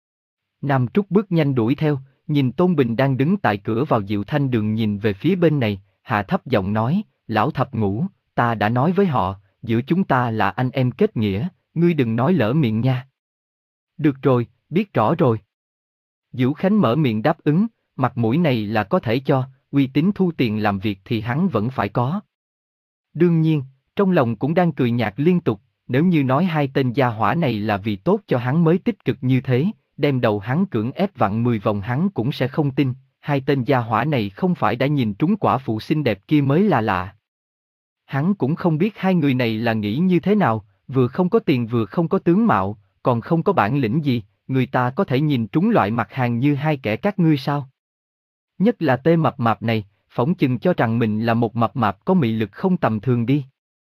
[SPEAKER 1] Nam Trúc bước nhanh đuổi theo, nhìn Tôn Bình đang đứng tại cửa vào Diệu Thanh Đường nhìn về phía bên này, hạ thấp giọng nói, lão thập ngũ, ta đã nói với họ, giữa chúng ta là anh em kết nghĩa, ngươi đừng nói lỡ miệng nha. Được rồi, biết rõ rồi. Vũ Khánh mở miệng đáp ứng, mặt mũi này là có thể cho, uy tín thu tiền làm việc thì hắn vẫn phải có. Đương nhiên, trong lòng cũng đang cười nhạt liên tục, nếu như nói hai tên gia hỏa này là vì tốt cho hắn mới tích cực như thế, đem đầu hắn cưỡng ép vặn mười vòng hắn cũng sẽ không tin, hai tên gia hỏa này không phải đã nhìn trúng quả phụ xinh đẹp kia mới là lạ. Hắn cũng không biết hai người này là nghĩ như thế nào, vừa không có tiền vừa không có tướng mạo, còn không có bản lĩnh gì, người ta có thể nhìn trúng loại mặt hàng như hai kẻ các ngươi sao? Nhất là tên mập mạp này, phỏng chừng cho rằng mình là một mập mạp có mị lực không tầm thường đi.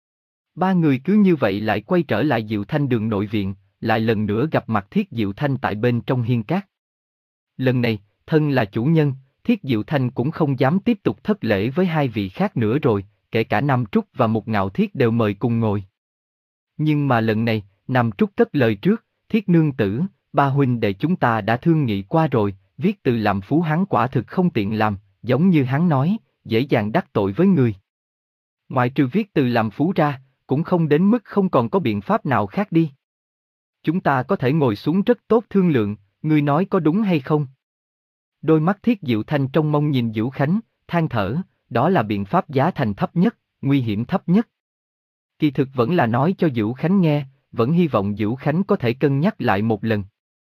[SPEAKER 1] Ba người cứ như vậy lại quay trở lại Diệu Thanh Đường nội viện, lại lần nữa gặp mặt Thiết Diệu Thanh tại bên trong hiên cát. Lần này, thân là chủ nhân, Thiết Diệu Thanh cũng không dám tiếp tục thất lễ với hai vị khác nữa rồi, kể cả Nam Trúc và Mục Ngạo Thiết đều mời cùng ngồi. Nhưng mà lần này, Nam Trúc cất lời trước, Thiết nương tử, ba huynh đệ chúng ta đã thương nghị qua rồi, viết từ làm phú hắn quả thực không tiện làm, giống như hắn nói, dễ dàng đắc tội với người. Ngoại trừ viết từ làm phú ra, cũng không đến mức không còn có biện pháp nào khác đi. Chúng ta có thể ngồi xuống rất tốt thương lượng, ngươi nói có đúng hay không? Đôi mắt Thiết Diệu Thanh trong mong nhìn Vũ Khánh, than thở, đó là biện pháp giá thành thấp nhất, nguy hiểm thấp nhất. Kỳ thực vẫn là nói cho Vũ Khánh nghe, vẫn hy vọng Vũ Khánh có thể cân nhắc lại một lần.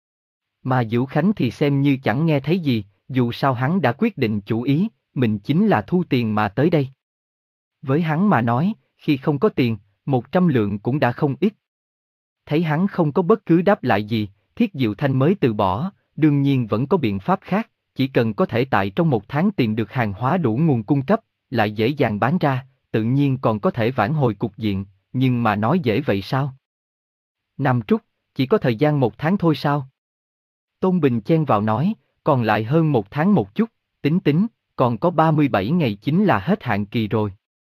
[SPEAKER 1] Mà Vũ Khánh thì xem như chẳng nghe thấy gì, dù sao hắn đã quyết định chủ ý, mình chính là thu tiền mà tới đây. Với hắn mà nói, khi không có tiền, một trăm lượng cũng đã không ít. Thấy hắn không có bất cứ đáp lại gì, Thiết Diệu Thanh mới từ bỏ, đương nhiên vẫn có biện pháp khác, chỉ cần có thể tại trong một tháng tìm được hàng hóa đủ nguồn cung cấp, lại dễ dàng bán ra, tự nhiên còn có thể vãn hồi cục diện, nhưng mà nói dễ vậy sao? Nam Trúc, chỉ có thời gian một tháng thôi sao? Tôn Bình chen vào nói, còn lại hơn một tháng một chút, tính tính, còn có ba mươi bảy ngày chính là hết hạn kỳ rồi.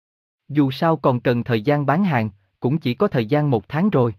[SPEAKER 1] Dù sao còn cần thời gian bán hàng, cũng chỉ có thời gian một tháng rồi.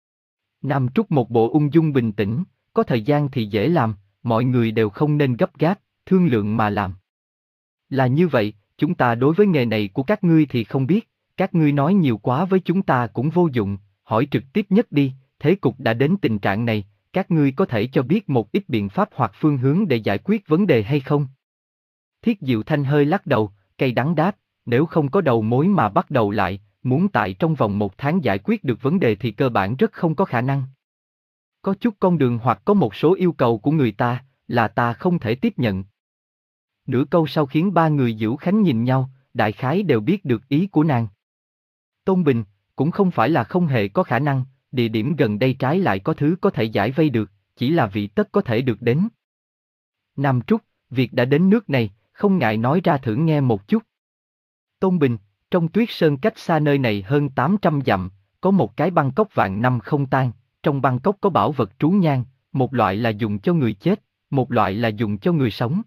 [SPEAKER 1] Nam Trúc một bộ ung dung bình tĩnh, có thời gian thì dễ làm, mọi người đều không nên gấp gáp, thương lượng mà làm. Là như vậy, chúng ta đối với nghề này của các ngươi thì không biết, các ngươi nói nhiều quá với chúng ta cũng vô dụng, hỏi trực tiếp nhất đi, thế cục đã đến tình trạng này, các ngươi có thể cho biết một ít biện pháp hoặc phương hướng để giải quyết vấn đề hay không? Thiết Diệu Thanh hơi lắc đầu, cay đắng đáp, nếu không có đầu mối mà bắt đầu lại, muốn tại trong vòng một tháng giải quyết được vấn đề thì cơ bản rất không có khả năng. Có chút con đường hoặc có một số yêu cầu của người ta, là ta không thể tiếp nhận. Nửa câu sau khiến ba người Vũ Khánh nhìn nhau, đại khái đều biết được ý của nàng. Tôn Bình, cũng không phải là không hề có khả năng, địa điểm gần đây trái lại có thứ có thể giải vây được, chỉ là vị tất có thể được đến. Nam Trúc, việc đã đến nước này, không ngại nói ra thử nghe một chút. Tôn Bình, trong Tuyết Sơn cách xa nơi này hơn tám trăm dặm, có một cái băng cốc vạn năm không tan, trong băng cốc có bảo vật trú nhang, một loại là dùng cho người chết, một loại là dùng cho người sống.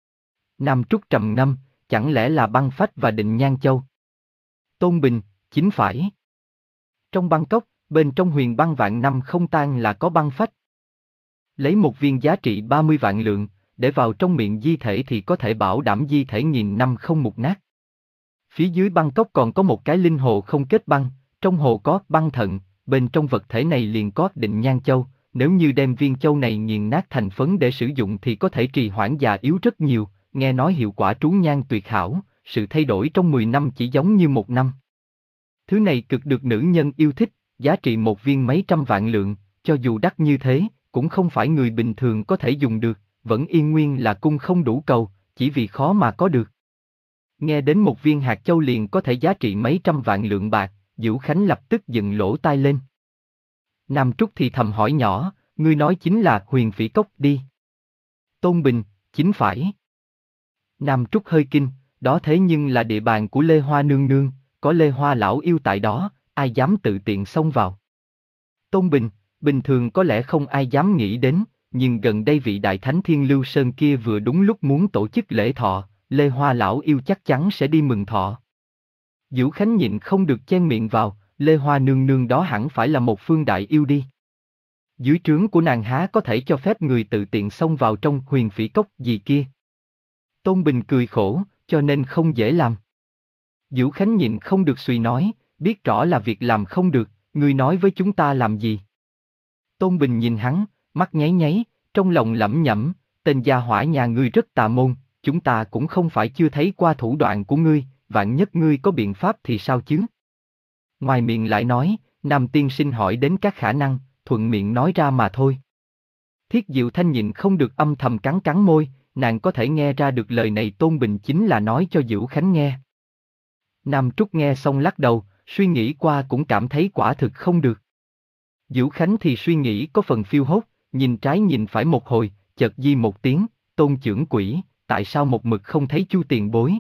[SPEAKER 1] Nam Trúc trầm ngâm, chẳng lẽ là băng phách và định nhang châu? Tôn Bình, chính phải. Trong băng cốc, bên trong huyền băng vạn năm không tan là có băng phách. Lấy một viên giá trị ba mươi vạn lượng, để vào trong miệng di thể thì có thể bảo đảm di thể nghìn năm không mục nát. Phía dưới băng cốc còn có một cái linh hồ không kết băng, trong hồ có băng thận, bên trong vật thể này liền có định nhang châu, nếu như đem viên châu này nghiền nát thành phấn để sử dụng thì có thể trì hoãn già yếu rất nhiều, nghe nói hiệu quả trú nhang tuyệt hảo, sự thay đổi trong mười năm chỉ giống như một năm. Thứ này cực được nữ nhân yêu thích, giá trị một viên mấy trăm vạn lượng, cho dù đắt như thế, cũng không phải người bình thường có thể dùng được, vẫn yên nguyên là cung không đủ cầu, chỉ vì khó mà có được. Nghe đến một viên hạt châu liền có thể giá trị mấy trăm vạn lượng bạc, Dữu Khánh lập tức dựng lỗ tai lên. Nam Trúc thì thầm hỏi nhỏ, ngươi nói chính là huyền phỉ cốc đi. Tôn Bình, chính phải. Nam Trúc hơi kinh, đó thế nhưng là địa bàn của Lê Hoa nương nương, có Lê Hoa lão yêu tại đó, ai dám tự tiện xông vào. Tôn Bình, bình thường có lẽ không ai dám nghĩ đến, nhưng gần đây vị đại thánh Thiên Lưu Sơn kia vừa đúng lúc muốn tổ chức lễ thọ, Lê Hoa lão yêu chắc chắn sẽ đi mừng thọ. Dữu Khánh nhịn không được chen miệng vào, Lê Hoa nương nương đó hẳn phải là một phương đại yêu đi. Dưới trướng của nàng há có thể cho phép người tự tiện xông vào trong huyền phỉ cốc gì kia. Tôn Bình cười khổ, cho nên không dễ làm. Dữu Khánh nhịn không được suy nói, biết rõ là việc làm không được, ngươi nói với chúng ta làm gì. Tôn Bình nhìn hắn, mắt nháy nháy, trong lòng lẩm nhẩm, tên gia hỏa nhà ngươi rất tà môn, chúng ta cũng không phải chưa thấy qua thủ đoạn của ngươi, vạn nhất ngươi có biện pháp thì sao chứ? Ngoài miệng lại nói, Nam tiên sinh hỏi đến các khả năng, thuận miệng nói ra mà thôi. Thiết Diệu Thanh nhịn không được âm thầm cắn cắn môi, nàng có thể nghe ra được lời này Tôn Bình chính là nói cho Dữu Khánh nghe. Nam Trúc nghe xong lắc đầu, suy nghĩ qua cũng cảm thấy quả thực không được. Dữu Khánh thì suy nghĩ có phần phiêu hốt, nhìn trái nhìn phải một hồi, chợt di một tiếng, Tôn trưởng quỹ, tại sao một mực không thấy Chu tiền bối?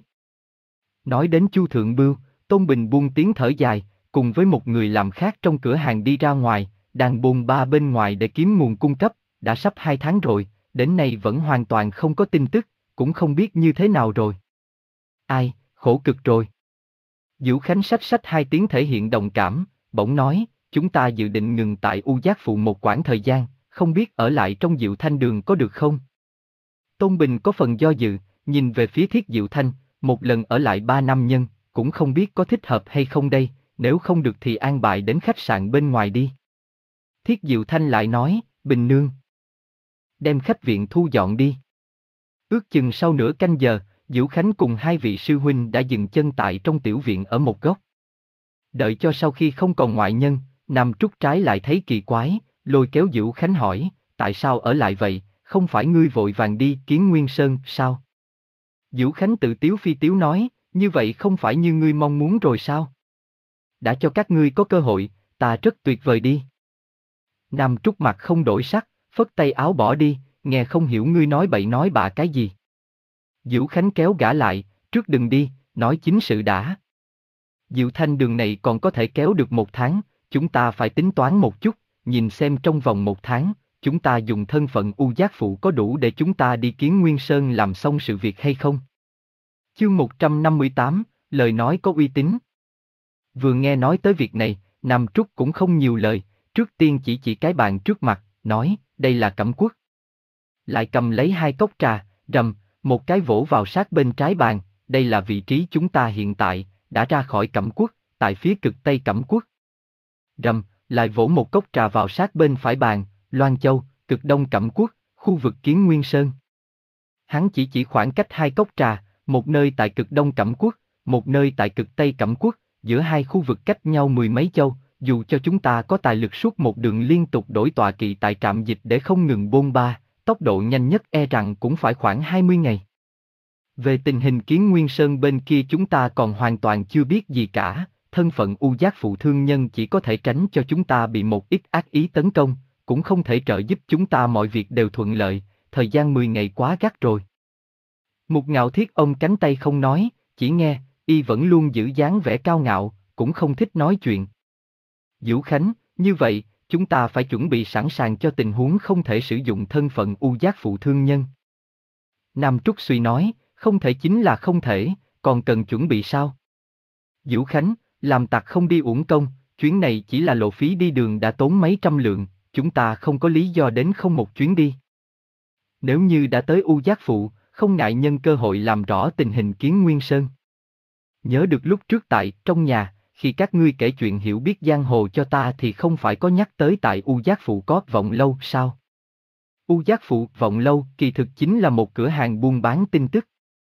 [SPEAKER 1] Nói đến Chu thượng bưu, Tôn Bình buông tiếng thở dài, cùng với một người làm khác trong cửa hàng đi ra ngoài, đang bôn ba bên ngoài để kiếm nguồn cung cấp, đã sắp hai tháng rồi, đến nay vẫn hoàn toàn không có tin tức, cũng không biết như thế nào rồi. Ai, khổ cực rồi. Dữu Khánh xách xách hai tiếng thể hiện đồng cảm, bỗng nói, chúng ta dự định ngừng tại U Giác Phụ một quãng thời gian, không biết ở lại trong Diệu Thanh Đường có được không? Tôn Bình có phần do dự, nhìn về phía Thiết Diệu Thanh, một lần ở lại ba năm nhân, cũng không biết có thích hợp hay không đây, nếu không được thì an bài đến khách sạn bên ngoài đi. Thiết Diệu Thanh lại nói, Bình nương, đem khách viện thu dọn đi. Ước chừng sau nửa canh giờ, Dữu Khánh cùng hai vị sư huynh đã dừng chân tại trong tiểu viện ở một góc. Đợi cho sau khi không còn ngoại nhân, Nam Trúc trái lại thấy kỳ quái, lôi kéo Dữu Khánh hỏi, tại sao ở lại vậy, không phải ngươi vội vàng đi Kiến Nguyên Sơn sao? Dữu Khánh tự tiếu phi tiếu nói, như vậy không phải như ngươi mong muốn rồi sao? Đã cho các ngươi có cơ hội, ta rất tuyệt vời đi. Nam Trúc mặt không đổi sắc, phất tay áo bỏ đi, nghe không hiểu ngươi nói bậy nói bạ cái gì. Dữu Khánh kéo gã lại, trước đừng đi, nói chính sự đã. Diệu Thanh Đường này còn có thể kéo được một tháng, chúng ta phải tính toán một chút, nhìn xem trong vòng một tháng, chúng ta dùng thân phận U Giác Phụ có đủ để chúng ta đi Kiến Nguyên Sơn làm xong sự việc hay không? Chương một trăm năm mươi tám, lời nói có uy tín. Vừa nghe nói tới việc này, Nam Trúc cũng không nhiều lời, trước tiên chỉ chỉ cái bàn trước mặt, nói, đây là Cẩm Quốc. Lại cầm lấy hai cốc trà, rầm, một cái vỗ vào sát bên trái bàn, đây là vị trí chúng ta hiện tại, đã ra khỏi Cẩm Quốc, tại phía cực tây Cẩm Quốc. Rầm, lại vỗ một cốc trà vào sát bên phải bàn, Loan Châu, cực đông Cẩm Quốc, khu vực Kiến Nguyên Sơn. Hắn chỉ chỉ khoảng cách hai cốc trà, một nơi tại cực đông Cẩm Quốc, một nơi tại cực tây Cẩm Quốc, giữa hai khu vực cách nhau mười mấy châu, dù cho chúng ta có tài lực suốt một đường liên tục đổi tọa kỵ tại trạm dịch để không ngừng bôn ba, tốc độ nhanh nhất e rằng cũng phải khoảng hai mươi ngày. Về tình hình Kiến Nguyên Sơn bên kia chúng ta còn hoàn toàn chưa biết gì cả, thân phận U Giác Phụ thương nhân chỉ có thể tránh cho chúng ta bị một ít ác ý tấn công, cũng không thể trợ giúp chúng ta mọi việc đều thuận lợi, thời gian mười ngày quá gắt rồi. Mục Ngạo Thiết ôm cánh tay không nói, chỉ nghe, y vẫn luôn giữ dáng vẻ cao ngạo, cũng không thích nói chuyện. Diễu Khánh, như vậy, chúng ta phải chuẩn bị sẵn sàng cho tình huống không thể sử dụng thân phận U Giác Phụ thương nhân. Nam Trúc suy nói, không thể chính là không thể, còn cần chuẩn bị sao? Diễu Khánh, làm tặc không đi uổng công, chuyến này chỉ là lộ phí đi đường đã tốn mấy trăm lượng, chúng ta không có lý do đến không một chuyến đi. Nếu như đã tới U Giác Phụ, không ngại nhân cơ hội làm rõ tình hình Kiến Nguyên Sơn. Nhớ được lúc trước tại, trong nhà, khi các ngươi kể chuyện hiểu biết giang hồ cho ta thì không phải có nhắc tới tại U Giác Phụ có Vọng Lâu sao? U Giác Phụ, Vọng Lâu, kỳ thực chính là một cửa hàng buôn bán tin tức.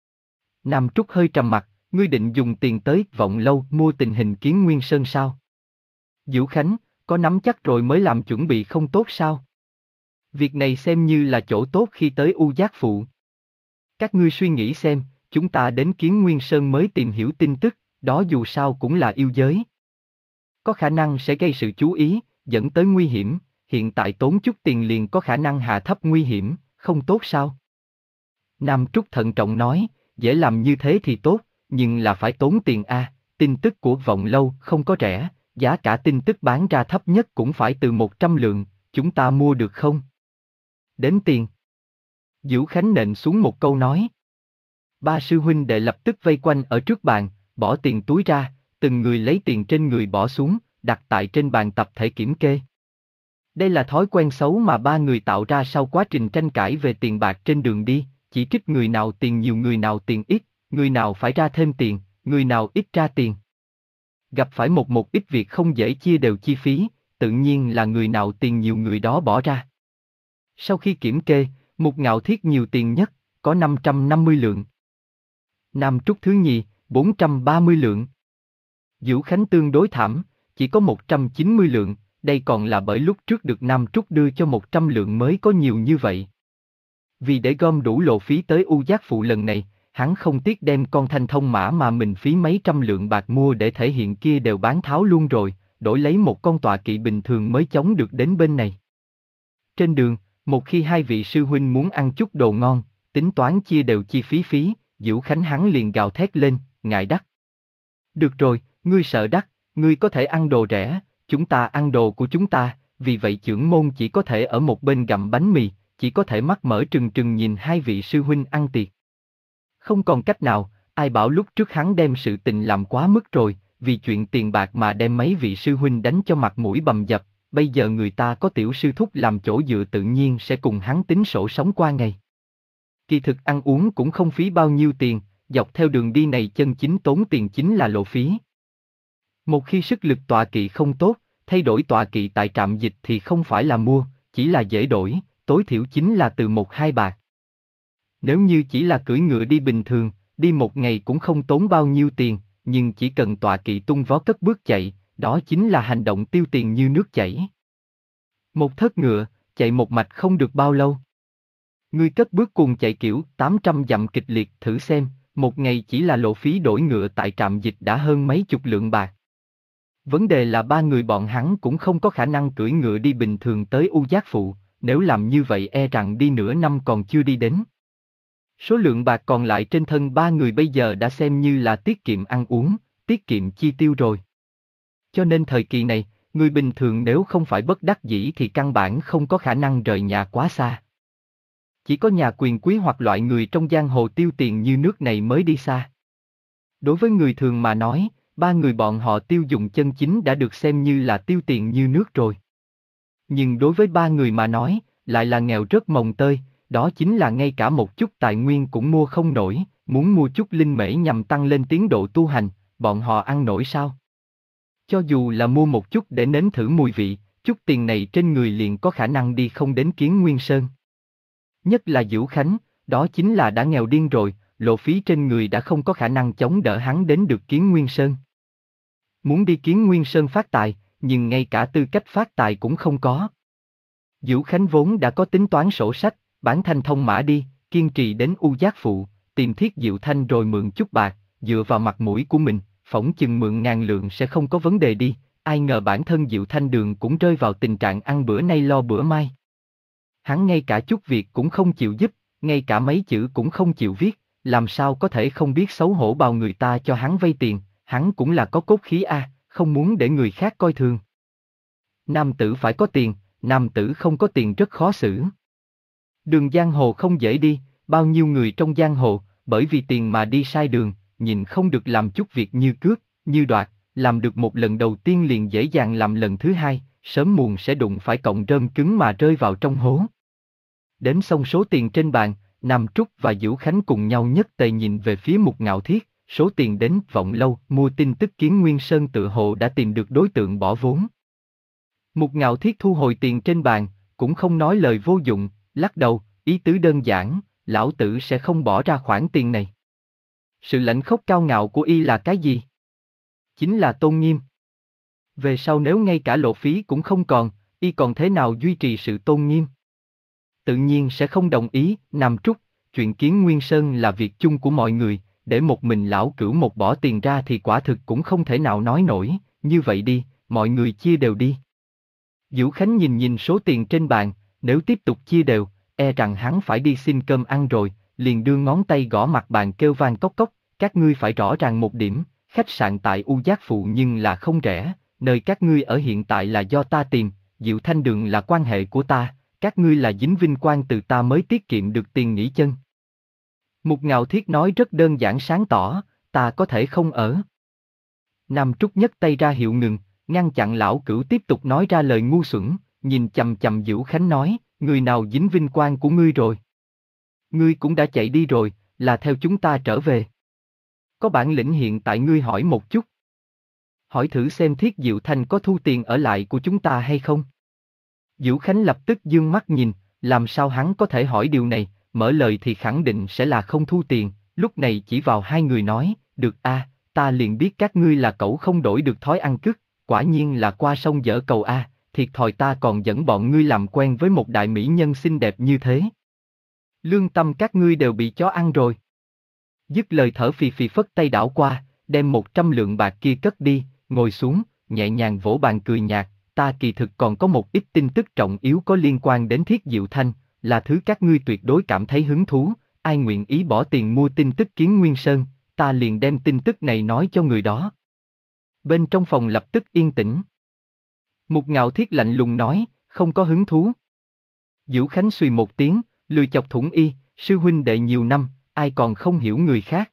[SPEAKER 1] Nam Trúc hơi trầm mặt, ngươi định dùng tiền tới Vọng Lâu mua tình hình Kiến Nguyên Sơn sao? Diễu Khánh, có nắm chắc rồi mới làm chuẩn bị không tốt sao? Việc này xem như là chỗ tốt khi tới U Giác Phụ. Các ngươi suy nghĩ xem, chúng ta đến Kiến Nguyên Sơn mới tìm hiểu tin tức, đó dù sao cũng là yêu giới. Có khả năng sẽ gây sự chú ý, dẫn tới nguy hiểm, hiện tại tốn chút tiền liền có khả năng hạ thấp nguy hiểm, không tốt sao? Nam Trúc thận trọng nói, dễ làm như thế thì tốt, nhưng là phải tốn tiền a. Tin tức của Vọng Lâu không có rẻ, giá cả tin tức bán ra thấp nhất cũng phải từ một trăm lượng, chúng ta mua được không? Đến tiền. Diễu Khánh nện xuống một câu nói. Ba sư huynh đệ lập tức vây quanh ở trước bàn, bỏ tiền túi ra, từng người lấy tiền trên người bỏ xuống, đặt tại trên bàn tập thể kiểm kê. Đây là thói quen xấu mà ba người tạo ra sau quá trình tranh cãi về tiền bạc trên đường đi, chỉ trích người nào tiền nhiều người nào tiền ít, người nào phải ra thêm tiền, người nào ít ra tiền. Gặp phải một một ít việc không dễ chia đều chi phí, tự nhiên là người nào tiền nhiều người đó bỏ ra. Sau khi kiểm kê, Mục Ngạo Thiết nhiều tiền nhất, có năm trăm năm mươi lượng. Nam Trúc thứ nhì, bốn trăm ba mươi lượng. Diễu Khánh tương đối thảm, chỉ có một trăm chín mươi lượng, đây còn là bởi lúc trước được Nam Trúc đưa cho một trăm lượng mới có nhiều như vậy. Vì để gom đủ lộ phí tới U Giác Phụ lần này, hắn không tiếc đem con thanh thông mã mà mình phí mấy trăm lượng bạc mua để thể hiện kia đều bán tháo luôn rồi, đổi lấy một con tọa kỵ bình thường mới chống được đến bên này. Trên đường, một khi hai vị sư huynh muốn ăn chút đồ ngon, tính toán chia đều chi phí phí, Diễu Khánh hắn liền gào thét lên, ngại đắt. Được rồi, ngươi sợ đắt, ngươi có thể ăn đồ rẻ, chúng ta ăn đồ của chúng ta, vì vậy chưởng môn chỉ có thể ở một bên gặm bánh mì, chỉ có thể mắt mở trừng trừng nhìn hai vị sư huynh ăn tiệc. Không còn cách nào, ai bảo lúc trước hắn đem sự tình làm quá mức rồi, vì chuyện tiền bạc mà đem mấy vị sư huynh đánh cho mặt mũi bầm dập, bây giờ người ta có tiểu sư thúc làm chỗ dựa tự nhiên sẽ cùng hắn tính sổ sống qua ngày. Kỳ thực ăn uống cũng không phí bao nhiêu tiền, dọc theo đường đi này chân chính tốn tiền chính là lộ phí. Một khi sức lực tọa kỵ không tốt, thay đổi tọa kỵ tại trạm dịch thì không phải là mua, chỉ là dễ đổi, tối thiểu chính là từ một hai bạc. Nếu như chỉ là cưỡi ngựa đi bình thường, đi một ngày cũng không tốn bao nhiêu tiền, nhưng chỉ cần tọa kỵ tung vó cất bước chạy, đó chính là hành động tiêu tiền như nước chảy. Một thớt ngựa, chạy một mạch không được bao lâu. Ngươi cất bước cùng chạy kiểu tám trăm dặm kịch liệt thử xem, một ngày chỉ là lộ phí đổi ngựa tại trạm dịch đã hơn mấy chục lượng bạc. Vấn đề là ba người bọn hắn cũng không có khả năng cưỡi ngựa đi bình thường tới U Giác Phụ, nếu làm như vậy e rằng đi nửa năm còn chưa đi đến. Số lượng bạc còn lại trên thân ba người bây giờ đã xem như là tiết kiệm ăn uống, tiết kiệm chi tiêu rồi. Cho nên thời kỳ này, người bình thường nếu không phải bất đắc dĩ thì căn bản không có khả năng rời nhà quá xa. Chỉ có nhà quyền quý hoặc loại người trong giang hồ tiêu tiền như nước này mới đi xa. Đối với người thường mà nói, ba người bọn họ tiêu dùng chân chính đã được xem như là tiêu tiền như nước rồi. Nhưng đối với ba người mà nói, lại là nghèo rớt mồng tơi, đó chính là ngay cả một chút tài nguyên cũng mua không nổi, muốn mua chút linh mễ nhằm tăng lên tiến độ tu hành, bọn họ ăn nổi sao? Cho dù là mua một chút để nếm thử mùi vị, chút tiền này trên người liền có khả năng đi không đến Kiến Nguyên Sơn. Nhất là Diễu Khánh, đó chính là đã nghèo điên rồi, lộ phí trên người đã không có khả năng chống đỡ hắn đến được Kiến Nguyên Sơn. Muốn đi Kiến Nguyên Sơn phát tài, nhưng ngay cả tư cách phát tài cũng không có. Diễu Khánh vốn đã có tính toán sổ sách, bán thanh thông mã đi, kiên trì đến U Giác Phụ, tìm Thiết Diệu Thanh rồi mượn chút bạc, dựa vào mặt mũi của mình, phỏng chừng mượn ngàn lượng sẽ không có vấn đề đi, ai ngờ bản thân Diệu Thanh Đường cũng rơi vào tình trạng ăn bữa nay lo bữa mai. Hắn ngay cả chút việc cũng không chịu giúp, ngay cả mấy chữ cũng không chịu viết, làm sao có thể không biết xấu hổ bao người ta cho hắn vay tiền, hắn cũng là có cốt khí a, không muốn để người khác coi thường. Nam tử phải có tiền, nam tử không có tiền rất khó xử. Đường giang hồ không dễ đi, bao nhiêu người trong giang hồ, bởi vì tiền mà đi sai đường, nhìn không được làm chút việc như cướp, như đoạt, làm được một lần đầu tiên liền dễ dàng làm lần thứ hai, sớm muộn sẽ đụng phải cọng rơm cứng mà rơi vào trong hố. Đếm xong số tiền trên bàn, Nam Trúc và Dữu Khánh cùng nhau nhất tề nhìn về phía Mục Ngạo Thiết, số tiền đến Vọng Lâu mua tin tức Kiến Nguyên Sơn tự hồ đã tìm được đối tượng bỏ vốn. Mục Ngạo Thiết thu hồi tiền trên bàn, cũng không nói lời vô dụng, lắc đầu, ý tứ đơn giản, lão tử sẽ không bỏ ra khoản tiền này. Sự lãnh khốc cao ngạo của y là cái gì? Chính là tôn nghiêm. Về sau nếu ngay cả lộ phí cũng không còn, y còn thế nào duy trì sự tôn nghiêm? Tự nhiên sẽ không đồng ý. Nam Trúc, chuyện Kiến Nguyên Sơn là việc chung của mọi người, để một mình lão Cửu một bỏ tiền ra thì quả thực cũng không thể nào nói nổi, như vậy đi, mọi người chia đều đi. Dữu Khánh nhìn nhìn số tiền trên bàn, nếu tiếp tục chia đều, e rằng hắn phải đi xin cơm ăn rồi, liền đưa ngón tay gõ mặt bàn kêu vang cốc cốc, các ngươi phải rõ ràng một điểm, khách sạn tại U Giác Phụ nhưng là không rẻ, nơi các ngươi ở hiện tại là do ta tìm, Diệu Thanh Đường là quan hệ của ta, các ngươi là dính vinh quang từ ta mới tiết kiệm được tiền nghỉ chân. Mục Ngạo Thiết nói rất đơn giản sáng tỏ, ta có thể không ở. Nam Trúc nhấc tay ra hiệu ngừng, ngăn chặn lão Cửu tiếp tục nói ra lời ngu xuẩn, nhìn chằm chằm Dữu Khánh nói, người nào dính vinh quang của ngươi rồi? Ngươi cũng đã chạy đi rồi, là theo chúng ta trở về. Có bản lĩnh hiện tại ngươi hỏi một chút. Hỏi thử xem Thiết Diệu Thanh có thu tiền ở lại của chúng ta hay không? Dữu Khánh lập tức dương mắt nhìn, làm sao hắn có thể hỏi điều này, mở lời thì khẳng định sẽ là không thu tiền, lúc này chỉ vào hai người nói, được a, ta liền biết các ngươi là cẩu không đổi được thói ăn cướp, quả nhiên là qua sông dở cầu a, thiệt thòi ta còn dẫn bọn ngươi làm quen với một đại mỹ nhân xinh đẹp như thế. Lương tâm các ngươi đều bị chó ăn rồi. Dứt lời thở phì phì phất tay đảo qua, đem một trăm lượng bạc kia cất đi, ngồi xuống, nhẹ nhàng vỗ bàn cười nhạt, ta kỳ thực còn có một ít tin tức trọng yếu có liên quan đến Thiết Diệu Thanh, là thứ các ngươi tuyệt đối cảm thấy hứng thú, ai nguyện ý bỏ tiền mua tin tức Kiến Nguyên Sơn, ta liền đem tin tức này nói cho người đó. Bên trong phòng lập tức yên tĩnh. Mục Ngạo Thiết lạnh lùng nói, không có hứng thú. Dữu Khánh suy một tiếng, lười chọc thủng y, sư huynh đệ nhiều năm, ai còn không hiểu người khác.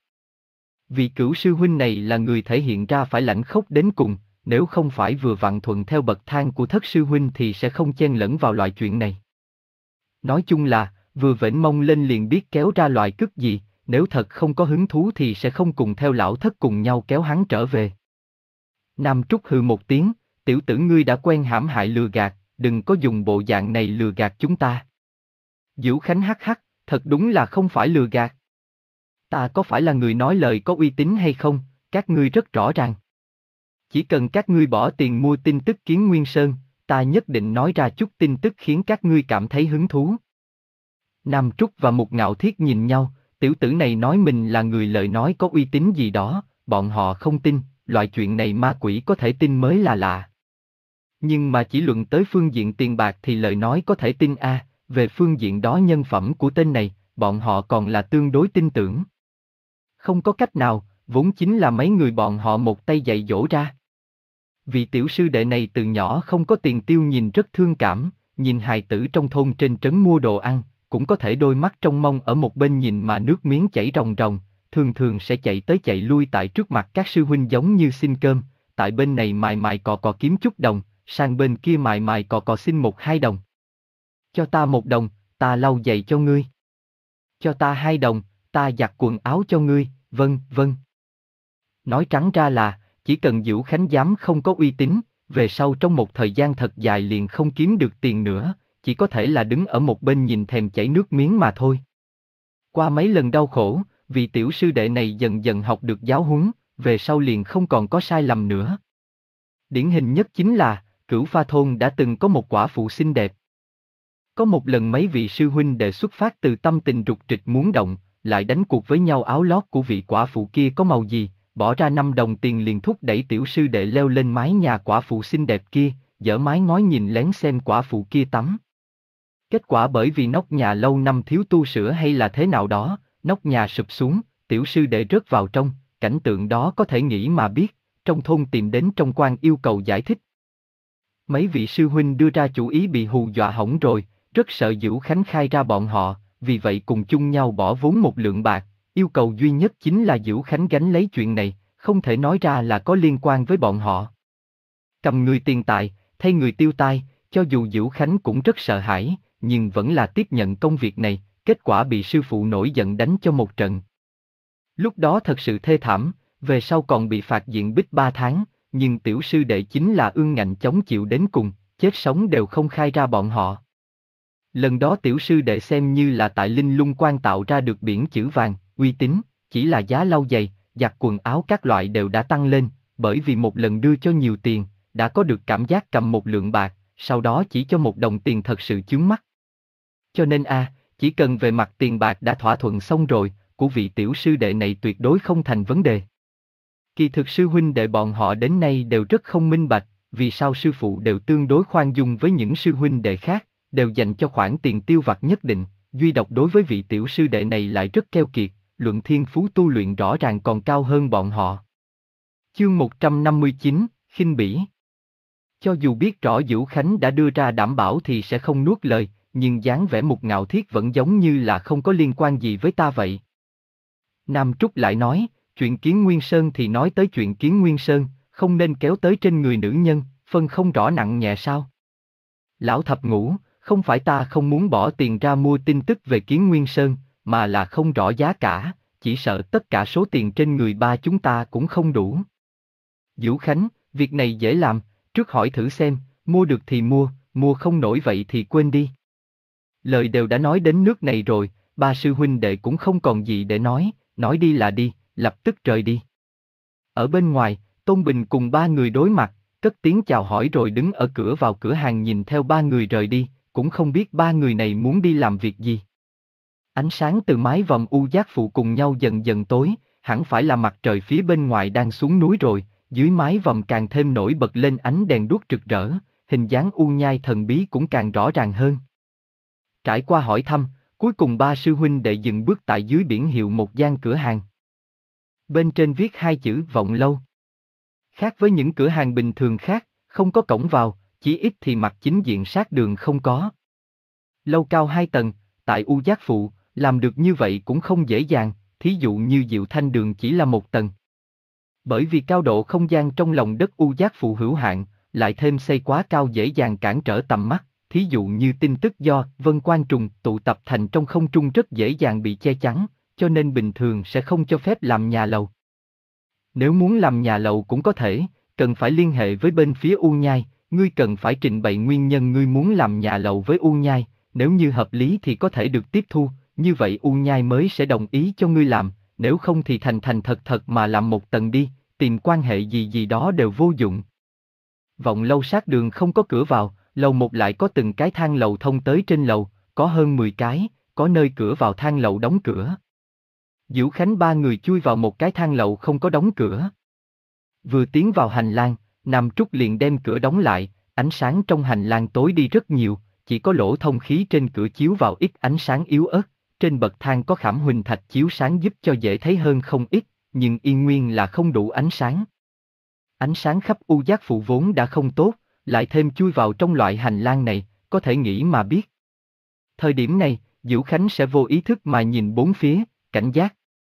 [SPEAKER 1] Vị Cửu sư huynh này là người thể hiện ra phải lãnh khốc đến cùng, nếu không phải vừa vặn thuận theo bậc thang của Thất sư huynh thì sẽ không chen lẫn vào loại chuyện này. Nói chung là, vừa vểnh mông lên liền biết kéo ra loại cước gì, nếu thật không có hứng thú thì sẽ không cùng theo lão Thất cùng nhau kéo hắn trở về. Nam Trúc hừ một tiếng, tiểu tử ngươi đã quen hãm hại lừa gạt, đừng có dùng bộ dạng này lừa gạt chúng ta. Dữu Khánh hắc hắc, thật đúng là không phải lừa gạt. Ta có phải là người nói lời có uy tín hay không, các ngươi rất rõ ràng. Chỉ cần các ngươi bỏ tiền mua tin tức Kiến Nguyên Sơn, ta nhất định nói ra chút tin tức khiến các ngươi cảm thấy hứng thú. Nam Trúc và Mục Ngạo Thiết nhìn nhau, tiểu tử này nói mình là người lời nói có uy tín gì đó, bọn họ không tin, loại chuyện này ma quỷ có thể tin mới là lạ. Nhưng mà chỉ luận tới phương diện tiền bạc thì lời nói có thể tin a, à, về phương diện đó nhân phẩm của tên này, bọn họ còn là tương đối tin tưởng. Không có cách nào, vốn chính là mấy người bọn họ một tay dạy dỗ ra. Vị tiểu sư đệ này từ nhỏ không có tiền tiêu nhìn rất thương cảm, nhìn hài tử trong thôn trên trấn mua đồ ăn, cũng có thể đôi mắt trong mong ở một bên nhìn mà nước miếng chảy ròng ròng, thường thường sẽ chạy tới chạy lui tại trước mặt các sư huynh giống như xin cơm, tại bên này mài mài cò cò kiếm chút đồng, sang bên kia mài mài cò cò xin một hai đồng. Cho ta một đồng, ta lau giày cho ngươi. Cho ta hai đồng, ta giặt quần áo cho ngươi, vâng, vâng. Nói trắng ra là, chỉ cần Dữu Khánh dám không có uy tín, về sau trong một thời gian thật dài liền không kiếm được tiền nữa, chỉ có thể là đứng ở một bên nhìn thèm chảy nước miếng mà thôi. Qua mấy lần đau khổ, vị tiểu sư đệ này dần dần học được giáo huấn, về sau liền không còn có sai lầm nữa. Điển hình nhất chính là, Cửu Pha Thôn đã từng có một quả phụ xinh đẹp. Có một lần mấy vị sư huynh đệ xuất phát từ tâm tình rục rịch muốn động, lại đánh cuộc với nhau áo lót của vị quả phụ kia có màu gì, bỏ ra năm đồng tiền liền thúc đẩy tiểu sư đệ leo lên mái nhà quả phụ xinh đẹp kia, dở mái ngói nhìn lén xem quả phụ kia tắm. Kết quả bởi vì nóc nhà lâu năm thiếu tu sửa hay là thế nào đó, nóc nhà sụp xuống, tiểu sư đệ rớt vào trong, cảnh tượng đó có thể nghĩ mà biết, trong thôn tìm đến trong quan yêu cầu giải thích. Mấy vị sư huynh đưa ra chủ ý bị hù dọa hỏng rồi, rất sợ Dữu Khánh khai ra bọn họ, vì vậy cùng chung nhau bỏ vốn một lượng bạc, yêu cầu duy nhất chính là Dữu Khánh gánh lấy chuyện này, không thể nói ra là có liên quan với bọn họ. Cầm người tiền tài, thay người tiêu tai, cho dù Dữu Khánh cũng rất sợ hãi, nhưng vẫn là tiếp nhận công việc này, kết quả bị sư phụ nổi giận đánh cho một trận. Lúc đó thật sự thê thảm, về sau còn bị phạt diện bích ba tháng, nhưng tiểu sư đệ chính là ương ngạnh chống chịu đến cùng, chết sống đều không khai ra bọn họ. Lần đó tiểu sư đệ xem như là tại Linh Lung Quan tạo ra được biển chữ vàng, uy tín, chỉ là giá lau giày, giặt quần áo các loại đều đã tăng lên, bởi vì một lần đưa cho nhiều tiền, đã có được cảm giác cầm một lượng bạc, sau đó chỉ cho một đồng tiền thật sự chướng mắt. Cho nên a, à, chỉ cần về mặt tiền bạc đã thỏa thuận xong rồi, của vị tiểu sư đệ này tuyệt đối không thành vấn đề. Kỳ thực sư huynh đệ bọn họ đến nay đều rất không minh bạch, vì sao sư phụ đều tương đối khoan dung với những sư huynh đệ khác, đều dành cho khoản tiền tiêu vặt nhất định, duy độc đối với vị tiểu sư đệ này lại rất keo kiệt, luận thiên phú tu luyện rõ ràng còn cao hơn bọn họ. Chương một trăm năm mươi chín, khinh bỉ. Cho dù biết rõ Dữu Khánh đã đưa ra đảm bảo thì sẽ không nuốt lời, nhưng dáng vẻ Mục Ngạo Thiết vẫn giống như là không có liên quan gì với ta vậy. Nam Trúc lại nói, chuyện Kiến Nguyên Sơn thì nói tới chuyện Kiến Nguyên Sơn, không nên kéo tới trên người nữ nhân, phân không rõ nặng nhẹ sao. Lão Thập Ngũ, không phải ta không muốn bỏ tiền ra mua tin tức về Kiến Nguyên Sơn, mà là không rõ giá cả, chỉ sợ tất cả số tiền trên người ba chúng ta cũng không đủ. Dữu Khánh, việc này dễ làm, trước hỏi thử xem, mua được thì mua, mua không nổi vậy thì quên đi. Lời đều đã nói đến nước này rồi, ba sư huynh đệ cũng không còn gì để nói, nói đi là đi, lập tức rời đi. Ở bên ngoài, Tôn Bình cùng ba người đối mặt, cất tiếng chào hỏi rồi đứng ở cửa vào cửa hàng nhìn theo ba người rời đi, cũng không biết ba người này muốn đi làm việc gì. Ánh sáng từ mái vòm u giác phụ cùng nhau dần dần tối, hẳn phải là mặt trời phía bên ngoài đang xuống núi rồi, dưới mái vòm càng thêm nổi bật lên ánh đèn đuốc rực rỡ, hình dáng u nhai thần bí cũng càng rõ ràng hơn. Trải qua hỏi thăm, cuối cùng ba sư huynh đệ dừng bước tại dưới biển hiệu một gian cửa hàng. Bên trên viết hai chữ Vọng Lâu. Khác với những cửa hàng bình thường khác, không có cổng vào, chỉ ít thì mặt chính diện sát đường không có. Lâu cao hai tầng, tại U Giác Phụ, làm được như vậy cũng không dễ dàng, thí dụ như Diệu Thanh Đường chỉ là một tầng. Bởi vì cao độ không gian trong lòng đất U Giác Phụ hữu hạn, lại thêm xây quá cao dễ dàng cản trở tầm mắt, thí dụ như tin tức do Vân Quan Trùng tụ tập thành trong không trung rất dễ dàng bị che chắn, cho nên bình thường sẽ không cho phép làm nhà lầu. Nếu muốn làm nhà lầu cũng có thể, cần phải liên hệ với bên phía U Nhai, ngươi cần phải trình bày nguyên nhân ngươi muốn làm nhà lầu với U Nhai, nếu như hợp lý thì có thể được tiếp thu, như vậy U Nhai mới sẽ đồng ý cho ngươi làm, nếu không thì thành thành thật thật mà làm một tầng đi, tìm quan hệ gì gì đó đều vô dụng. Vọng Lâu sát đường không có cửa vào, lầu một lại có từng cái thang lầu thông tới trên lầu, có hơn mười cái, có nơi cửa vào thang lầu đóng cửa. Dữu Khánh ba người chui vào một cái thang lầu không có đóng cửa. Vừa tiến vào hành lang, Nam Trúc liền đem cửa đóng lại, ánh sáng trong hành lang tối đi rất nhiều, chỉ có lỗ thông khí trên cửa chiếu vào ít ánh sáng yếu ớt, trên bậc thang có khảm huỳnh thạch chiếu sáng giúp cho dễ thấy hơn không ít, nhưng yên nguyên là không đủ ánh sáng. Ánh sáng khắp U Giác Phụ vốn đã không tốt, lại thêm chui vào trong loại hành lang này, có thể nghĩ mà biết. Thời điểm này, Dữu Khánh sẽ vô ý thức mà nhìn bốn phía, cảnh giác.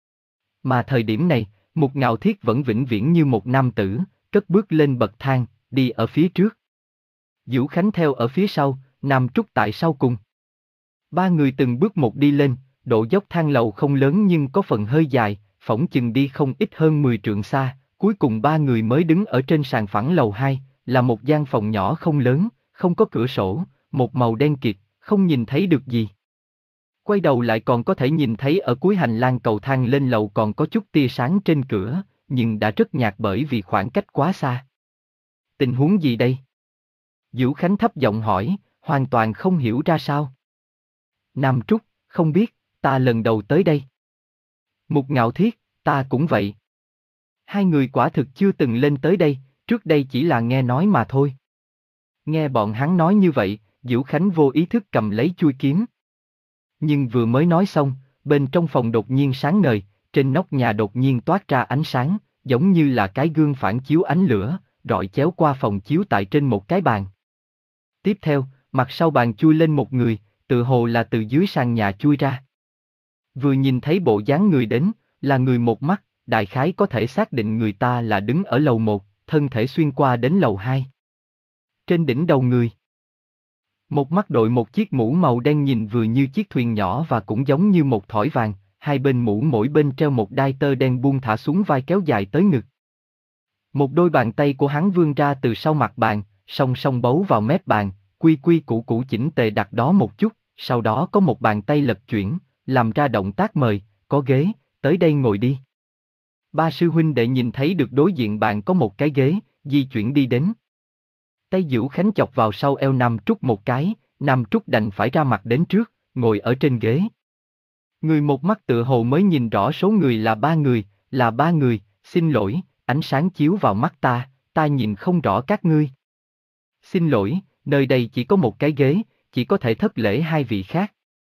[SPEAKER 1] Mà thời điểm này, Mục Ngạo Thiết vẫn vĩnh viễn như một nam tử, cất bước lên bậc thang, đi ở phía trước. Dữu Khánh theo ở phía sau, Nam Trúc tại sau cùng. Ba người từng bước một đi lên, độ dốc thang lầu không lớn nhưng có phần hơi dài, phỏng chừng đi không ít hơn mười trượng xa, cuối cùng ba người mới đứng ở trên sàn phẳng lầu hai, là một gian phòng nhỏ không lớn, không có cửa sổ, một màu đen kịt, không nhìn thấy được gì. Quay đầu lại còn có thể nhìn thấy ở cuối hành lang cầu thang lên lầu còn có chút tia sáng trên cửa, nhưng đã rất nhạt bởi vì khoảng cách quá xa. Tình huống gì đây? Dữu Khánh thấp giọng hỏi, hoàn toàn không hiểu ra sao. Nam Trúc, không biết, ta lần đầu tới đây. Mục Ngạo Thiết, ta cũng vậy. Hai người quả thực chưa từng lên tới đây, trước đây chỉ là nghe nói mà thôi. Nghe bọn hắn nói như vậy, Dữu Khánh vô ý thức cầm lấy chuôi kiếm. Nhưng vừa mới nói xong, bên trong phòng đột nhiên sáng ngời, trên nóc nhà đột nhiên toát ra ánh sáng, giống như là cái gương phản chiếu ánh lửa, rọi chéo qua phòng chiếu tại trên một cái bàn. Tiếp theo, mặt sau bàn chui lên một người, tự hồ là từ dưới sàn nhà chui ra. Vừa nhìn thấy bộ dáng người đến, là người một mắt, đại khái có thể xác định người ta là đứng ở lầu một, thân thể xuyên qua đến lầu hai. Trên đỉnh đầu người, một mắt đội một chiếc mũ màu đen nhìn vừa như chiếc thuyền nhỏ và cũng giống như một thỏi vàng, hai bên mũ mỗi bên treo một đai tơ đen buông thả xuống vai kéo dài tới ngực. Một đôi bàn tay của hắn vươn ra từ sau mặt bàn, song song bấu vào mép bàn, quy quy củ củ chỉnh tề đặt đó một chút, sau đó có một bàn tay lật chuyển, làm ra động tác mời, có ghế, tới đây ngồi đi. Ba sư huynh đệ nhìn thấy được đối diện bạn có một cái ghế, di chuyển đi đến. Tay Dữu Khánh chọc vào sau eo Nam Trúc một cái, Nam Trúc đành phải ra mặt đến trước, ngồi ở trên ghế. Người một mắt tựa hồ mới nhìn rõ số người là ba người, là ba người, xin lỗi, ánh sáng chiếu vào mắt ta, ta nhìn không rõ các ngươi. Xin lỗi, nơi đây chỉ có một cái ghế, chỉ có thể thất lễ hai vị khác.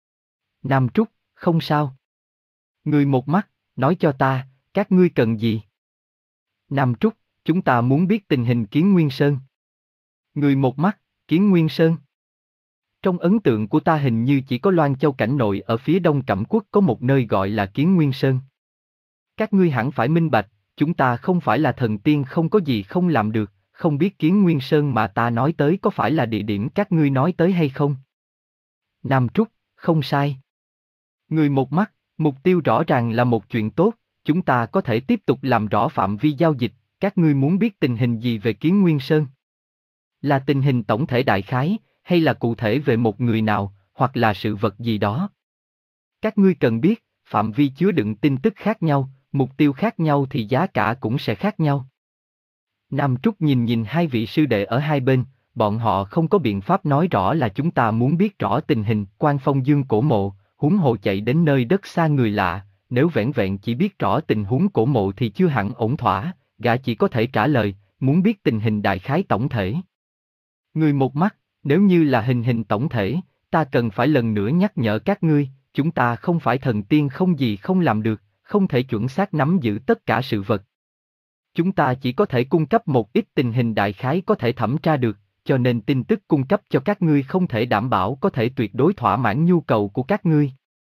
[SPEAKER 1] Nam Trúc, không sao. Người một mắt, nói cho ta, các ngươi cần gì? Nam Trúc, chúng ta muốn biết tình hình Kiến Nguyên Sơn. Người một mắt, Kiến Nguyên Sơn. Trong ấn tượng của ta hình như chỉ có Loan Châu cảnh nội ở phía đông Cẩm Quốc có một nơi gọi là Kiến Nguyên Sơn. Các ngươi hẳn phải minh bạch, chúng ta không phải là thần tiên không có gì không làm được, không biết Kiến Nguyên Sơn mà ta nói tới có phải là địa điểm các ngươi nói tới hay không? Nam Trúc, không sai. Người một mắt, mục tiêu rõ ràng là một chuyện tốt, chúng ta có thể tiếp tục làm rõ phạm vi giao dịch, các ngươi muốn biết tình hình gì về Kiến Nguyên Sơn? Là tình hình tổng thể đại khái, hay là cụ thể về một người nào, hoặc là sự vật gì đó? Các ngươi cần biết, phạm vi chứa đựng tin tức khác nhau, mục tiêu khác nhau thì giá cả cũng sẽ khác nhau. Nam Trúc nhìn nhìn hai vị sư đệ ở hai bên, bọn họ không có biện pháp nói rõ là chúng ta muốn biết rõ tình hình Quan Phong Dương cổ mộ, huống hồ chạy đến nơi đất xa người lạ, nếu vẻn vẹn chỉ biết rõ tình huống cổ mộ thì chưa hẳn ổn thỏa, gã chỉ có thể trả lời, muốn biết tình hình đại khái tổng thể. Người một mắt, nếu như là hình hình tổng thể, ta cần phải lần nữa nhắc nhở các ngươi, chúng ta không phải thần tiên không gì không làm được, không thể chuẩn xác nắm giữ tất cả sự vật. Chúng ta chỉ có thể cung cấp một ít tình hình đại khái có thể thẩm tra được, cho nên tin tức cung cấp cho các ngươi không thể đảm bảo có thể tuyệt đối thỏa mãn nhu cầu của các ngươi.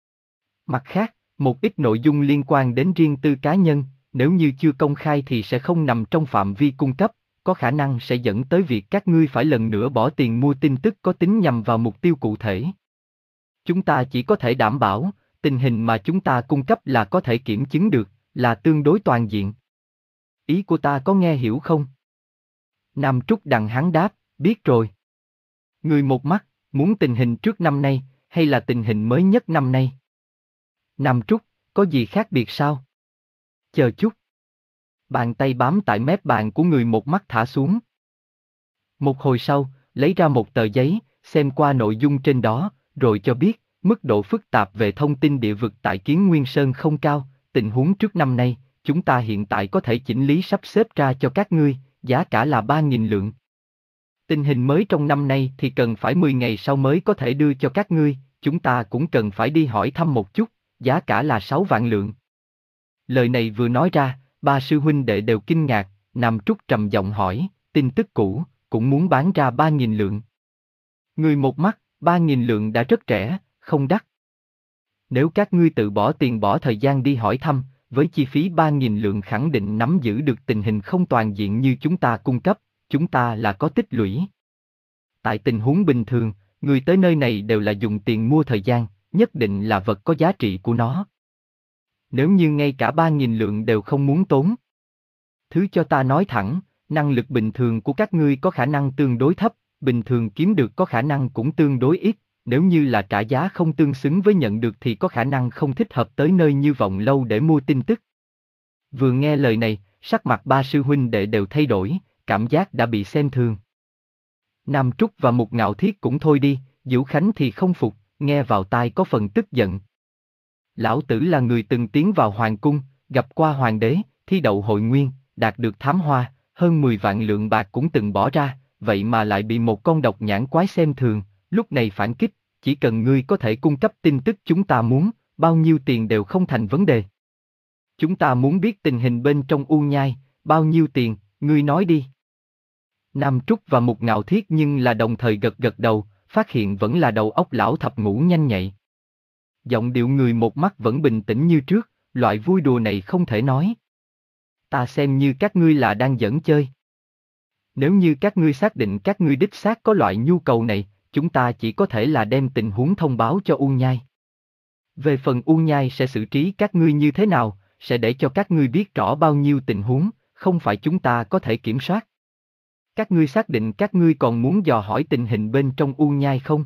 [SPEAKER 1] Mặt khác, một ít nội dung liên quan đến riêng tư cá nhân, nếu như chưa công khai thì sẽ không nằm trong phạm vi cung cấp, có khả năng sẽ dẫn tới việc các ngươi phải lần nữa bỏ tiền mua tin tức có tính nhằm vào mục tiêu cụ thể. Chúng ta chỉ có thể đảm bảo, tình hình mà chúng ta cung cấp là có thể kiểm chứng được, là tương đối toàn diện. Ý của ta có nghe hiểu không? Nam Trúc đằng hắn đáp, biết rồi. Người một mắt, muốn tình hình trước năm nay, hay là tình hình mới nhất năm nay? Nam Trúc, có gì khác biệt sao? Chờ chút. Bàn tay bám tại mép bàn của người một mắt thả xuống. Một hồi sau, lấy ra một tờ giấy, xem qua nội dung trên đó, rồi cho biết, mức độ phức tạp về thông tin địa vực tại Kiến Nguyên Sơn không cao, tình huống trước năm nay, chúng ta hiện tại có thể chỉnh lý sắp xếp ra cho các ngươi, giá cả là ba nghìn lượng. Tình hình mới trong năm nay thì cần phải mười ngày sau mới có thể đưa cho các ngươi, chúng ta cũng cần phải đi hỏi thăm một chút, giá cả là sáu vạn lượng. Lời này vừa nói ra, ba sư huynh đệ đều kinh ngạc, Nam Trúc trầm giọng hỏi, tin tức cũ, cũng muốn bán ra ba nghìn lượng. Người một mắt, ba nghìn lượng đã rất rẻ, không đắt. Nếu các ngươi tự bỏ tiền bỏ thời gian đi hỏi thăm, với chi phí ba nghìn lượng khẳng định nắm giữ được tình hình không toàn diện như chúng ta cung cấp, chúng ta là có tích lũy. Tại tình huống bình thường, người tới nơi này đều là dùng tiền mua thời gian, nhất định là vật có giá trị của nó. Nếu như ngay cả ba nghìn lượng đều không muốn tốn. Thứ cho ta nói thẳng, năng lực bình thường của các ngươi có khả năng tương đối thấp, bình thường kiếm được có khả năng cũng tương đối ít, nếu như là trả giá không tương xứng với nhận được thì có khả năng không thích hợp tới nơi như Vọng Lâu để mua tin tức. Vừa nghe lời này, sắc mặt ba sư huynh đệ đều thay đổi, cảm giác đã bị xem thường. Nam Trúc và Mục Ngạo Thiết cũng thôi đi, Dữu Khánh thì không phục, nghe vào tai có phần tức giận. Lão tử là người từng tiến vào hoàng cung, gặp qua hoàng đế, thi đậu hội nguyên, đạt được thám hoa, hơn mười vạn lượng bạc cũng từng bỏ ra, vậy mà lại bị một con độc nhãn quái xem thường, lúc này phản kích, chỉ cần ngươi có thể cung cấp tin tức chúng ta muốn, bao nhiêu tiền đều không thành vấn đề. Chúng ta muốn biết tình hình bên trong U Nhai, bao nhiêu tiền, ngươi nói đi. Nam Trúc và Mục Ngạo Thiết nhưng là đồng thời gật gật đầu, phát hiện vẫn là đầu óc lão thập ngũ nhanh nhạy. Giọng điệu người một mắt vẫn bình tĩnh như trước, loại vui đùa này không thể nói. Ta xem như các ngươi là đang giỡn chơi. Nếu như các ngươi xác định các ngươi đích xác có loại nhu cầu này, chúng ta chỉ có thể là đem tình huống thông báo cho U Nhai. Về phần U Nhai sẽ xử trí các ngươi như thế nào, sẽ để cho các ngươi biết rõ bao nhiêu tình huống, không phải chúng ta có thể kiểm soát. Các ngươi xác định các ngươi còn muốn dò hỏi tình hình bên trong U Nhai không?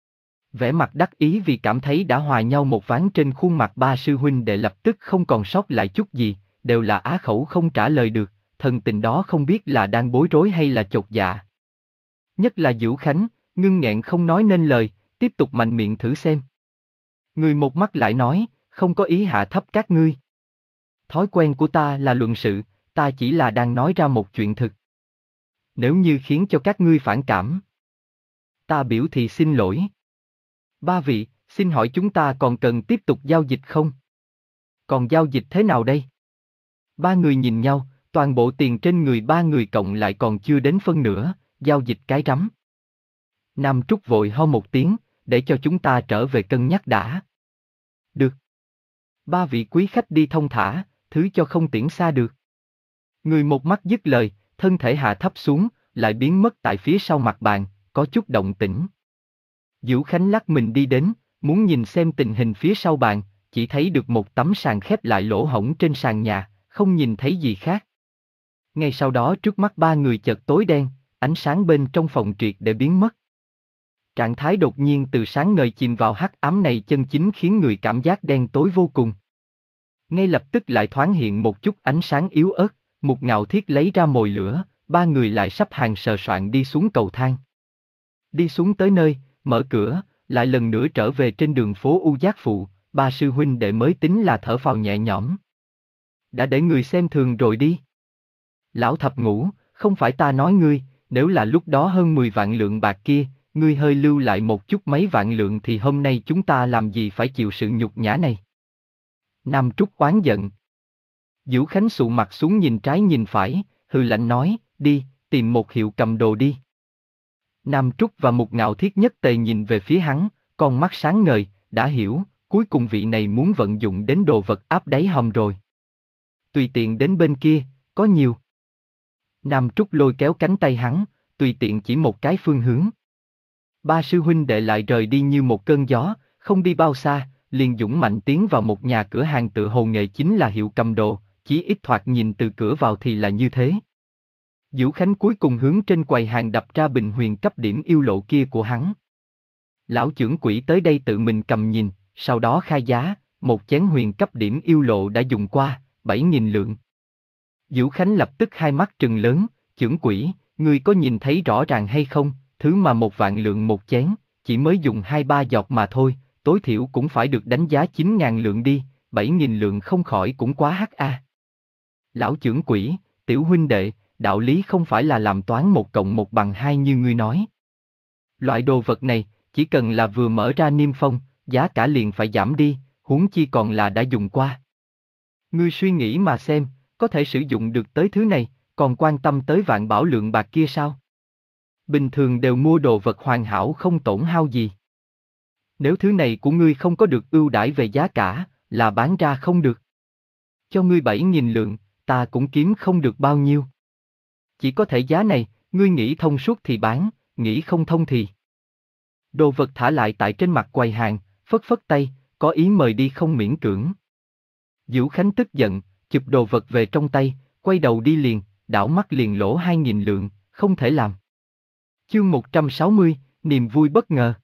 [SPEAKER 1] Vẻ mặt đắc ý vì cảm thấy đã hòa nhau một ván trên khuôn mặt ba sư huynh đệ lập tức không còn sót lại chút gì, đều là á khẩu không trả lời được, thần tình đó không biết là đang bối rối hay là chột dạ. Nhất là Dữu Khánh, ngưng nghẹn không nói nên lời, tiếp tục mạnh miệng thử xem. Người một mắt lại nói, không có ý hạ thấp các ngươi. Thói quen của ta là luận sự, ta chỉ là đang nói ra một chuyện thực. Nếu như khiến cho các ngươi phản cảm, ta biểu thì xin lỗi. Ba vị, xin hỏi chúng ta còn cần tiếp tục giao dịch không? Còn giao dịch thế nào đây? Ba người nhìn nhau, toàn bộ tiền trên người ba người cộng lại còn chưa đến phân nửa, giao dịch cái rắm. Nam Trúc vội ho một tiếng, để cho chúng ta trở về cân nhắc đã. Được. Ba vị quý khách đi thông thả, thứ cho không tiễn xa được. Người một mắt dứt lời, thân thể hạ thấp xuống, lại biến mất tại phía sau mặt bàn, có chút động tĩnh. Dữu Khánh lắc mình đi đến, muốn nhìn xem tình hình phía sau bàn, chỉ thấy được một tấm sàn khép lại lỗ hổng trên sàn nhà, không nhìn thấy gì khác. Ngay sau đó trước mắt ba người chợt tối đen, ánh sáng bên trong phòng triệt để biến mất. Trạng thái đột nhiên từ sáng ngời chìm vào hắc ám này chân chính khiến người cảm giác đen tối vô cùng. Ngay lập tức lại thoáng hiện một chút ánh sáng yếu ớt, Mục Ngạo Thiết lấy ra mồi lửa, ba người lại sắp hàng sờ soạn đi xuống cầu thang. Đi xuống tới nơi, mở cửa, lại lần nữa trở về trên đường phố U Giác Phụ, ba sư huynh đệ mới tính là thở phào nhẹ nhõm. Đã để người xem thường rồi đi. Lão thập ngũ, không phải ta nói ngươi, nếu là lúc đó hơn mười vạn lượng bạc kia, ngươi hơi lưu lại một chút mấy vạn lượng thì hôm nay chúng ta làm gì phải chịu sự nhục nhã này. Nam Trúc oán giận. Dữu Khánh sụ mặt xuống nhìn trái nhìn phải, hừ lạnh nói, đi, tìm một hiệu cầm đồ đi. Nam Trúc và Mục Ngạo Thiết nhất tề nhìn về phía hắn, con mắt sáng ngời, đã hiểu, cuối cùng vị này muốn vận dụng đến đồ vật áp đáy hòm rồi. Tùy tiện đến bên kia, có nhiều. Nam Trúc lôi kéo cánh tay hắn, tùy tiện chỉ một cái phương hướng. Ba sư huynh đệ lại rời đi như một cơn gió, không đi bao xa, liền dũng mạnh tiến vào một nhà cửa hàng tự hồ nghề chính là hiệu cầm đồ, chỉ ít thoạt nhìn từ cửa vào thì là như thế. Dữu Khánh cuối cùng hướng trên quầy hàng đập ra bình huyền cấp điểm yêu lộ kia của hắn. Lão trưởng quỹ tới đây tự mình cầm nhìn, sau đó khai giá, một chén huyền cấp điểm yêu lộ đã dùng qua, bảy nghìn lượng. Dữu Khánh lập tức hai mắt trừng lớn, trưởng quỹ, ngươi có nhìn thấy rõ ràng hay không, thứ mà một vạn lượng một chén, chỉ mới dùng hai ba giọt mà thôi, tối thiểu cũng phải được đánh giá chín ngàn lượng đi, bảy nghìn lượng không khỏi cũng quá hắc a. Lão trưởng quỹ, tiểu huynh đệ, đạo lý không phải là làm toán một cộng một bằng hai như ngươi nói. Loại đồ vật này, chỉ cần là vừa mở ra niêm phong, giá cả liền phải giảm đi, huống chi còn là đã dùng qua. Ngươi suy nghĩ mà xem, có thể sử dụng được tới thứ này, còn quan tâm tới vạn bảo lượng bạc kia sao? Bình thường đều mua đồ vật hoàn hảo không tổn hao gì. Nếu thứ này của ngươi không có được ưu đãi về giá cả, là bán ra không được. Cho ngươi bảy nghìn lượng, ta cũng kiếm không được bao nhiêu. Chỉ có thể giá này, ngươi nghĩ thông suốt thì bán, nghĩ không thông thì. Đồ vật thả lại tại trên mặt quầy hàng, phất phất tay, có ý mời đi không miễn cưỡng. Dữu Khánh tức giận, chụp đồ vật về trong tay, quay đầu đi liền, đảo mắt liền lỗ hai nghìn lượng, không thể làm. Chương một trăm sáu mươi, niềm vui bất ngờ.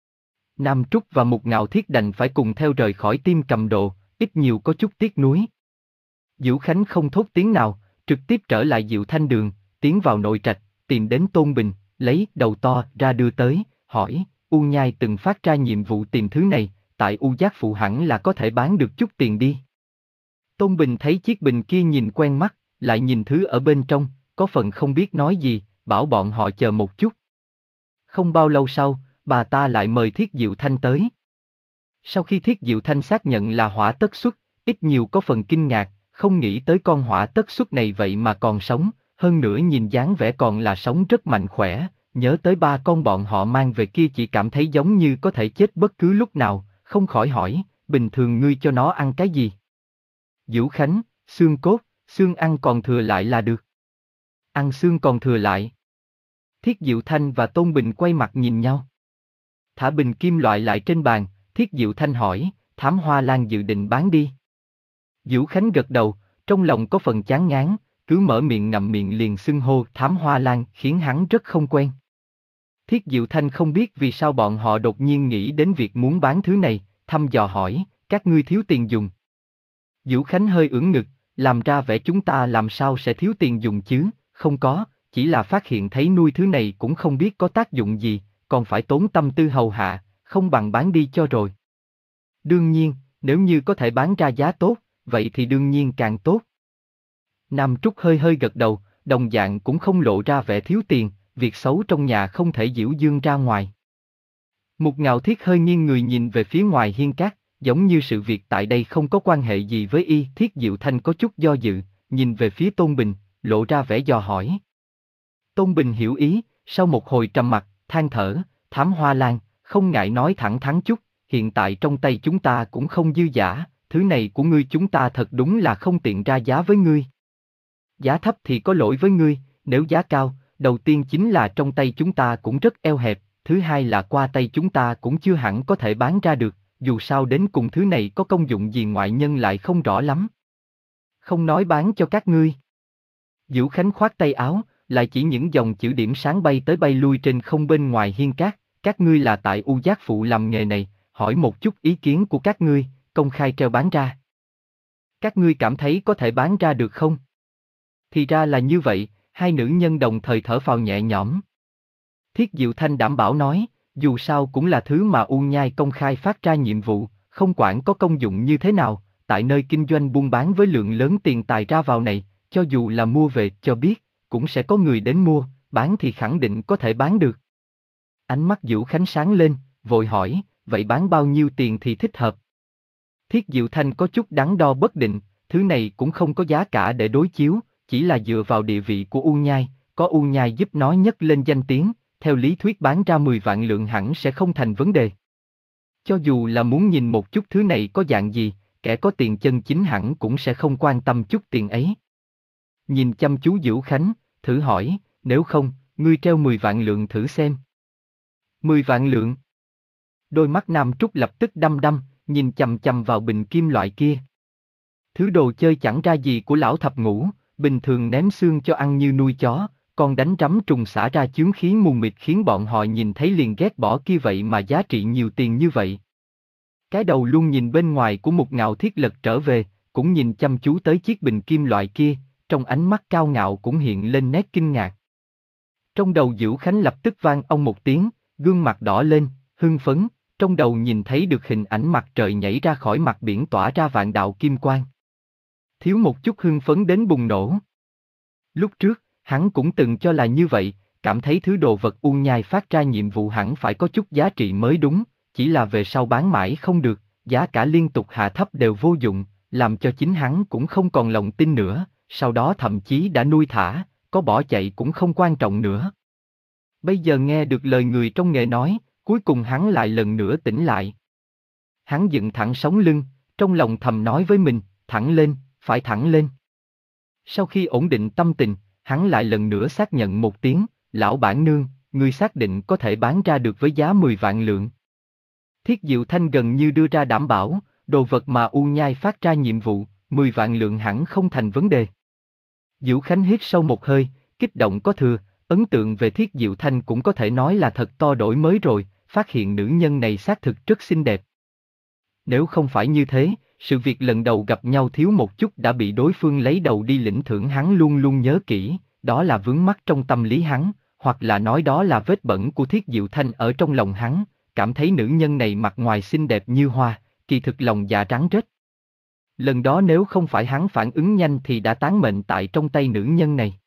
[SPEAKER 1] Nam Trúc và Mục Ngạo Thiết đành phải cùng theo rời khỏi Tiệm cầm đồ, ít nhiều có chút tiếc nuối. Dữu Khánh không thốt tiếng nào, trực tiếp trở lại Diệu Thanh Đường, tiến vào nội trạch, tìm đến Tôn Bình, lấy đầu to ra đưa tới, hỏi, U Nhai từng phát ra nhiệm vụ tìm thứ này, tại U Giác Phụ hẳn là có thể bán được chút tiền đi. Tôn Bình thấy chiếc bình kia nhìn quen mắt, lại nhìn thứ ở bên trong, có phần không biết nói gì, bảo bọn họ chờ một chút. Không bao lâu sau, bà ta lại mời Thiết Diệu Thanh tới. Sau khi Thiết Diệu Thanh xác nhận là hỏa tất xuất, ít nhiều có phần kinh ngạc, không nghĩ tới con hỏa tất xuất này vậy mà còn sống, hơn nữa nhìn dáng vẻ còn là sống rất mạnh khỏe, nhớ tới ba con bọn họ mang về kia chỉ cảm thấy giống như có thể chết bất cứ lúc nào, không khỏi hỏi, bình thường ngươi cho nó ăn cái gì? Dữu Khánh, xương cốt, xương ăn còn thừa lại là được. Ăn xương còn thừa lại. Thiết Diệu Thanh và Tôn Bình quay mặt nhìn nhau. Thả bình kim loại lại trên bàn, Thiết Diệu Thanh hỏi, Thám Hoa Lan dự định bán đi. Dữu Khánh gật đầu, trong lòng có phần chán ngán, cứ mở miệng ngậm miệng liền xưng hô Thám Hoa Lan khiến hắn rất không quen. Thiết Diệu Thanh không biết vì sao bọn họ đột nhiên nghĩ đến việc muốn bán thứ này, thăm dò hỏi, các ngươi thiếu tiền dùng. Dữu Khánh hơi ưỡn ngực, làm ra vẻ chúng ta làm sao sẽ thiếu tiền dùng chứ, không có, chỉ là phát hiện thấy nuôi thứ này cũng không biết có tác dụng gì, còn phải tốn tâm tư hầu hạ, không bằng bán đi cho rồi. Đương nhiên, nếu như có thể bán ra giá tốt, vậy thì đương nhiên càng tốt. Nam Trúc hơi hơi gật đầu, đồng dạng cũng không lộ ra vẻ thiếu tiền, việc xấu trong nhà không thể giễu dương ra ngoài. Mục Ngạo Thiết hơi nghiêng người nhìn về phía ngoài hiên cát, giống như sự việc tại đây không có quan hệ gì với y. Thiết Diệu Thanh có chút do dự, nhìn về phía Tôn Bình, lộ ra vẻ dò hỏi. Tôn Bình hiểu ý, sau một hồi trầm mặc, than thở, Thám Hoa Lan, không ngại nói thẳng thắn chút, hiện tại trong tay chúng ta cũng không dư giả, thứ này của ngươi chúng ta thật đúng là không tiện ra giá với ngươi. Giá thấp thì có lỗi với ngươi, nếu giá cao, đầu tiên chính là trong tay chúng ta cũng rất eo hẹp, thứ hai là qua tay chúng ta cũng chưa hẳn có thể bán ra được, dù sao đến cùng thứ này có công dụng gì ngoại nhân lại không rõ lắm. Không nói bán cho các ngươi. Dữu Khánh khoát tay áo, lại chỉ những dòng chữ điểm sáng bay tới bay lui trên không bên ngoài hiên cát, các ngươi là tại U Giác Phụ làm nghề này, hỏi một chút ý kiến của các ngươi, công khai treo bán ra. Các ngươi cảm thấy có thể bán ra được không? Thì ra là như vậy, hai nữ nhân đồng thời thở phào nhẹ nhõm. Thiết Diệu Thanh đảm bảo nói, dù sao cũng là thứ mà U Nhai công khai phát ra nhiệm vụ, không quản có công dụng như thế nào, tại nơi kinh doanh buôn bán với lượng lớn tiền tài ra vào này, cho dù là mua về cho biết, cũng sẽ có người đến mua, bán thì khẳng định có thể bán được. Ánh mắt Dữu Khánh sáng lên, vội hỏi, vậy bán bao nhiêu tiền thì thích hợp? Thiết Diệu Thanh có chút đắn đo bất định, thứ này cũng không có giá cả để đối chiếu, chỉ là dựa vào địa vị của U Nhai, có U Nhai giúp nó nhấc lên danh tiếng, theo lý thuyết bán ra mười vạn lượng hẳn sẽ không thành vấn đề. Cho dù là muốn nhìn một chút thứ này có dạng gì, kẻ có tiền chân chính hẳn cũng sẽ không quan tâm chút tiền ấy. Nhìn chăm chú Dữu Khánh, thử hỏi, nếu không, ngươi treo mười vạn lượng thử xem. Mười vạn lượng. Đôi mắt Nam Trúc lập tức đăm đăm, nhìn chằm chằm vào bình kim loại kia. Thứ đồ chơi chẳng ra gì của lão thập ngũ, bình thường ném xương cho ăn như nuôi chó, còn đánh rắm trùng xả ra chướng khí mù mịt khiến bọn họ nhìn thấy liền ghét bỏ kia vậy mà giá trị nhiều tiền như vậy. Cái đầu luôn nhìn bên ngoài của Mục Ngạo Thiết lật trở về, cũng nhìn chăm chú tới chiếc bình kim loại kia, trong ánh mắt cao ngạo cũng hiện lên nét kinh ngạc. Trong đầu Dữu Khánh lập tức vang ông một tiếng, gương mặt đỏ lên, hưng phấn, trong đầu nhìn thấy được hình ảnh mặt trời nhảy ra khỏi mặt biển tỏa ra vạn đạo kim quang. Thiếu một chút hưng phấn đến bùng nổ. Lúc trước, hắn cũng từng cho là như vậy, cảm thấy thứ đồ vật U Nhai phát ra nhiệm vụ hẳn phải có chút giá trị mới đúng, chỉ là về sau bán mãi không được, giá cả liên tục hạ thấp đều vô dụng, làm cho chính hắn cũng không còn lòng tin nữa, sau đó thậm chí đã nuôi thả, có bỏ chạy cũng không quan trọng nữa. Bây giờ nghe được lời người trong nghề nói, cuối cùng hắn lại lần nữa tỉnh lại. Hắn dựng thẳng sống lưng, trong lòng thầm nói với mình, thẳng lên, phải thẳng lên. Sau khi ổn định tâm tình, hắn lại lần nữa xác nhận một tiếng, lão bản nương, ngươi xác định có thể bán ra được với giá mười vạn lượng. Thiết Diệu Thanh gần như đưa ra đảm bảo, đồ vật mà U Nhai phát ra nhiệm vụ, mười vạn lượng hẳn không thành vấn đề. Dữu Khánh hít sâu một hơi, kích động có thừa, ấn tượng về Thiết Diệu Thanh cũng có thể nói là thật to đổi mới rồi, phát hiện nữ nhân này xác thực rất xinh đẹp. Nếu không phải như thế, sự việc lần đầu gặp nhau thiếu một chút đã bị đối phương lấy đầu đi lĩnh thưởng hắn luôn luôn nhớ kỹ, đó là vướng mắc trong tâm lý hắn, hoặc là nói đó là vết bẩn của Thiết Diệu Thanh ở trong lòng hắn, cảm thấy nữ nhân này mặt ngoài xinh đẹp như hoa, kỳ thực lòng dạ rắn rết. Lần đó nếu không phải hắn phản ứng nhanh thì đã tán mệnh tại trong tay nữ nhân này.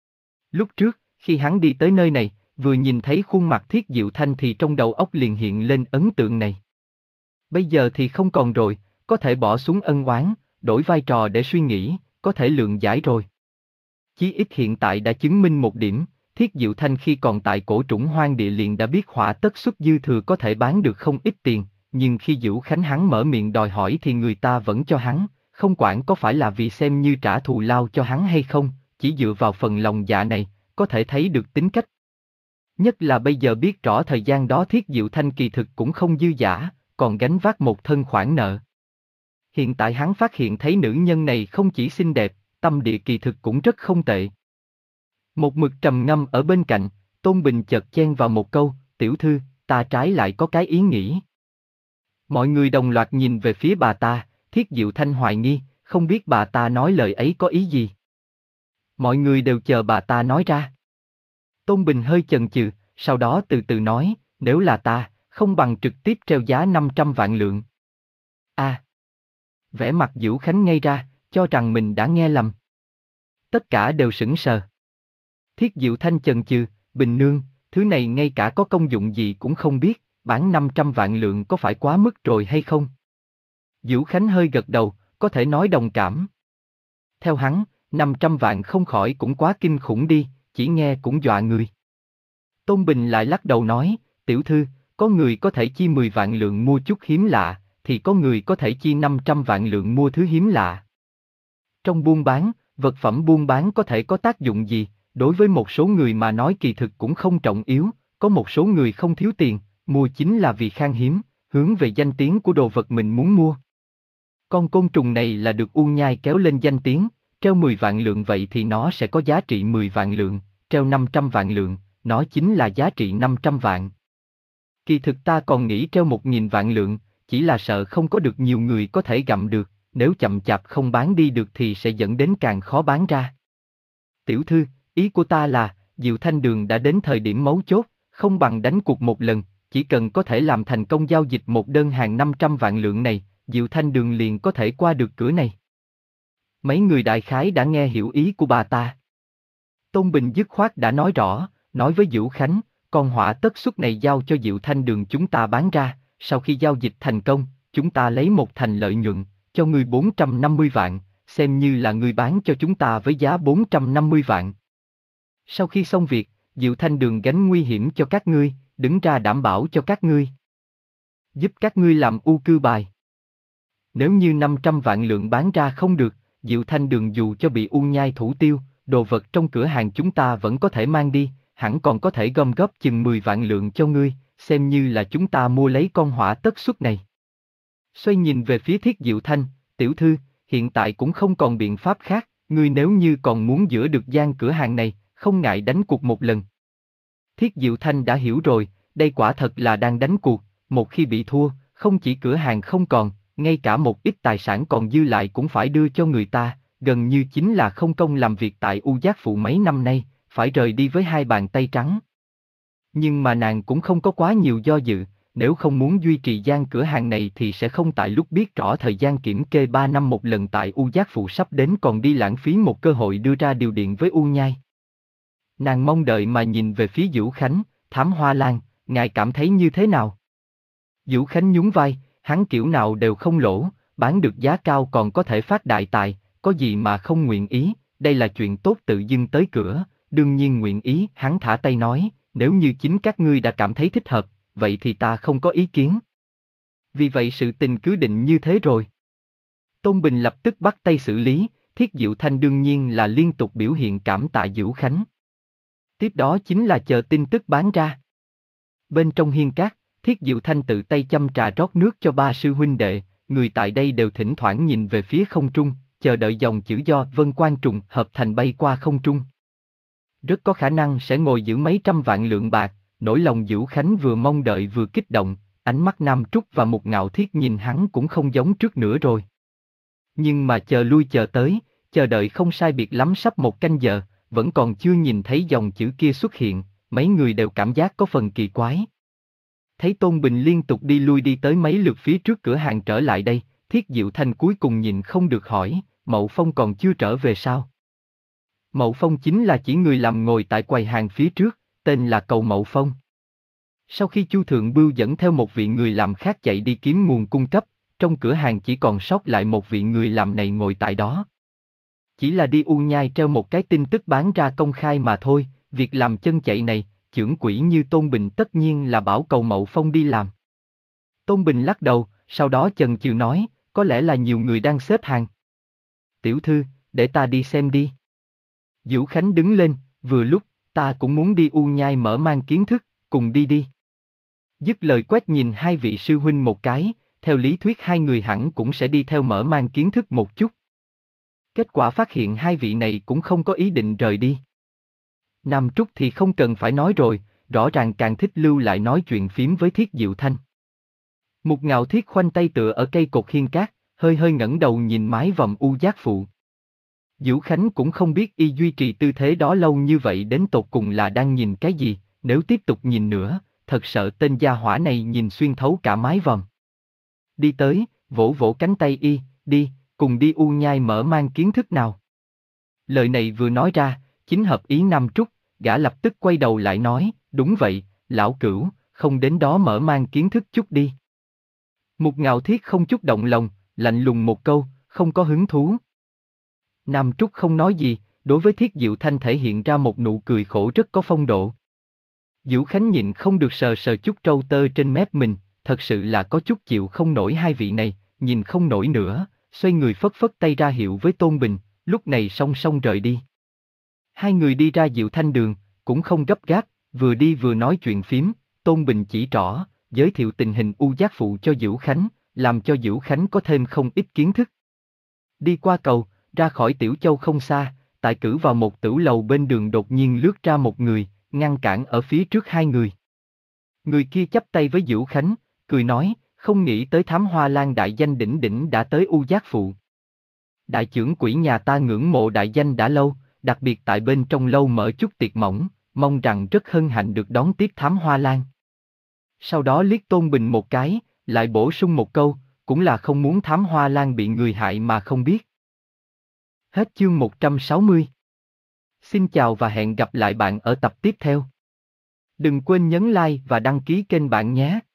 [SPEAKER 1] Lúc trước, khi hắn đi tới nơi này, vừa nhìn thấy khuôn mặt Thiết Diệu Thanh thì trong đầu óc liền hiện lên ấn tượng này. Bây giờ thì không còn rồi, có thể bỏ xuống ân oán, đổi vai trò để suy nghĩ, có thể lượng giải rồi. Chí ít hiện tại đã chứng minh một điểm, Thiết Diệu Thanh khi còn tại Cổ Trũng Hoang Địa liền đã biết hỏa tất xuất dư thừa có thể bán được không ít tiền, nhưng khi Dữu Khánh hắn mở miệng đòi hỏi thì người ta vẫn cho hắn, không quản có phải là vì xem như trả thù lao cho hắn hay không, chỉ dựa vào phần lòng dạ này, có thể thấy được tính cách. Nhất là bây giờ biết rõ thời gian đó Thiết Diệu Thanh kỳ thực cũng không dư dả, còn gánh vác một thân khoản nợ. Hiện tại hắn phát hiện thấy nữ nhân này không chỉ xinh đẹp, tâm địa kỳ thực cũng rất không tệ. Một mực trầm ngâm ở bên cạnh, Tôn Bình chợt chen vào một câu, tiểu thư, ta trái lại có cái ý nghĩ. Mọi người đồng loạt nhìn về phía bà ta, Thiết Diệu Thanh hoài nghi, không biết bà ta nói lời ấy có ý gì. Mọi người đều chờ bà ta nói ra. Tôn Bình hơi chần chừ, sau đó từ từ nói, nếu là ta, không bằng trực tiếp treo giá năm trăm vạn lượng. À! Vẻ mặt Dữu Khánh ngây ra, cho rằng mình đã nghe lầm. Tất cả đều sững sờ. Thiết Diệu Thanh chần chừ, Bình nương, thứ này ngay cả có công dụng gì cũng không biết, bán năm trăm vạn lượng có phải quá mức rồi hay không? Dữu Khánh hơi gật đầu, có thể nói đồng cảm. Theo hắn, năm trăm vạn không khỏi cũng quá kinh khủng đi, chỉ nghe cũng dọa người. Tôn Bình lại lắc đầu nói, tiểu thư, có người có thể chi mười vạn lượng mua chút hiếm lạ, thì có người có thể chi năm trăm vạn lượng mua thứ hiếm lạ. Trong buôn bán, vật phẩm buôn bán có thể có tác dụng gì, đối với một số người mà nói kỳ thực cũng không trọng yếu, có một số người không thiếu tiền, mua chính là vì khan hiếm, hướng về danh tiếng của đồ vật mình muốn mua. Con côn trùng này là được U Nhai kéo lên danh tiếng, treo mười vạn lượng vậy thì nó sẽ có giá trị mười vạn lượng, treo năm trăm vạn lượng, nó chính là giá trị năm trăm vạn. Kỳ thực ta còn nghĩ treo một nghìn vạn lượng, chỉ là sợ không có được nhiều người có thể gặm được, nếu chậm chạp không bán đi được thì sẽ dẫn đến càng khó bán ra. Tiểu thư, ý của ta là, Diệu Thanh Đường đã đến thời điểm mấu chốt, không bằng đánh cuộc một lần, chỉ cần có thể làm thành công giao dịch một đơn hàng năm trăm vạn lượng này, Diệu Thanh Đường liền có thể qua được cửa này. Mấy người đại khái đã nghe hiểu ý của bà ta. Tôn Bình dứt khoát đã nói rõ, nói với Dữu Khánh, con hỏa tất suất này giao cho Diệu Thanh Đường chúng ta bán ra, sau khi giao dịch thành công, chúng ta lấy một thành lợi nhuận, cho ngươi bốn trăm năm mươi vạn, xem như là ngươi bán cho chúng ta với giá bốn trăm năm mươi vạn. Sau khi xong việc, Diệu Thanh Đường gánh nguy hiểm cho các ngươi, đứng ra đảm bảo cho các ngươi. Giúp các ngươi làm ưu cư bài. Nếu như năm trăm vạn lượng bán ra không được, Diệu Thanh Đường dù cho bị U Nhai thủ tiêu, đồ vật trong cửa hàng chúng ta vẫn có thể mang đi, hẳn còn có thể gom góp chừng mười vạn lượng cho ngươi, xem như là chúng ta mua lấy con hỏa tất suất này. Xoay nhìn về phía Thiết Diệu Thanh, tiểu thư, hiện tại cũng không còn biện pháp khác, ngươi nếu như còn muốn giữ được gian cửa hàng này, không ngại đánh cuộc một lần. Thiết Diệu Thanh đã hiểu rồi, đây quả thật là đang đánh cuộc, một khi bị thua, không chỉ cửa hàng không còn, ngay cả một ít tài sản còn dư lại cũng phải đưa cho người ta, gần như chính là không công làm việc tại U Giác Phụ mấy năm nay, phải rời đi với hai bàn tay trắng. Nhưng mà nàng cũng không có quá nhiều do dự, nếu không muốn duy trì gian cửa hàng này thì sẽ không tại lúc biết rõ thời gian kiểm kê ba năm một lần tại U Giác Phụ sắp đến còn đi lãng phí một cơ hội đưa ra điều điện với U Nhai. Nàng mong đợi mà nhìn về phía Dữu Khánh, Thám Hoa Lan, ngài cảm thấy như thế nào? Dữu Khánh nhún vai, hắn kiểu nào đều không lỗ, bán được giá cao còn có thể phát đại tài, có gì mà không nguyện ý, đây là chuyện tốt tự dưng tới cửa, đương nhiên nguyện ý, hắn thả tay nói, nếu như chính các ngươi đã cảm thấy thích hợp, vậy thì ta không có ý kiến. Vì vậy sự tình cứ định như thế rồi. Tôn Bình lập tức bắt tay xử lý, Thiết Diệu Thanh đương nhiên là liên tục biểu hiện cảm tạ Dữu Khánh. Tiếp đó chính là chờ tin tức bán ra. Bên trong hiên cát, Thiết Diệu Thanh tự tay châm trà rót nước cho ba sư huynh đệ, người tại đây đều thỉnh thoảng nhìn về phía không trung, chờ đợi dòng chữ do Vân Quan trùng hợp thành bay qua không trung. Rất có khả năng sẽ ngồi giữ mấy trăm vạn lượng bạc, nỗi lòng Dữu Khánh vừa mong đợi vừa kích động, ánh mắt Nam Trúc và Mục Ngạo Thiết nhìn hắn cũng không giống trước nữa rồi. Nhưng mà chờ lui chờ tới, chờ đợi không sai biệt lắm sắp một canh giờ, vẫn còn chưa nhìn thấy dòng chữ kia xuất hiện, mấy người đều cảm giác có phần kỳ quái. Thấy Tôn Bình liên tục đi lui đi tới mấy lượt phía trước cửa hàng trở lại đây, Thiết Diệu Thanh cuối cùng nhìn không được hỏi, Mậu Phong còn chưa trở về sao? Mậu Phong chính là chỉ người làm ngồi tại quầy hàng phía trước, tên là Cầu Mậu Phong. Sau khi Chu Thượng Bưu dẫn theo một vị người làm khác chạy đi kiếm nguồn cung cấp, trong cửa hàng chỉ còn sót lại một vị người làm này ngồi tại đó. Chỉ là đi U Nhai treo một cái tin tức bán ra công khai mà thôi, việc làm chân chạy này, chưởng quỷ như Tôn Bình tất nhiên là bảo cầu Mậu Phong đi làm. Tôn Bình lắc đầu, sau đó chần chừ nói, có lẽ là nhiều người đang xếp hàng. Tiểu thư, để ta đi xem đi. Vũ Khánh đứng lên, vừa lúc, ta cũng muốn đi U Nhai mở mang kiến thức, cùng đi đi. Dứt lời quét nhìn hai vị sư huynh một cái, theo lý thuyết hai người hẳn cũng sẽ đi theo mở mang kiến thức một chút. Kết quả phát hiện hai vị này cũng không có ý định rời đi. Nam Trúc thì không cần phải nói rồi, rõ ràng càng thích lưu lại nói chuyện phím với Thiết Diệu Thanh. Mục Ngạo Thiết khoanh tay tựa ở cây cột hiên cát, hơi hơi ngẩng đầu nhìn mái vòm u giác phụ. Vũ Khánh cũng không biết y duy trì tư thế đó lâu như vậy đến tột cùng là đang nhìn cái gì, nếu tiếp tục nhìn nữa, thật sợ tên gia hỏa này nhìn xuyên thấu cả mái vòm. Đi tới, vỗ vỗ cánh tay y, đi, cùng đi U Nhai mở mang kiến thức nào. Lời này vừa nói ra, chính hợp ý Nam Trúc, gã lập tức quay đầu lại nói, đúng vậy, lão cửu, không đến đó mở mang kiến thức chút đi. Mục Ngạo Thiết không chút động lòng, lạnh lùng một câu, không có hứng thú. Nam Trúc không nói gì, đối với Thiết Diệu Thanh thể hiện ra một nụ cười khổ rất có phong độ. Vũ Khánh nhịn không được sờ sờ chút trâu tơ trên mép mình, thật sự là có chút chịu không nổi hai vị này, nhìn không nổi nữa, xoay người phất phất tay ra hiệu với Tôn Bình, lúc này song song rời đi. Hai người đi ra Diệu Thanh đường, cũng không gấp gáp, vừa đi vừa nói chuyện phím, Tôn Bình chỉ trỏ, giới thiệu tình hình u giác phụ cho Vũ Khánh, làm cho Vũ Khánh có thêm không ít kiến thức. Đi qua cầu, ra khỏi Tiểu Châu không xa, tại cử vào một tửu lầu bên đường đột nhiên lướt ra một người, ngăn cản ở phía trước hai người. Người kia chắp tay với Vũ Khánh, cười nói, không nghĩ tới Thám Hoa Lan đại danh đỉnh đỉnh đã tới u giác phụ. Đại trưởng quỹ nhà ta ngưỡng mộ đại danh đã lâu, đặc biệt tại bên trong lâu mở chút tiệc mỏng, mong rằng rất hân hạnh được đón tiếp Thám Hoa Lan. Sau đó liếc Tôn Bình một cái, lại bổ sung một câu, cũng là không muốn Thám Hoa Lan bị người hại mà không biết. Hết chương một trăm sáu mươi. Xin chào và hẹn gặp lại bạn ở tập tiếp theo. Đừng quên nhấn like và đăng ký kênh bạn nhé.